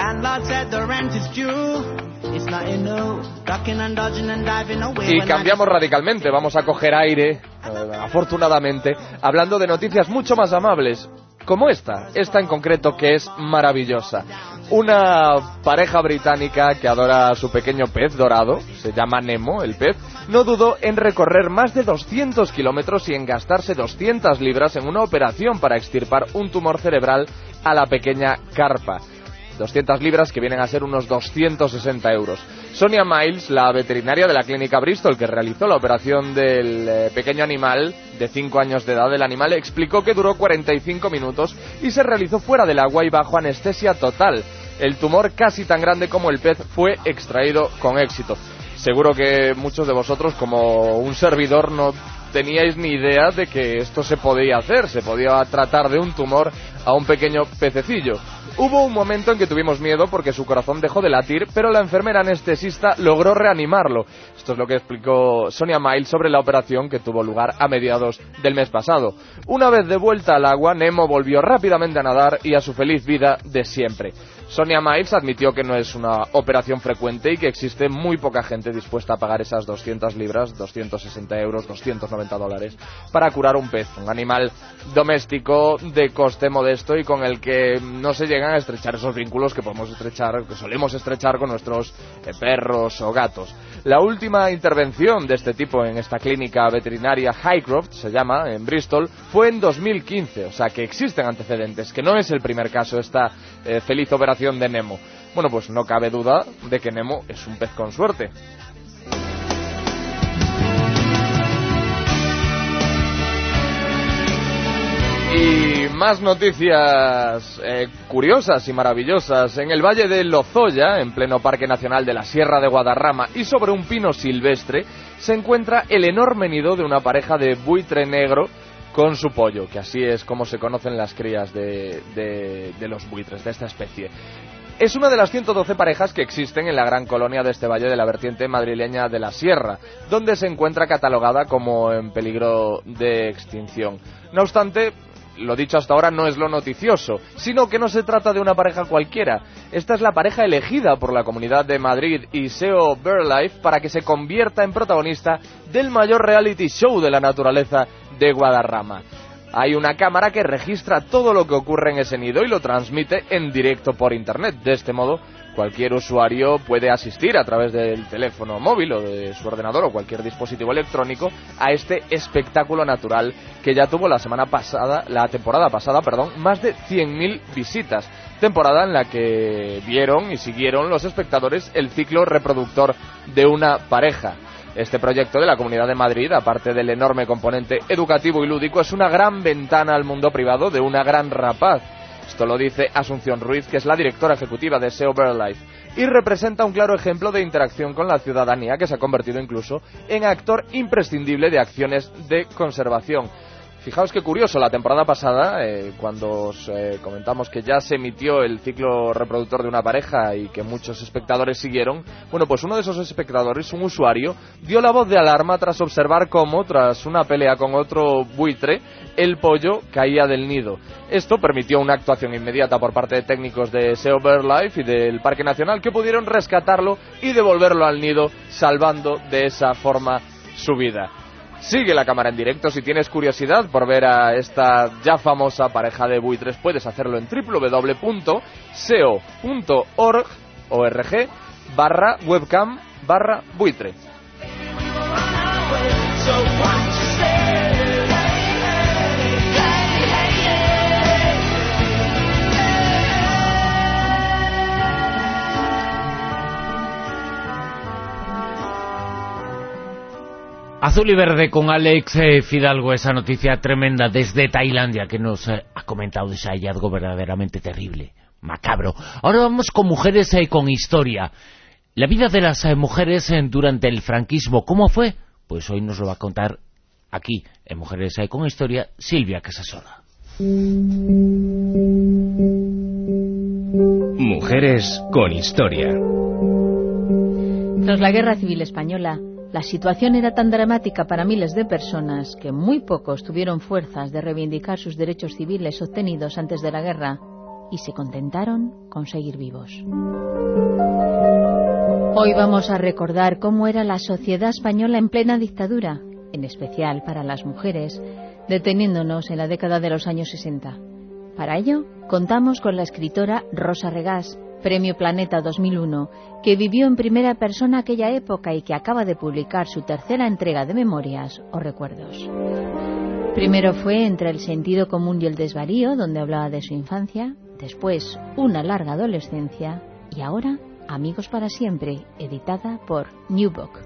Y cambiamos radicalmente, vamos a coger aire, afortunadamente, hablando de noticias mucho más amables, como esta en concreto, que es maravillosa. Una pareja británica que adora a su pequeño pez dorado, se llama Nemo, el pez, no dudó en recorrer más de 200 kilómetros y en gastarse 200 libras en una operación para extirpar un tumor cerebral a la pequeña carpa. 200 libras que vienen a ser unos 260 euros. Sonia Miles, la veterinaria de la clínica Bristol que realizó la operación del pequeño animal de 5 años de edad, el animal, explicó que duró 45 minutos y se realizó fuera del agua y bajo anestesia total. El tumor, casi tan grande como el pez, fue extraído con éxito. Seguro que muchos de vosotros, como un servidor, no teníais ni idea de que esto se podía hacer, se podía tratar de un tumor a un pequeño pececillo. Hubo un momento en que tuvimos miedo porque su corazón dejó de latir, pero la enfermera anestesista logró reanimarlo. Esto es lo que explicó Sonia Miles sobre la operación que tuvo lugar a mediados del mes pasado. Una vez de vuelta al agua, Nemo volvió rápidamente a nadar y a su feliz vida de siempre. Sonia Miles admitió que no es una operación frecuente y que existe muy poca gente dispuesta a pagar esas 200 libras, 260 euros, 290 dólares, para curar un pez, un animal doméstico de coste modesto y con el que no se llegan a estrechar esos vínculos que solemos estrechar con nuestros perros o gatos. La última intervención de este tipo en esta clínica veterinaria Highcroft, se llama, en Bristol, fue en 2015, o sea que existen antecedentes, que no es el primer caso esta feliz operación de Nemo. Bueno, pues no cabe duda de que Nemo es un pez con suerte. Y más noticias curiosas y maravillosas. En el Valle de Lozoya, en pleno Parque Nacional de la Sierra de Guadarrama, y sobre un pino silvestre, se encuentra el enorme nido de una pareja de buitre negro con su pollo, que así es como se conocen las crías de los buitres, de esta especie. Es una de las 112 parejas que existen en la gran colonia de este valle de la vertiente madrileña de la Sierra, donde se encuentra catalogada como en peligro de extinción. No obstante, lo dicho hasta ahora no es lo noticioso, sino que no se trata de una pareja cualquiera. Esta es la pareja elegida por la Comunidad de Madrid y SEO BirdLife para que se convierta en protagonista del mayor reality show de la naturaleza de Guadarrama. Hay una cámara que registra todo lo que ocurre en ese nido y lo transmite en directo por internet. De este modo cualquier usuario puede asistir a través del teléfono móvil o de su ordenador o cualquier dispositivo electrónico a este espectáculo natural que ya tuvo la temporada pasada, más de 100.000 visitas. Temporada en la que vieron y siguieron los espectadores el ciclo reproductor de una pareja. Este proyecto de la Comunidad de Madrid, aparte del enorme componente educativo y lúdico, es una gran ventana al mundo privado de una gran rapaz. Esto lo dice Asunción Ruiz, que es la directora ejecutiva de SEO BirdLife, y representa un claro ejemplo de interacción con la ciudadanía que se ha convertido incluso en actor imprescindible de acciones de conservación. Fijaos qué curioso, la temporada pasada, cuando os comentamos que ya se emitió el ciclo reproductor de una pareja y que muchos espectadores siguieron, bueno, pues uno de esos espectadores, un usuario, dio la voz de alarma tras observar cómo, tras una pelea con otro buitre, el pollo caía del nido. Esto permitió una actuación inmediata por parte de técnicos de SEO BirdLife y del Parque Nacional, que pudieron rescatarlo y devolverlo al nido, salvando de esa forma su vida. Sigue la cámara en directo. Si tienes curiosidad por ver a esta ya famosa pareja de buitres, puedes hacerlo en www.seo.org/webcam/buitre. Azul y verde con Alex Fidalgo, esa noticia tremenda desde Tailandia que nos ha comentado ese hallazgo verdaderamente terrible, macabro. Ahora vamos con mujeres con historia. La vida de las mujeres durante el franquismo, ¿cómo fue? Pues hoy nos lo va a contar aquí, en Mujeres con Historia, Silvia Casasola. Mujeres con Historia. Tras la Guerra Civil Española, la situación era tan dramática para miles de personas que muy pocos tuvieron fuerzas de reivindicar sus derechos civiles obtenidos antes de la guerra y se contentaron con seguir vivos. Hoy vamos a recordar cómo era la sociedad española en plena dictadura, en especial para las mujeres, deteniéndonos en la década de los años 60. Para ello, contamos con la escritora Rosa Regás, Premio Planeta 2001, que vivió en primera persona aquella época y que acaba de publicar su tercera entrega de memorias o recuerdos. Primero fue Entre el sentido común y el desvarío, donde hablaba de su infancia, después Una larga adolescencia y ahora Amigos para siempre, editada por New Book.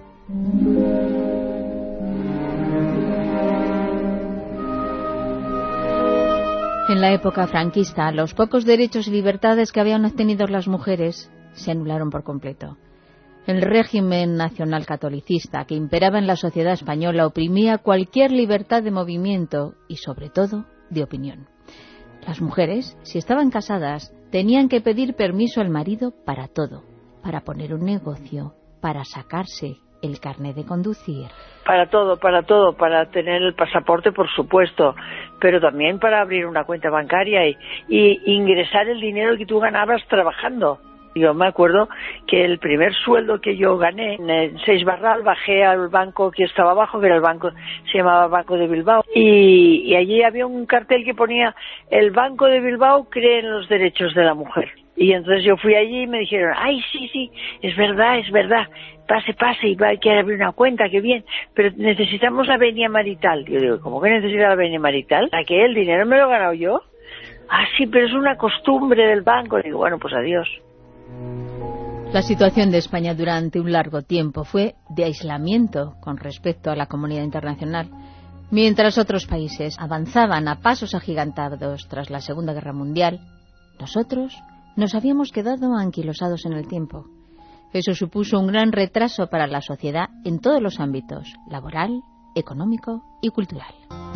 En la época franquista, los pocos derechos y libertades que habían obtenido las mujeres se anularon por completo. El régimen nacional catolicista que imperaba en la sociedad española oprimía cualquier libertad de movimiento y, sobre todo, de opinión. Las mujeres, si estaban casadas, tenían que pedir permiso al marido para todo, para poner un negocio, para sacarse el carnet de conducir. Para todo, para tener el pasaporte, por supuesto, pero también para abrir una cuenta bancaria y ingresar el dinero que tú ganabas trabajando. Yo me acuerdo que el primer sueldo que yo gané en Seix Barral, bajé al banco que estaba abajo, que era el banco, se llamaba Banco de Bilbao, y allí había un cartel que ponía: el Banco de Bilbao cree en los derechos de la mujer. Y entonces yo fui allí y me dijeron: ay, sí, es verdad, pase, y hay que abrir una cuenta, qué bien, pero necesitamos la venia marital. Yo digo: ¿cómo que necesita la venia marital? ¿A qué? ¿El dinero me lo he ganado yo? Ah, sí, pero es una costumbre del banco. Digo: bueno, pues adiós. La situación de España durante un largo tiempo fue de aislamiento con respecto a la comunidad internacional. Mientras otros países avanzaban a pasos agigantados tras la Segunda Guerra Mundial, nosotros nos habíamos quedado anquilosados en el tiempo. Eso supuso un gran retraso para la sociedad en todos los ámbitos: laboral, económico y cultural.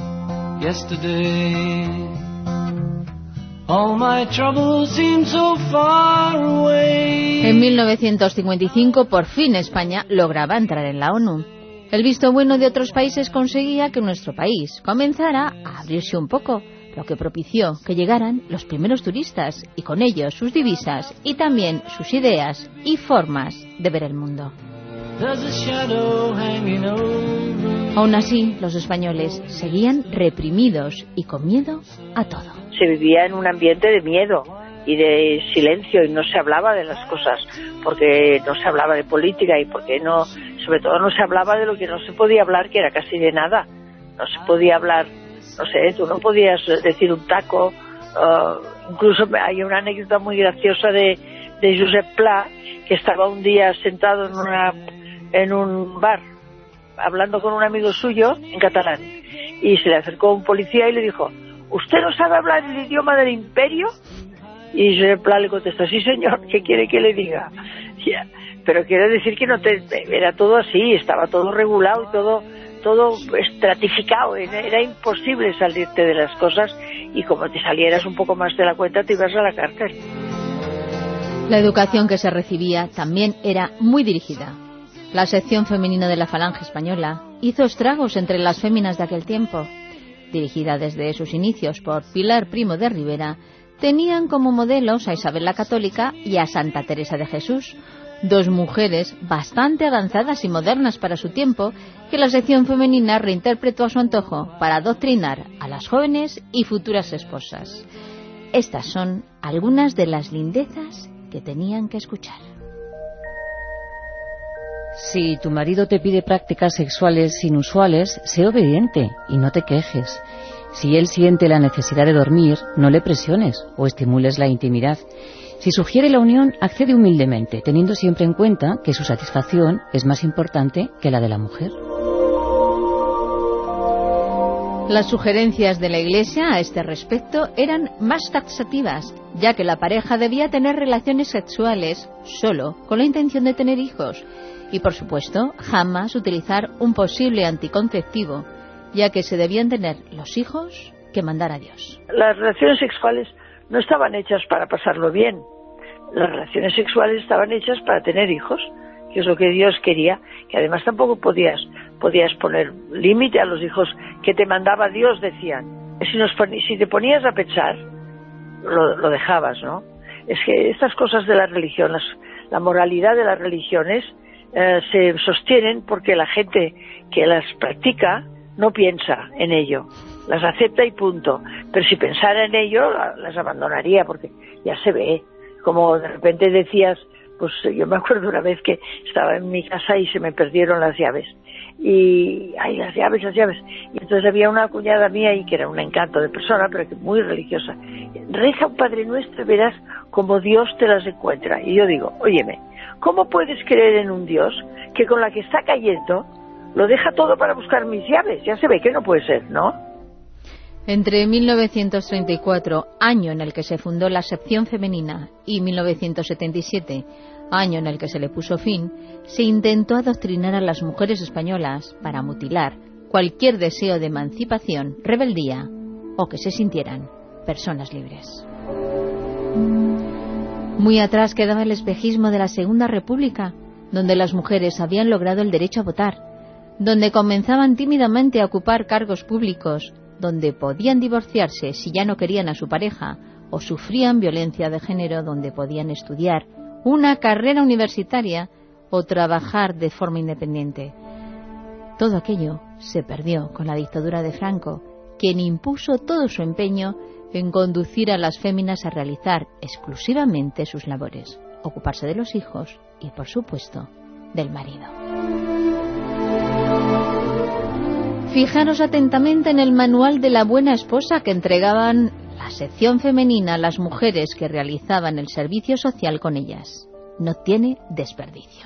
En 1955, por fin España lograba entrar en la ONU. El visto bueno de otros países conseguía que nuestro país comenzara a abrirse un poco, lo que propició que llegaran los primeros turistas y con ellos sus divisas y también sus ideas y formas de ver el mundo. Aún así, los españoles seguían reprimidos y con miedo a todo. Se vivía en un ambiente de miedo, de silencio, y no se hablaba de las cosas, porque no se hablaba de política y porque no, sobre todo no se hablaba de lo que no se podía hablar, que era casi de nada. No se podía hablar, no sé, tú no podías decir un taco. Incluso hay una anécdota muy graciosa de Josep Pla, que estaba un día sentado en un bar hablando con un amigo suyo en catalán, y se le acercó un policía y le dijo: ¿usted no sabe hablar el idioma del imperio? Y Josep Pla le contestó: sí señor, ¿qué quiere que le diga? Yeah. Pero quiero decir que era todo así, estaba todo regulado, todo estratificado, era imposible salirte de las cosas, y como te salieras un poco más de la cuenta te ibas a la cárcel. La educación que se recibía también era muy dirigida. La sección femenina de la Falange Española hizo estragos entre las féminas de aquel tiempo. Dirigida desde sus inicios por Pilar Primo de Rivera, tenían como modelos a Isabel la Católica y a Santa Teresa de Jesús, dos mujeres bastante avanzadas y modernas para su tiempo, que la sección femenina reinterpretó a su antojo para adoctrinar a las jóvenes y futuras esposas. Estas son algunas de las lindezas que tenían que escuchar. Si tu marido te pide prácticas sexuales inusuales, sé obediente y no te quejes. Si él siente la necesidad de dormir, no le presiones o estimules la intimidad. Si sugiere la unión, accede humildemente, teniendo siempre en cuenta que su satisfacción es más importante que la de la mujer. Las sugerencias de la Iglesia a este respecto eran más taxativas, ya que la pareja debía tener relaciones sexuales solo con la intención de tener hijos, y por supuesto jamás utilizar un posible anticonceptivo, ya que se debían tener los hijos que mandar a Dios. Las relaciones sexuales no estaban hechas para pasarlo bien. Las relaciones sexuales estaban hechas para tener hijos, que es lo que Dios quería, que además tampoco podías poner límite a los hijos que te mandaba Dios, decían. Si te ponías a pensar, lo dejabas, ¿no? Es que estas cosas de la religión, la moralidad de las religiones, se sostienen porque la gente que las practica no piensa en ello, las acepta y punto. Pero si pensara en ello, las abandonaría, porque ya se ve. Como de repente decías, pues yo me acuerdo una vez que estaba en mi casa y se me perdieron las llaves. Y, ay, las llaves. Y entonces había una cuñada mía ahí que era un encanto de persona, pero que muy religiosa. Reza un Padre Nuestro y verás cómo Dios te las encuentra. Y yo digo, óyeme, ¿cómo puedes creer en un Dios que con la que está cayendo lo deja todo para buscar mis llaves? Ya se ve que no puede ser, ¿no? Entre 1934, año en el que se fundó la sección femenina, y 1977, año en el que se le puso fin, se intentó adoctrinar a las mujeres españolas para mutilar cualquier deseo de emancipación, rebeldía o que se sintieran personas libres. Muy atrás quedaba el espejismo de la Segunda República, donde las mujeres habían logrado el derecho a votar, donde comenzaban tímidamente a ocupar cargos públicos, donde podían divorciarse si ya no querían a su pareja o sufrían violencia de género, donde podían estudiar una carrera universitaria o trabajar de forma independiente. Todo aquello se perdió con la dictadura de Franco, quien impuso todo su empeño en conducir a las féminas a realizar exclusivamente sus labores, ocuparse de los hijos y, por supuesto, del marido. Fijaros atentamente en el manual de la buena esposa que entregaban la sección femenina a las mujeres que realizaban el servicio social con ellas. No tiene desperdicio.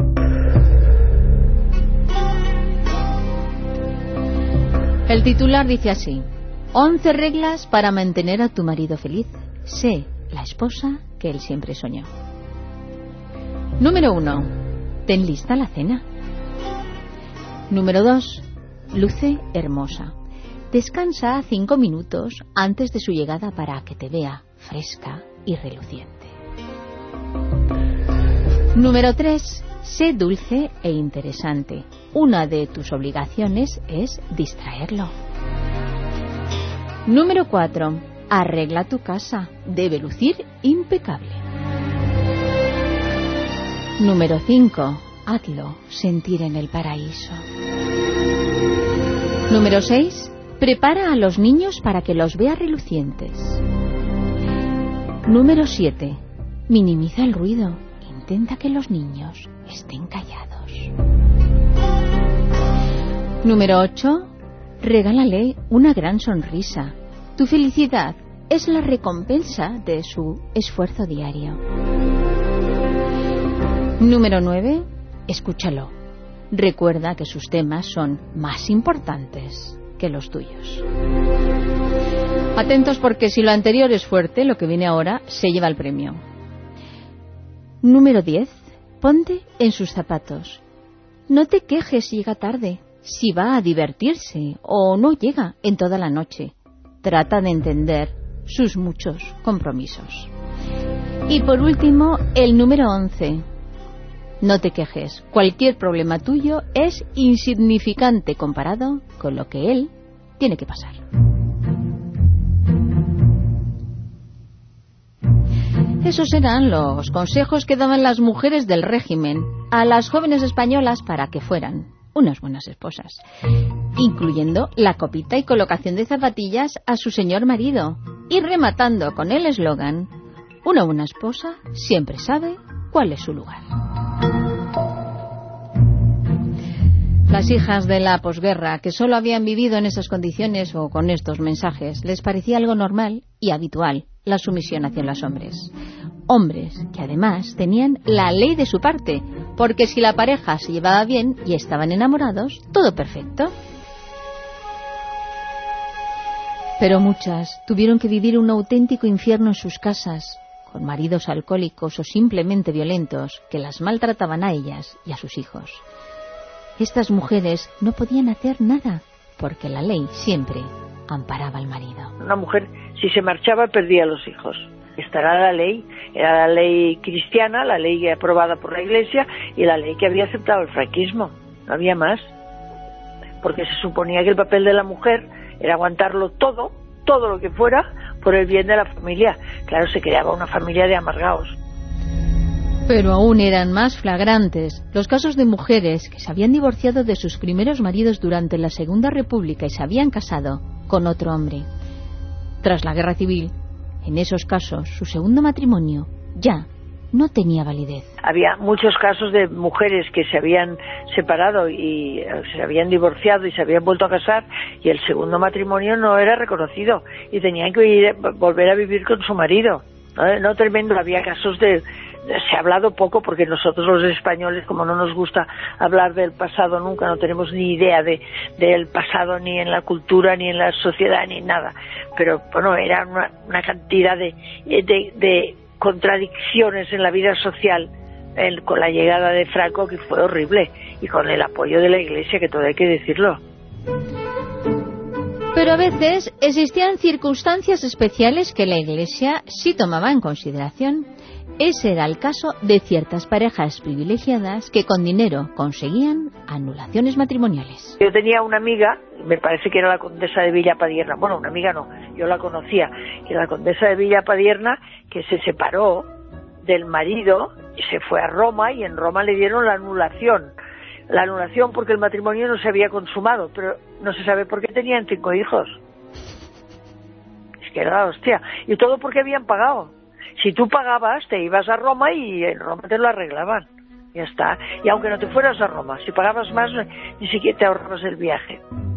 El titular dice así: 11 reglas para mantener a tu marido feliz. Sé la esposa que él siempre soñó. Número 1. Ten lista la cena. Número 2. Luce hermosa. Descansa 5 minutos antes de su llegada para que te vea fresca y reluciente. Número 3. Sé dulce e interesante. Una de tus obligaciones es distraerlo. Número 4. Arregla tu casa. Debe lucir impecable. Número 5. Hazlo sentir en el paraíso. Número 6. Prepara a los niños para que los vea relucientes. Número 7. Minimiza el ruido. Intenta que los niños estén callados. Número 8. Regálale una gran sonrisa. Tu felicidad es la recompensa de su esfuerzo diario. Número 9. Escúchalo. Recuerda que sus temas son más importantes que los tuyos. Atentos porque si lo anterior es fuerte, lo que viene ahora se lleva el premio. Número 10. Ponte en sus zapatos. No te quejes si llega tarde, si va a divertirse o no llega en toda la noche. Trata de entender sus muchos compromisos. Y por último, el número 11. No te quejes. Cualquier problema tuyo es insignificante comparado con lo que él tiene que pasar. Esos eran los consejos que daban las mujeres del régimen a las jóvenes españolas para que fueran unas buenas esposas, incluyendo la copita y colocación de zapatillas a su señor marido, y rematando con el eslogan: una buena esposa siempre sabe cuál es su lugar. Las hijas de la posguerra, que solo habían vivido en esas condiciones o con estos mensajes, les parecía algo normal y habitual la sumisión hacia los hombres. Hombres que además tenían la ley de su parte, porque si la pareja se llevaba bien y estaban enamorados, todo perfecto. Pero muchas tuvieron que vivir un auténtico infierno en sus casas, con maridos alcohólicos o simplemente violentos que las maltrataban a ellas y a sus hijos. Estas mujeres no podían hacer nada, porque la ley siempre amparaba al marido. Una mujer, si se marchaba, perdía a los hijos. Esta era la ley cristiana, la ley aprobada por la Iglesia y la ley que había aceptado el franquismo. No había más. Porque se suponía que el papel de la mujer era aguantarlo todo lo que fuera, por el bien de la familia. Claro, se creaba una familia de amargados. Pero aún eran más flagrantes los casos de mujeres que se habían divorciado de sus primeros maridos durante la Segunda República y se habían casado con otro hombre. Tras la Guerra Civil, en esos casos, su segundo matrimonio ya no tenía validez. Había muchos casos de mujeres que se habían separado y se habían divorciado y se habían vuelto a casar y el segundo matrimonio no era reconocido y tenían que volver a vivir con su marido. No tremendo, había casos se ha hablado poco porque nosotros los españoles, como no nos gusta hablar del pasado nunca, no tenemos ni idea del pasado ni en la cultura, ni en la sociedad, ni nada. Pero bueno, era una cantidad de contradicciones en la vida social con la llegada de Franco que fue horrible y con el apoyo de la Iglesia, que todo hay que decirlo. Pero a veces existían circunstancias especiales que la Iglesia sí tomaba en consideración. Ese era el caso de ciertas parejas privilegiadas que con dinero conseguían anulaciones matrimoniales. Yo tenía una amiga, me parece que era la condesa de Villapadierna, bueno, una amiga no, yo la conocía, que era la condesa de Villapadierna, que se separó del marido y se fue a Roma y en Roma le dieron la anulación. La anulación porque el matrimonio no se había consumado, pero no se sabe por qué tenían 5 hijos. Es que era la hostia. Y todo porque habían pagado. Si tú pagabas, te ibas a Roma y en Roma te lo arreglaban. Ya está. Y aunque no te fueras a Roma, si pagabas más, ni siquiera te ahorrabas el viaje.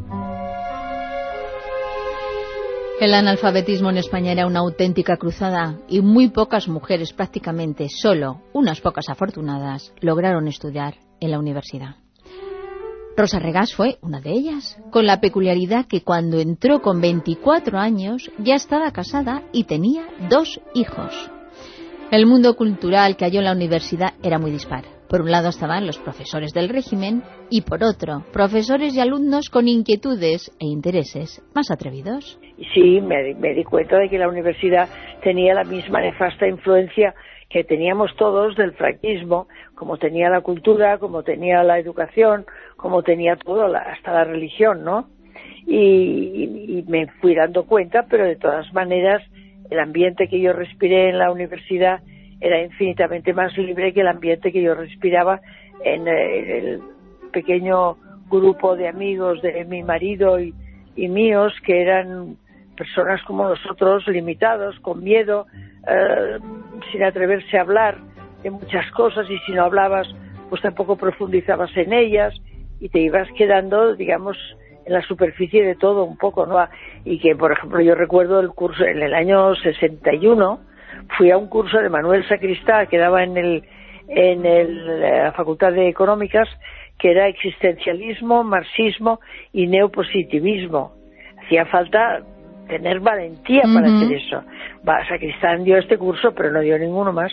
El analfabetismo en España era una auténtica cruzada y muy pocas mujeres, prácticamente solo unas pocas afortunadas, lograron estudiar en la universidad. Rosa Regás fue una de ellas, con la peculiaridad que cuando entró con 24 años ya estaba casada y tenía 2 hijos. El mundo cultural que halló en la universidad era muy dispar. Por un lado estaban los profesores del régimen y por otro, profesores y alumnos con inquietudes e intereses más atrevidos. Sí, me di cuenta de que la universidad tenía la misma nefasta influencia que teníamos todos del franquismo, como tenía la cultura, como tenía la educación, como tenía todo, hasta la religión, ¿no? Y me fui dando cuenta, pero de todas maneras el ambiente que yo respiré en la universidad era infinitamente más libre que el ambiente que yo respiraba en el pequeño grupo de amigos de mi marido y míos, que eran personas como nosotros, limitados, con miedo, sin atreverse a hablar de muchas cosas, y si no hablabas, pues tampoco profundizabas en ellas, y te ibas quedando, digamos, en la superficie de todo un poco, ¿no? Y que, por ejemplo, yo recuerdo el curso en el año 61, fui a un curso de Manuel Sacristá, que daba en la Facultad de Económicas, que era existencialismo, marxismo y neopositivismo. Hacía falta tener valentía para hacer eso. Sacristán dio este curso, pero no dio ninguno más.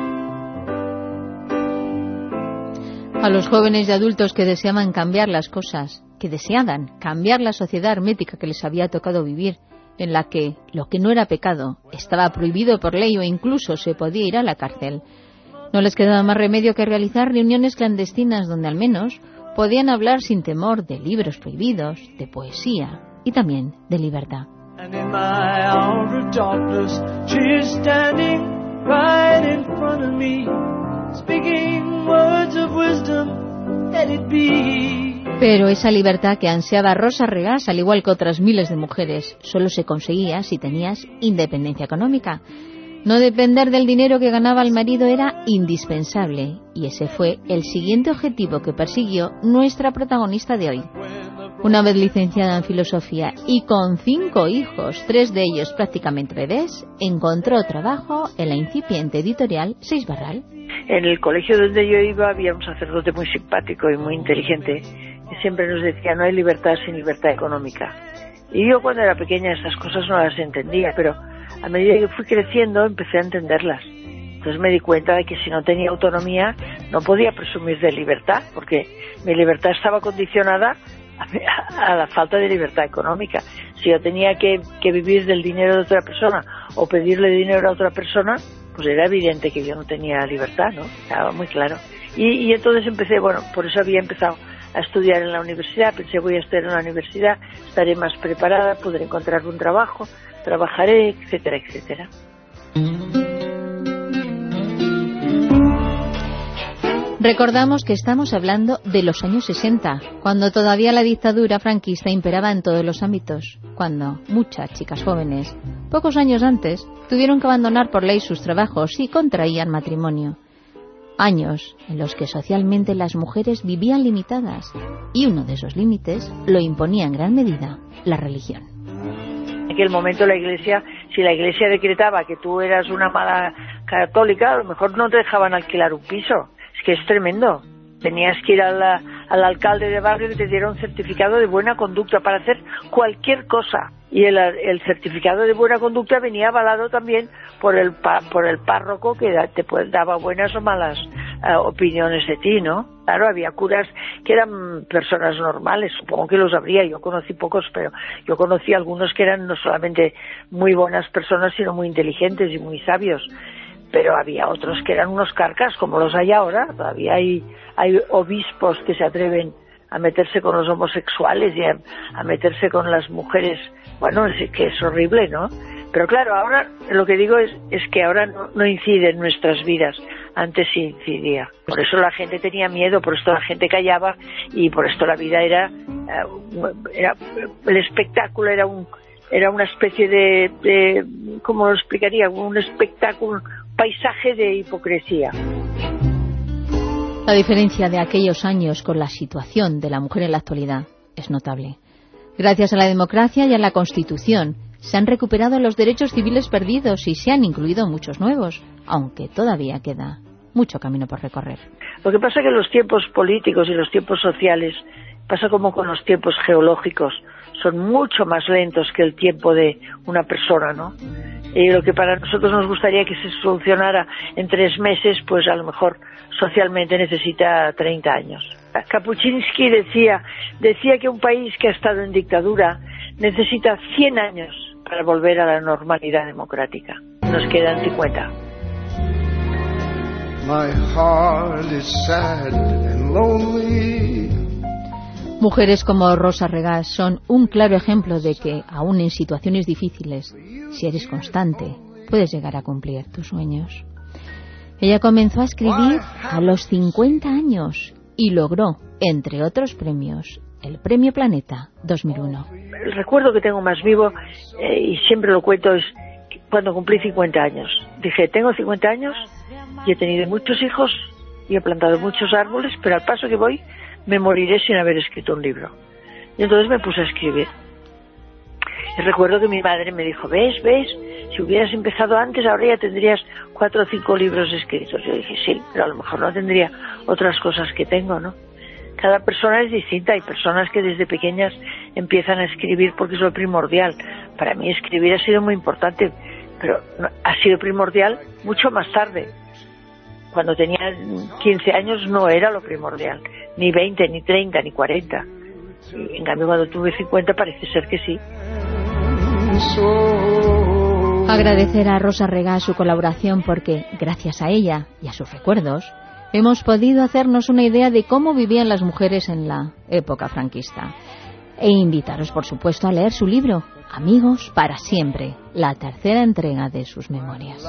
A los jóvenes y adultos que deseaban cambiar las cosas, que deseaban cambiar la sociedad hermética que les había tocado vivir, en la que lo que no era pecado estaba prohibido por ley o incluso se podía ir a la cárcel, no les quedaba más remedio que realizar reuniones clandestinas donde al menos podían hablar sin temor de libros prohibidos, de poesía y también de libertad. And in my hour of darkness, she is standing right in front of me, speaking words of wisdom, let it be. Pero esa libertad que ansiaba Rosa Regás, al igual que otras miles de mujeres, solo se conseguía si tenías independencia económica. No depender del dinero que ganaba el marido era indispensable, y ese fue el siguiente objetivo que persiguió nuestra protagonista de hoy. Una vez licenciada en filosofía y con 5 hijos, 3 de ellos prácticamente bebés, encontró trabajo en la incipiente editorial Seix Barral. En el colegio donde yo iba había un sacerdote muy simpático y muy inteligente, que siempre nos decía: no hay libertad sin libertad económica. Y yo cuando era pequeña estas cosas no las entendía, pero a medida que fui creciendo empecé a entenderlas. Entonces me di cuenta de que si no tenía autonomía no podía presumir de libertad, porque mi libertad estaba condicionada a la falta de libertad económica. Si yo tenía que vivir del dinero de otra persona o pedirle dinero a otra persona, pues era evidente que yo no tenía libertad, ¿no? Estaba muy claro. Y entonces empecé, bueno, por eso había empezado a estudiar en la universidad. Pensé: voy a estudiar en la universidad, estaré más preparada, podré encontrar un trabajo, trabajaré, etcétera, etcétera. Recordamos que estamos hablando de los años 60, cuando todavía la dictadura franquista imperaba en todos los ámbitos, cuando muchas chicas jóvenes, pocos años antes, tuvieron que abandonar por ley sus trabajos y contraían matrimonio. Años en los que socialmente las mujeres vivían limitadas, y uno de esos límites lo imponía en gran medida la religión. En aquel momento la Iglesia, si la Iglesia decretaba que tú eras una mala católica, a lo mejor no te dejaban alquilar un piso. Es que es tremendo. Tenías que ir al alcalde de barrio que te diera un certificado de buena conducta para hacer cualquier cosa. Y el certificado de buena conducta venía avalado también por el párroco, que te daba buenas o malas opiniones de ti, ¿no? Claro, había curas que eran personas normales, supongo que los habría, yo conocí pocos, pero yo conocí algunos que eran no solamente muy buenas personas, sino muy inteligentes y muy sabios. Pero había otros que eran unos carcas, como los hay ahora. Todavía hay obispos que se atreven a meterse con los homosexuales y a meterse con las mujeres. Bueno, es que es horrible, ¿no? Pero claro, ahora lo que digo es que ahora no incide en nuestras vidas. Antes sí incidía. Por eso la gente tenía miedo, por esto la gente callaba, y por esto la vida era el espectáculo era una especie de ¿cómo lo explicaría? Un espectáculo, paisaje de hipocresía. La diferencia de aquellos años con la situación de la mujer en la actualidad es notable. Gracias a la democracia y a la Constitución se han recuperado los derechos civiles perdidos y se han incluido muchos nuevos, aunque todavía queda mucho camino por recorrer. Lo que pasa es que los tiempos políticos y los tiempos sociales, pasa como con los tiempos geológicos, son mucho más lentos que el tiempo de una persona, ¿no? Y lo que para nosotros nos gustaría que se solucionara en 3 meses, pues a lo mejor socialmente necesita 30 años. Kapuscinski decía que un país que ha estado en dictadura necesita 100 años para volver a la normalidad democrática. Nos quedan 50. My heart is sad and lonely. Mujeres como Rosa Regás son un claro ejemplo de que, aún en situaciones difíciles, si eres constante, puedes llegar a cumplir tus sueños. Ella comenzó a escribir a los 50 años y logró, entre otros premios, el Premio Planeta 2001. El recuerdo que tengo más vivo, y siempre lo cuento, es cuando cumplí 50 años. Dije, tengo 50 años y he tenido muchos hijos y he plantado muchos árboles, pero al paso que voy me moriré sin haber escrito un libro. Y entonces me puse a escribir. Y recuerdo que mi madre me dijo, ¿ves? Si hubieras empezado antes, ahora ya tendrías 4 o 5 libros escritos. Yo dije, sí, pero a lo mejor no tendría otras cosas que tengo, ¿no? Cada persona es distinta. Hay personas que desde pequeñas empiezan a escribir porque es lo primordial. Para mí escribir ha sido muy importante, pero ha sido primordial mucho más tarde. Cuando tenía 15 años no era lo primordial, ni 20, ni 30, ni 40. Y en cambio cuando tuve 50 parece ser que sí. Agradecer a Rosa Regá su colaboración porque, gracias a ella y a sus recuerdos, hemos podido hacernos una idea de cómo vivían las mujeres en la época franquista. E invitaros, por supuesto, a leer su libro, Amigos para siempre, la tercera entrega de sus memorias.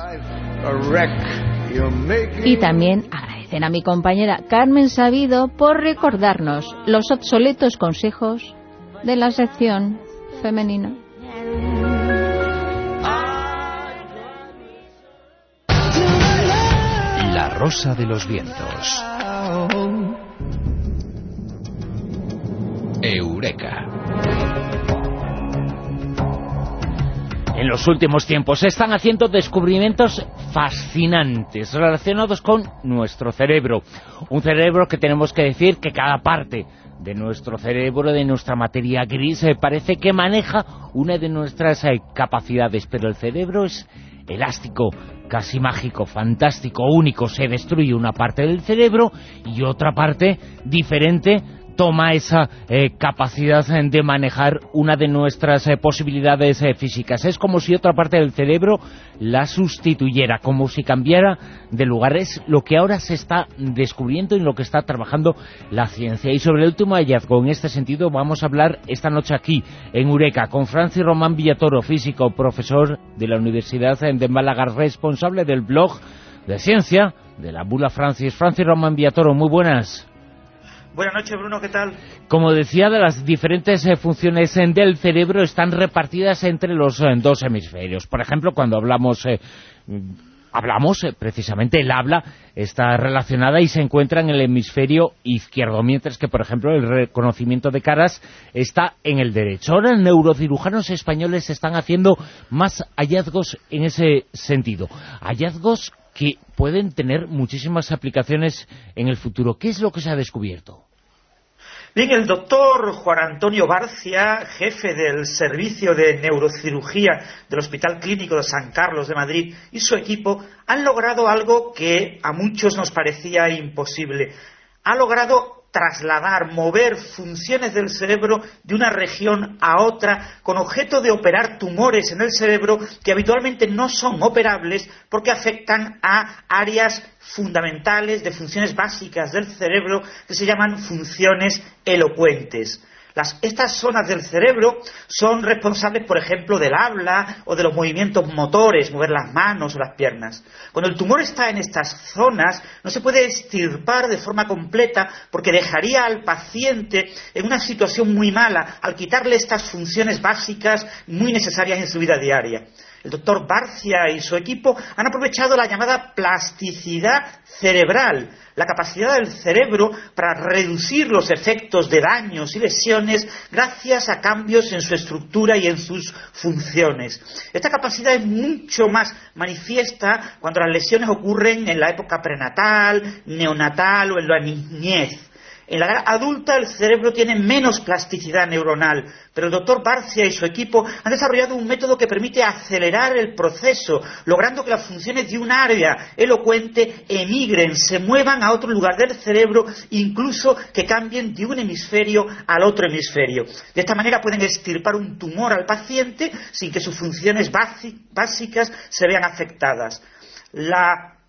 Y también agradecer a mi compañera Carmen Sabido por recordarnos los obsoletos consejos de la sección femenina. La Rosa de los Vientos. Eureka. En los últimos tiempos se están haciendo descubrimientos fascinantes relacionados con nuestro cerebro. Un cerebro que tenemos que decir que cada parte de nuestro cerebro, de nuestra materia gris, parece que maneja una de nuestras capacidades, pero el cerebro es elástico, casi mágico, fantástico, único. Se destruye una parte del cerebro y otra parte diferente toma esa capacidad de manejar una de nuestras posibilidades físicas. Es como si otra parte del cerebro la sustituyera, como si cambiara de lugar. Es lo que ahora se está descubriendo y en lo que está trabajando la ciencia. Y sobre el último hallazgo en este sentido vamos a hablar esta noche aquí, en Eureka, con Francis Román Villatoro, físico, profesor de la Universidad de Málaga, responsable del blog de ciencia de la Bula Francis. Francis Román Villatoro, muy buenas. Buenas noches, Bruno, ¿qué tal? Como decía, de las diferentes funciones del cerebro están repartidas entre los dos hemisferios. Por ejemplo, cuando hablamos precisamente el habla está relacionada y se encuentra en el hemisferio izquierdo, mientras que, por ejemplo, el reconocimiento de caras está en el derecho. Ahora, neurocirujanos españoles están haciendo más hallazgos en ese sentido. Hallazgos que pueden tener muchísimas aplicaciones en el futuro. ¿Qué es lo que se ha descubierto? Bien, el doctor Juan Antonio Barcia, jefe del Servicio de Neurocirugía del Hospital Clínico de San Carlos de Madrid, y su equipo han logrado algo que a muchos nos parecía imposible. Ha logrado trasladar, mover funciones del cerebro de una región a otra con objeto de operar tumores en el cerebro que habitualmente no son operables porque afectan a áreas fundamentales de funciones básicas del cerebro que se llaman funciones elocuentes. Estas zonas del cerebro son responsables, por ejemplo, del habla o de los movimientos motores, mover las manos o las piernas. Cuando el tumor está en estas zonas, no se puede extirpar de forma completa porque dejaría al paciente en una situación muy mala al quitarle estas funciones básicas muy necesarias en su vida diaria. El doctor Barcia y su equipo han aprovechado la llamada plasticidad cerebral, la capacidad del cerebro para reducir los efectos de daños y lesiones gracias a cambios en su estructura y en sus funciones. Esta capacidad es mucho más manifiesta cuando las lesiones ocurren en la época prenatal, neonatal o en la niñez. En la edad adulta el cerebro tiene menos plasticidad neuronal, pero el doctor Barcia y su equipo han desarrollado un método que permite acelerar el proceso, logrando que las funciones de un área elocuente emigren, se muevan a otro lugar del cerebro, incluso que cambien de un hemisferio al otro hemisferio. De esta manera pueden extirpar un tumor al paciente sin que sus funciones básicas se vean afectadas. La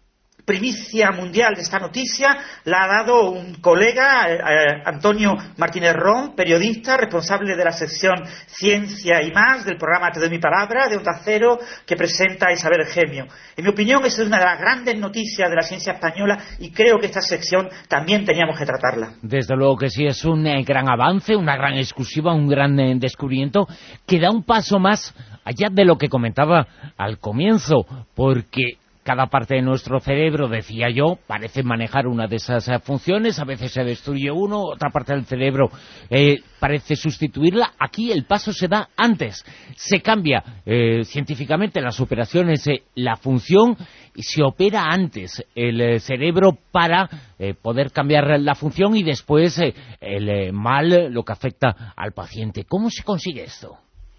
primicia mundial de esta noticia la ha dado un colega, Antonio Martínez Ron, periodista, responsable de la sección Ciencia y Más del programa Te doy mi palabra de Onda Cero, que presenta Isabel Gemio. En mi opinión, esa es una de las grandes noticias de la ciencia española y creo que esta sección también teníamos que tratarla. Desde luego que sí, es un gran avance, una gran exclusiva, un gran descubrimiento que da un paso más allá de lo que comentaba al comienzo, porque cada parte de nuestro cerebro, decía yo, parece manejar una de esas funciones, a veces se destruye uno, otra parte del cerebro parece sustituirla. Aquí el paso se da antes, se cambia científicamente las operaciones, la función, y se opera antes el cerebro para poder cambiar la función y después el mal, lo que afecta al paciente. ¿Cómo se consigue esto?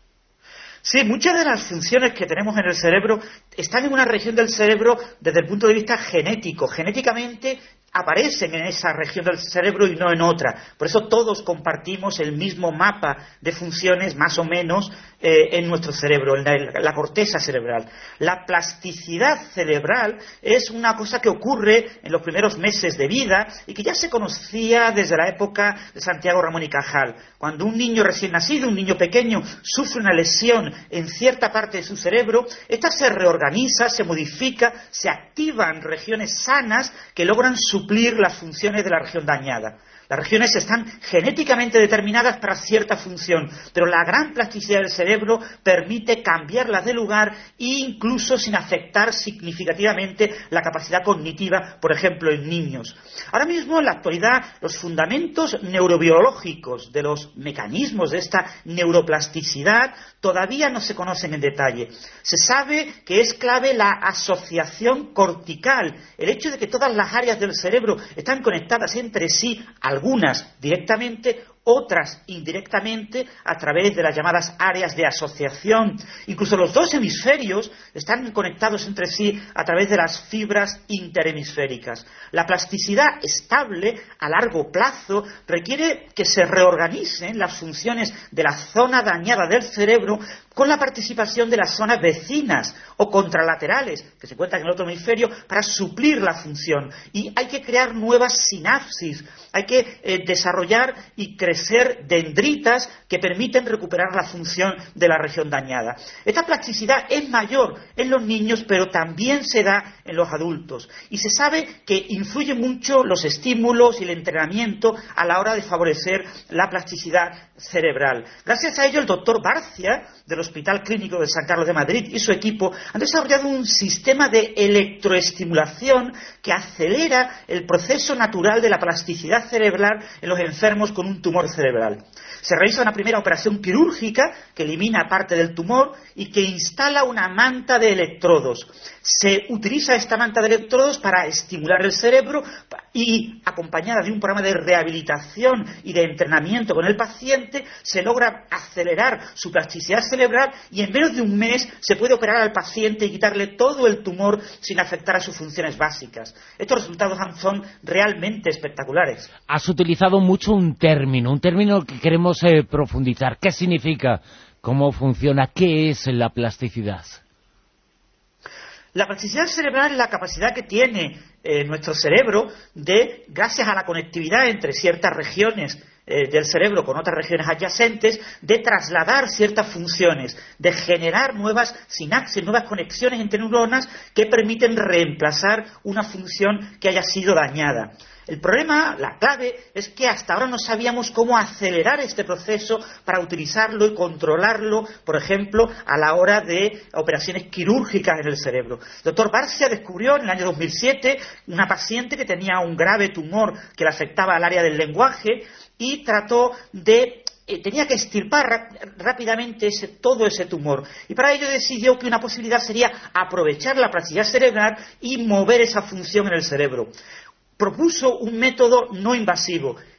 Sí, muchas de las funciones que tenemos en el cerebro están en una región del cerebro desde el punto de vista genético. Genéticamente aparecen en esa región del cerebro y no en otra. Por eso todos compartimos el mismo mapa de funciones, más o menos, en nuestro cerebro, en la corteza cerebral. La plasticidad cerebral es una cosa que ocurre en los primeros meses de vida y que ya se conocía desde la época de Santiago Ramón y Cajal. Cuando un niño recién nacido, un niño pequeño, sufre una lesión en cierta parte de su cerebro, esta se reorganiza, se modifica, se activan regiones sanas que logran suplir las funciones de la región dañada. Las regiones están genéticamente determinadas para cierta función, pero la gran plasticidad del cerebro permite cambiarlas de lugar e incluso sin afectar significativamente la capacidad cognitiva, por ejemplo, en niños. Ahora mismo, en la actualidad, los fundamentos neurobiológicos de los mecanismos de esta neuroplasticidad todavía no se conocen en detalle. Se sabe que es clave la asociación cortical, el hecho de que todas las áreas del cerebro están conectadas entre sí, algunas directamente, otras indirectamente, a través de las llamadas áreas de asociación. Incluso los dos hemisferios están conectados entre sí a través de las fibras interhemisféricas. La plasticidad estable a largo plazo requiere que se reorganicen las funciones de la zona dañada del cerebro con la participación de las zonas vecinas o contralaterales que se encuentran en el otro hemisferio para suplir la función. Y hay que crear nuevas sinapsis, hay que desarrollar y crecer dendritas que permiten recuperar la función de la región dañada. Esta plasticidad es mayor en los niños, pero también se da en los adultos. Y se sabe que influyen mucho los estímulos y el entrenamiento a la hora de favorecer la plasticidad cerebral. Gracias a ello, el doctor Barcia, del Hospital Clínico de San Carlos de Madrid, y su equipo han desarrollado un sistema de electroestimulación que acelera el proceso natural de la plasticidad cerebral en los enfermos con un tumor cerebral. Se realiza una primera operación quirúrgica que elimina parte del tumor y que instala una manta de electrodos. Se utiliza esta manta de electrodos para estimular el cerebro y, acompañada de un programa de rehabilitación y de entrenamiento con el paciente, se logra acelerar su plasticidad cerebral y en menos de un mes se puede operar al paciente y quitarle todo el tumor sin afectar a sus funciones básicas. Estos resultados son realmente espectaculares. Has utilizado mucho un término que queremos profundizar. ¿Qué significa? ¿Cómo funciona? ¿Qué es la plasticidad? La plasticidad cerebral es la capacidad que tiene nuestro cerebro de, gracias a la conectividad entre ciertas regiones del cerebro con otras regiones adyacentes, de trasladar ciertas funciones, de generar nuevas sinapsis, nuevas conexiones entre neuronas que permiten reemplazar una función que haya sido dañada. El problema, la clave, es que hasta ahora no sabíamos cómo acelerar este proceso para utilizarlo y controlarlo, por ejemplo, a la hora de operaciones quirúrgicas en el cerebro. El doctor Barcia descubrió en el año 2007 una paciente que tenía un grave tumor que le afectaba al área del lenguaje y tenía que extirpar rápidamente todo ese tumor. Y para ello decidió que una posibilidad sería aprovechar la plasticidad cerebral y mover esa función en el cerebro. Propuso un método no invasivo.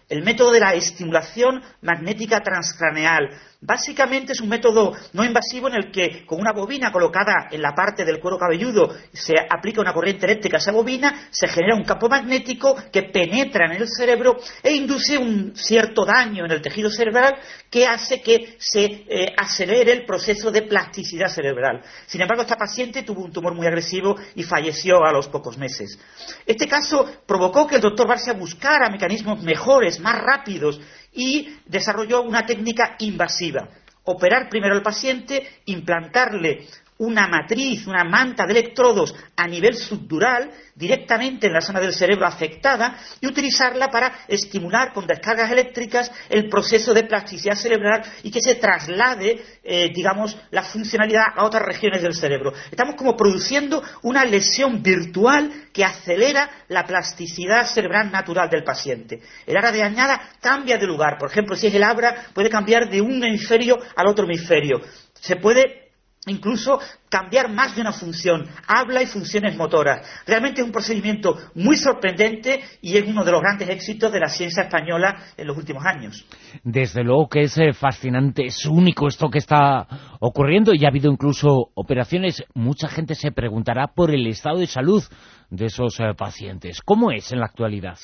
el método de la estimulación magnética transcraneal. Básicamente es un método no invasivo en el que con una bobina colocada en la parte del cuero cabelludo se aplica una corriente eléctrica a esa bobina, se genera un campo magnético que penetra en el cerebro e induce un cierto daño en el tejido cerebral que hace que se acelere el proceso de plasticidad cerebral. Sin embargo, esta paciente tuvo un tumor muy agresivo y falleció a los pocos meses. Este caso provocó que el doctor Barcia buscara mecanismos mejores, más rápidos, y desarrolló una técnica invasiva. Operar primero al paciente, implantarle una matriz, una manta de electrodos a nivel subdural, directamente en la zona del cerebro afectada, y utilizarla para estimular con descargas eléctricas el proceso de plasticidad cerebral y que se traslade, la funcionalidad a otras regiones del cerebro. Estamos como produciendo una lesión virtual que acelera la plasticidad cerebral natural del paciente. El área dañada cambia de lugar. Por ejemplo, si es el habla, puede cambiar de un hemisferio al otro hemisferio. Se puede incluso cambiar más de una función, habla y funciones motoras. Realmente es un procedimiento muy sorprendente y es uno de los grandes éxitos de la ciencia española en los últimos años. Desde luego que es fascinante, es único esto que está ocurriendo y ha habido incluso operaciones. Mucha gente se preguntará por el estado de salud de esos pacientes. ¿Cómo es en la actualidad?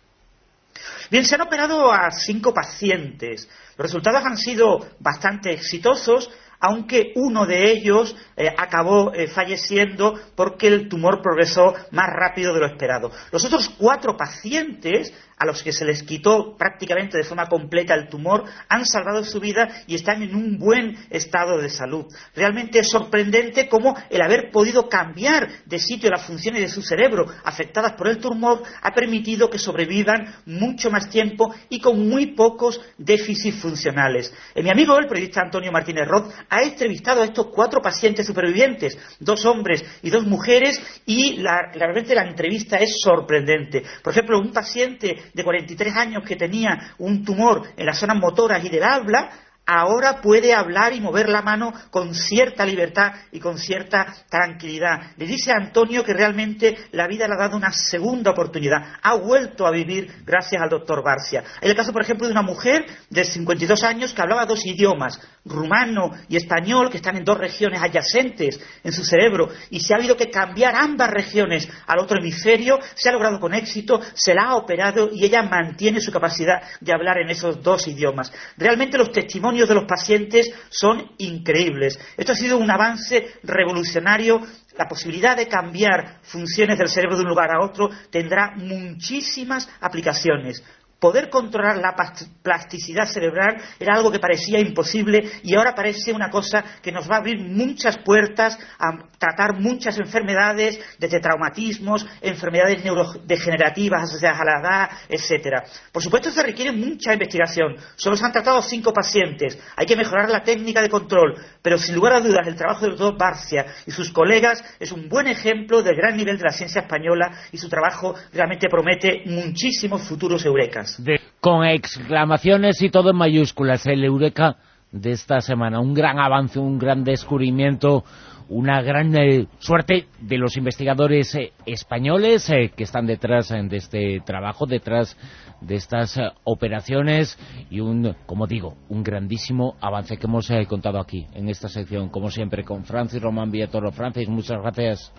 Bien, se han operado a 5 pacientes. Los resultados han sido bastante exitosos, aunque uno de ellos acabó falleciendo porque el tumor progresó más rápido de lo esperado. Los otros 4 pacientes, a los que se les quitó prácticamente de forma completa el tumor, han salvado su vida y están en un buen estado de salud. Realmente es sorprendente cómo el haber podido cambiar de sitio las funciones de su cerebro afectadas por el tumor ha permitido que sobrevivan mucho más tiempo y con muy pocos déficits funcionales. Mi amigo, el periodista Antonio Martínez Roth, ha entrevistado a estos 4 pacientes supervivientes, 2 hombres y 2 mujeres, y realmente la entrevista es sorprendente. Por ejemplo, un paciente de 43 años que tenía un tumor en las zonas motoras y del habla, ahora puede hablar y mover la mano con cierta libertad y con cierta tranquilidad. Le dice a Antonio que realmente la vida le ha dado una segunda oportunidad. Ha vuelto a vivir gracias al doctor Barcia. Hay el caso, por ejemplo, de una mujer de 52 años que hablaba 2 idiomas, rumano y español, que están en 2 regiones adyacentes en su cerebro, y se ha habido que cambiar ambas regiones al otro hemisferio. Se ha logrado con éxito, se la ha operado y ella mantiene su capacidad de hablar en esos 2 idiomas. Realmente los testimonios de los pacientes son increíbles. Esto ha sido un avance revolucionario. La posibilidad de cambiar funciones del cerebro de un lugar a otro tendrá muchísimas aplicaciones. Poder controlar la plasticidad cerebral era algo que parecía imposible y ahora parece una cosa que nos va a abrir muchas puertas a tratar muchas enfermedades, desde traumatismos, enfermedades neurodegenerativas asociadas a la edad, etcétera. Por supuesto, se requiere mucha investigación. Solo se han tratado 5 pacientes. Hay que mejorar la técnica de control, pero sin lugar a dudas el trabajo del doctor Barcia y sus colegas es un buen ejemplo del gran nivel de la ciencia española y su trabajo realmente promete muchísimos futuros eurekas. Con exclamaciones y todo en mayúsculas, el eureka de esta semana. Un gran avance, un gran descubrimiento, una gran suerte de los investigadores españoles que están detrás de este trabajo, detrás de estas operaciones, y como digo, un grandísimo avance que hemos contado aquí en esta sección, como siempre, con Francis Román Villatoro. Francis, muchas gracias.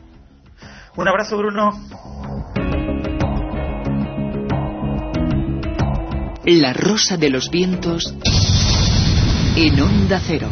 Un abrazo, Bruno. La Rosa de los Vientos en Onda Cero.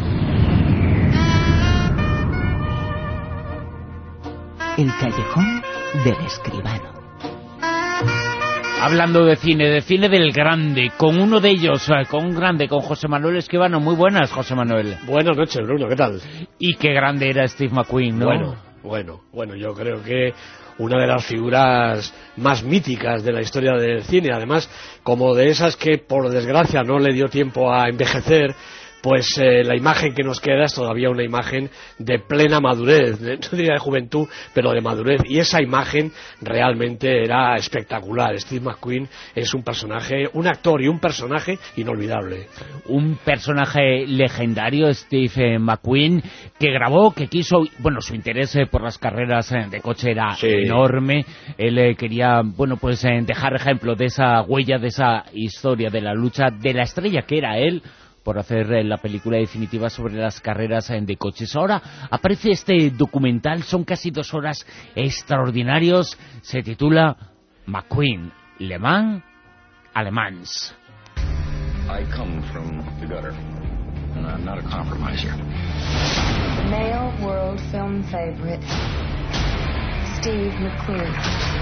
El callejón del escribano. Hablando de cine del grande, con uno de ellos, con un grande, con José Manuel Escribano. Muy buenas, José Manuel. Buenas noches, Bruno, ¿qué tal? Y qué grande era Steve McQueen, ¿no? Bueno, yo creo que una de las figuras más míticas de la historia del cine, además, como de esas que por desgracia no le dio tiempo a envejecer, pues la imagen que nos queda es todavía una imagen de plena madurez, no diría de juventud, pero de madurez, y esa imagen realmente era espectacular. Steve McQueen es un personaje, un actor y un personaje inolvidable. Un personaje legendario, Steve McQueen, que grabó, que quiso, bueno, su interés por las carreras de coche era enorme. Él quería, bueno, pues dejar ejemplo de esa huella, de esa historia, de la lucha de la estrella que era él, por hacer la película definitiva sobre las carreras de coches. Ahora aparece este documental, son casi 2 horas extraordinarios, se titula McQueen, Le Mans, Alemans. I come from the gutter, and I'm not a compromiser. Male world film favorite, Steve McQueen.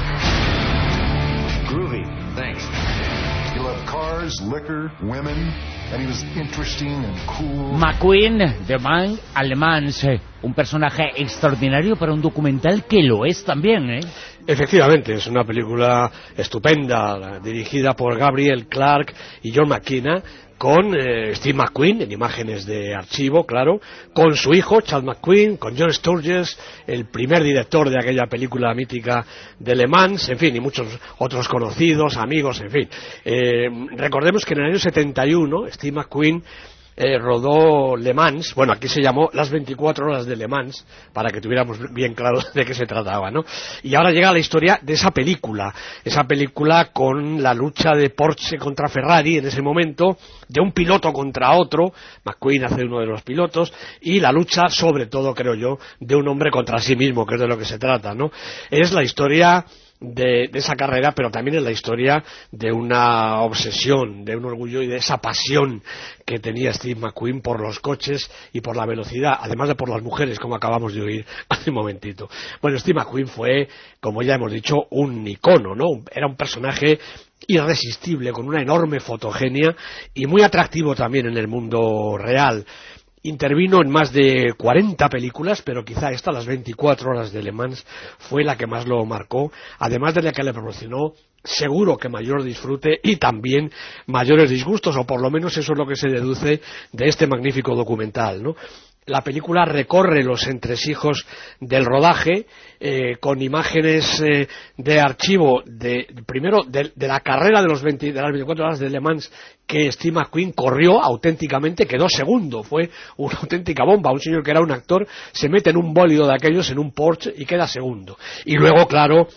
Groovy, thanks. He loved cars, liquor, women, and he was interesting and cool. McQueen, Le Mans, Alemans, un personaje extraordinario para un documental que lo es también, ¿eh? Efectivamente, es una película estupenda, dirigida por Gabriel Clark y John McKenna, con Steve McQueen, en imágenes de archivo, claro, con su hijo, Chad McQueen, con John Sturges, el primer director de aquella película mítica de Le Mans, en fin, y muchos otros conocidos, amigos, en fin. Recordemos que en el año 71, Steve McQueen rodó Le Mans, bueno, aquí se llamó Las 24 horas de Le Mans, para que tuviéramos bien claro de qué se trataba, ¿no? Y ahora llega la historia de esa película con la lucha de Porsche contra Ferrari en ese momento, de un piloto contra otro, McQueen hace uno de los pilotos, y la lucha, sobre todo, creo yo, de un hombre contra sí mismo, que es de lo que se trata, ¿no? Es la historia de esa carrera, pero también es la historia de una obsesión, de un orgullo y de esa pasión que tenía Steve McQueen por los coches y por la velocidad, además de por las mujeres, como acabamos de oír hace un momentito. Bueno, Steve McQueen fue, como ya hemos dicho, un icono, ¿no? Era un personaje irresistible, con una enorme fotogenia y muy atractivo también en el mundo real. Intervino en más de 40 películas, pero quizá esta, Las 24 horas de Le Mans, fue la que más lo marcó, además de la que le proporcionó seguro que mayor disfrute y también mayores disgustos, o por lo menos eso es lo que se deduce de este magnífico documental, ¿no? La película recorre los entresijos del rodaje con imágenes de archivo primero de la carrera de las 24 horas de Le Mans que Steve McQueen corrió auténticamente, quedó segundo, fue una auténtica bomba. Un señor que era un actor se mete en un bólido de aquellos, en un Porsche, y queda segundo. Y luego, claro,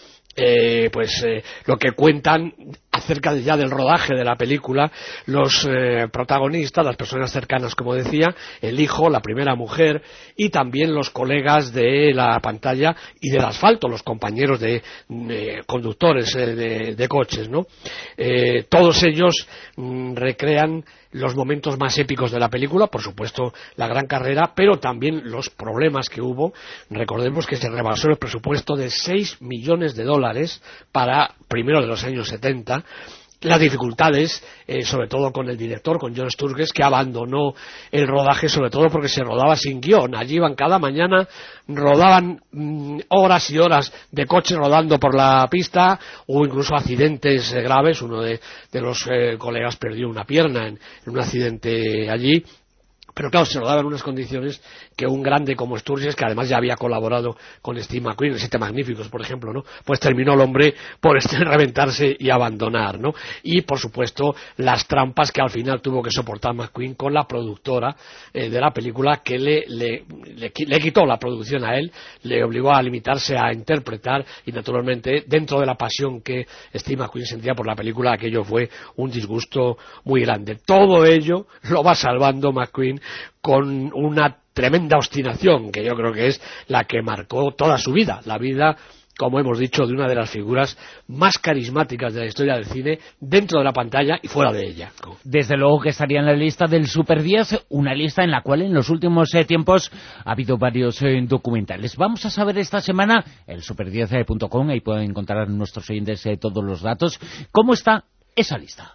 lo que cuentan acerca ya del rodaje de la película los protagonistas, las personas cercanas, como decía, el hijo, la primera mujer, y también los colegas de la pantalla y del asfalto, los compañeros de conductores de coches, ¿no? Todos ellos recrean los momentos más épicos de la película, por supuesto la gran carrera, pero también los problemas que hubo. Recordemos que se rebasó el presupuesto de $6 millones para primero de los años 70, las dificultades, sobre todo con el director, con John Sturges, que abandonó el rodaje, sobre todo porque se rodaba sin guión. Allí iban cada mañana, rodaban horas y horas de coche rodando por la pista, hubo incluso accidentes graves. Uno de los colegas perdió una pierna en un accidente allí. Pero claro, se rodaba en unas condiciones que un grande como Sturges, que además ya había colaborado con Steve McQueen en Siete Magníficos, por ejemplo, ¿no? Pues terminó el hombre por reventarse y abandonar, ¿no? Y, por supuesto, las trampas que al final tuvo que soportar McQueen con la productora de la película, que le quitó la producción a él, le obligó a limitarse a interpretar, y naturalmente, dentro de la pasión que Steve McQueen sentía por la película, aquello fue un disgusto muy grande. Todo ello lo va salvando McQueen con una tremenda obstinación, que yo creo que es la que marcó toda su vida, la vida, como hemos dicho, de una de las figuras más carismáticas de la historia del cine, dentro de la pantalla y fuera de ella. Desde luego que estaría en la lista del Super 10, una lista en la cual en los últimos tiempos ha habido varios documentales. Vamos a saber esta semana, el super10.com, ahí pueden encontrar nuestros oyentes todos los datos, cómo está esa lista,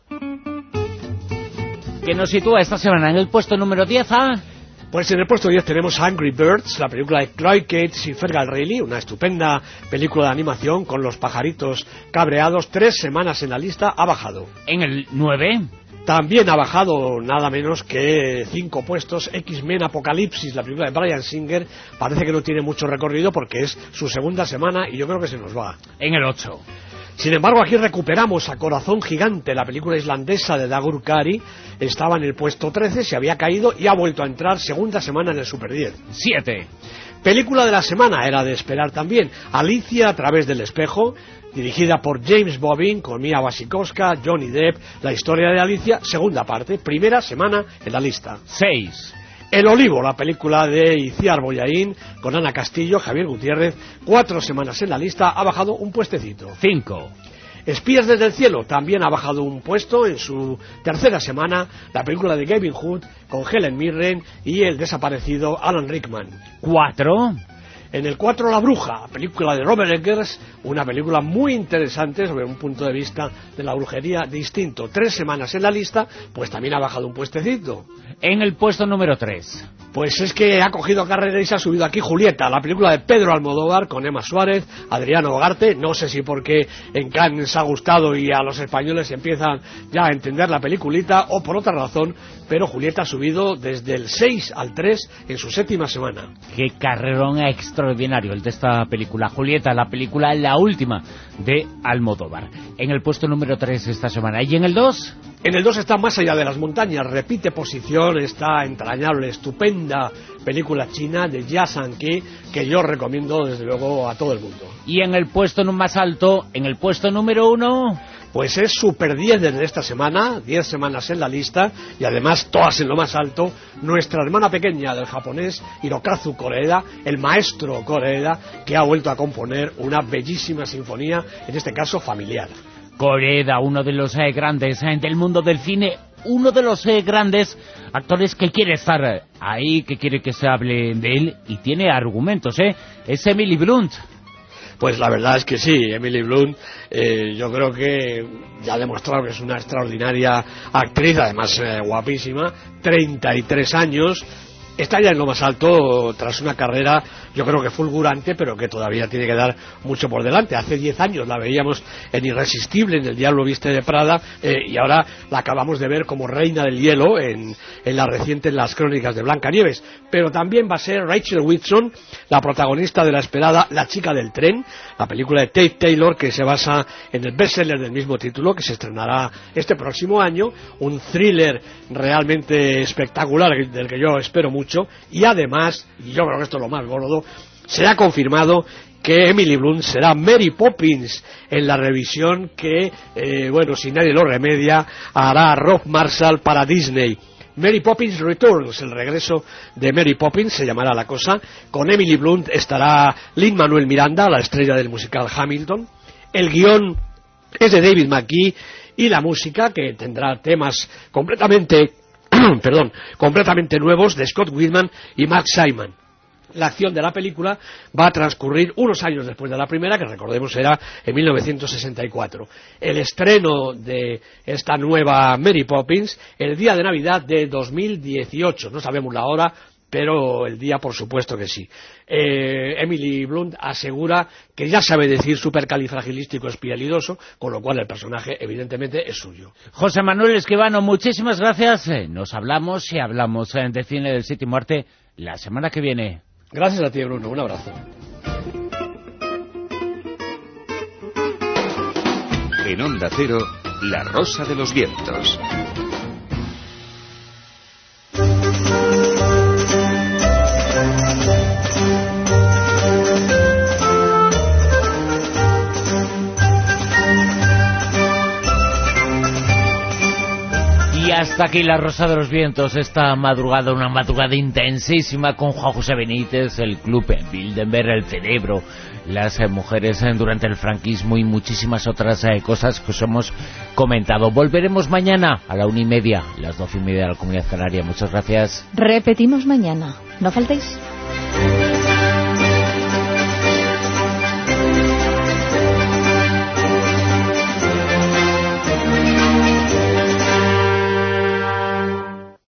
que nos sitúa esta semana en el puesto número 10 a... Pues en el puesto 10 tenemos Angry Birds, la película de Chloe Cates y Fergal Reilly, una estupenda película de animación con los pajaritos cabreados. 3 semanas en la lista, ha bajado. En el 9... También ha bajado nada menos que 5 puestos X-Men Apocalipsis, la película de Bryan Singer. Parece que no tiene mucho recorrido porque es su segunda semana y yo creo que se nos va. En el 8. Sin embargo, aquí recuperamos a Corazón Gigante, la película islandesa de Dagur Kari. Estaba en el puesto 13, se había caído y ha vuelto a entrar segunda semana en el Super 10. 7. Película de la semana, era de esperar también. Alicia a través del espejo, dirigida por James Bobbin, con Mia Wasikowska, Johnny Depp. La historia de Alicia, segunda parte, primera semana en la lista. 6. El Olivo, la película de Itziar Boyain, con Ana Castillo, Javier Gutiérrez, 4 semanas en la lista, ha bajado un puestecito. 5. Espías desde el cielo, también ha bajado un puesto en su tercera semana, la película de Gavin Hood, con Helen Mirren y el desaparecido Alan Rickman. 4. En el 4, La Bruja, película de Robert Eggers, una película muy interesante sobre un punto de vista de la brujería distinto. 3 semanas en la lista, pues también ha bajado un puestecito. En el puesto número 3. Pues es que ha cogido carrera y se ha subido aquí Julieta, la película de Pedro Almodóvar con Emma Suárez, Adriano Ugarte. No sé si porque en Cannes ha gustado y a los españoles empiezan ya a entender la peliculita o por otra razón, pero Julieta ha subido desde el 6 al 3 en su séptima semana. Qué carrerón extraordinario el de esta película. Julieta, la película la última de Almodóvar. En el puesto número 3 esta semana. ¿Y en el 2? En el 2 está Más allá de las montañas, repite posición, está entrañable, estupenda película china de Jia Zhangke, que yo recomiendo desde luego a todo el mundo. Y en el puesto más alto, en el puesto número 1... Pues es Super 10 desde esta semana, 10 semanas en la lista, y además todas en lo más alto, nuestra hermana pequeña del japonés, Hirokazu Koreeda, el maestro Koreeda, que ha vuelto a componer una bellísima sinfonía, en este caso familiar. Koreeda, uno de los grandes del mundo del cine, uno de los grandes actores que quiere estar ahí, que quiere que se hable de él, y tiene argumentos, es Emily Blunt. Pues la verdad es que sí, Emily Blunt, yo creo que ya ha demostrado que es una extraordinaria actriz, además guapísima, 33 años, está ya en lo más alto tras una carrera yo creo que fulgurante, pero que todavía tiene que dar mucho por delante. Hace 10 años la veíamos en Irresistible, en El Diablo Viste de Prada, y ahora la acabamos de ver como Reina del Hielo en la reciente Las Crónicas de Blancanieves. Pero también va a ser Rachel Wilson, la protagonista de la esperada La Chica del Tren, la película de Tate Taylor, que se basa en el bestseller del mismo título, que se estrenará este próximo año, un thriller realmente espectacular del que yo espero mucho. Y además, y yo creo que esto es lo más gordo, se ha confirmado que Emily Blunt será Mary Poppins en la revisión que, bueno, si nadie lo remedia, hará Rob Marshall para Disney. Mary Poppins Returns, el regreso de Mary Poppins, se llamará la cosa. Con Emily Blunt estará Lin-Manuel Miranda, la estrella del musical Hamilton. El guión es de David McKee y la música, que tendrá temas completamente nuevos, de Scott Wittman y Mark Simon. La acción de la película va a transcurrir unos años después de la primera, que recordemos era en 1964. El estreno de esta nueva Mary Poppins el día de Navidad de 2018. No sabemos la hora, pero el día por supuesto que sí. Emily Blunt asegura que ya sabe decir supercalifragilístico espialidoso, con lo cual el personaje evidentemente es suyo. José Manuel Escribano, muchísimas gracias. Nos hablamos y hablamos de cine del séptimo arte la semana que viene. Gracias a ti, Bruno. Un abrazo. En Onda Cero, La Rosa de los Vientos. Y hasta aquí La Rosa de los Vientos, esta madrugada, una madrugada intensísima con Juan José Benítez, el Club Bilderberg, El Cerebro, las mujeres durante el franquismo y muchísimas otras cosas que os hemos comentado. Volveremos mañana a la 1:30, las 12:30 de la Comunidad Canaria. Muchas gracias. Repetimos mañana. No faltéis.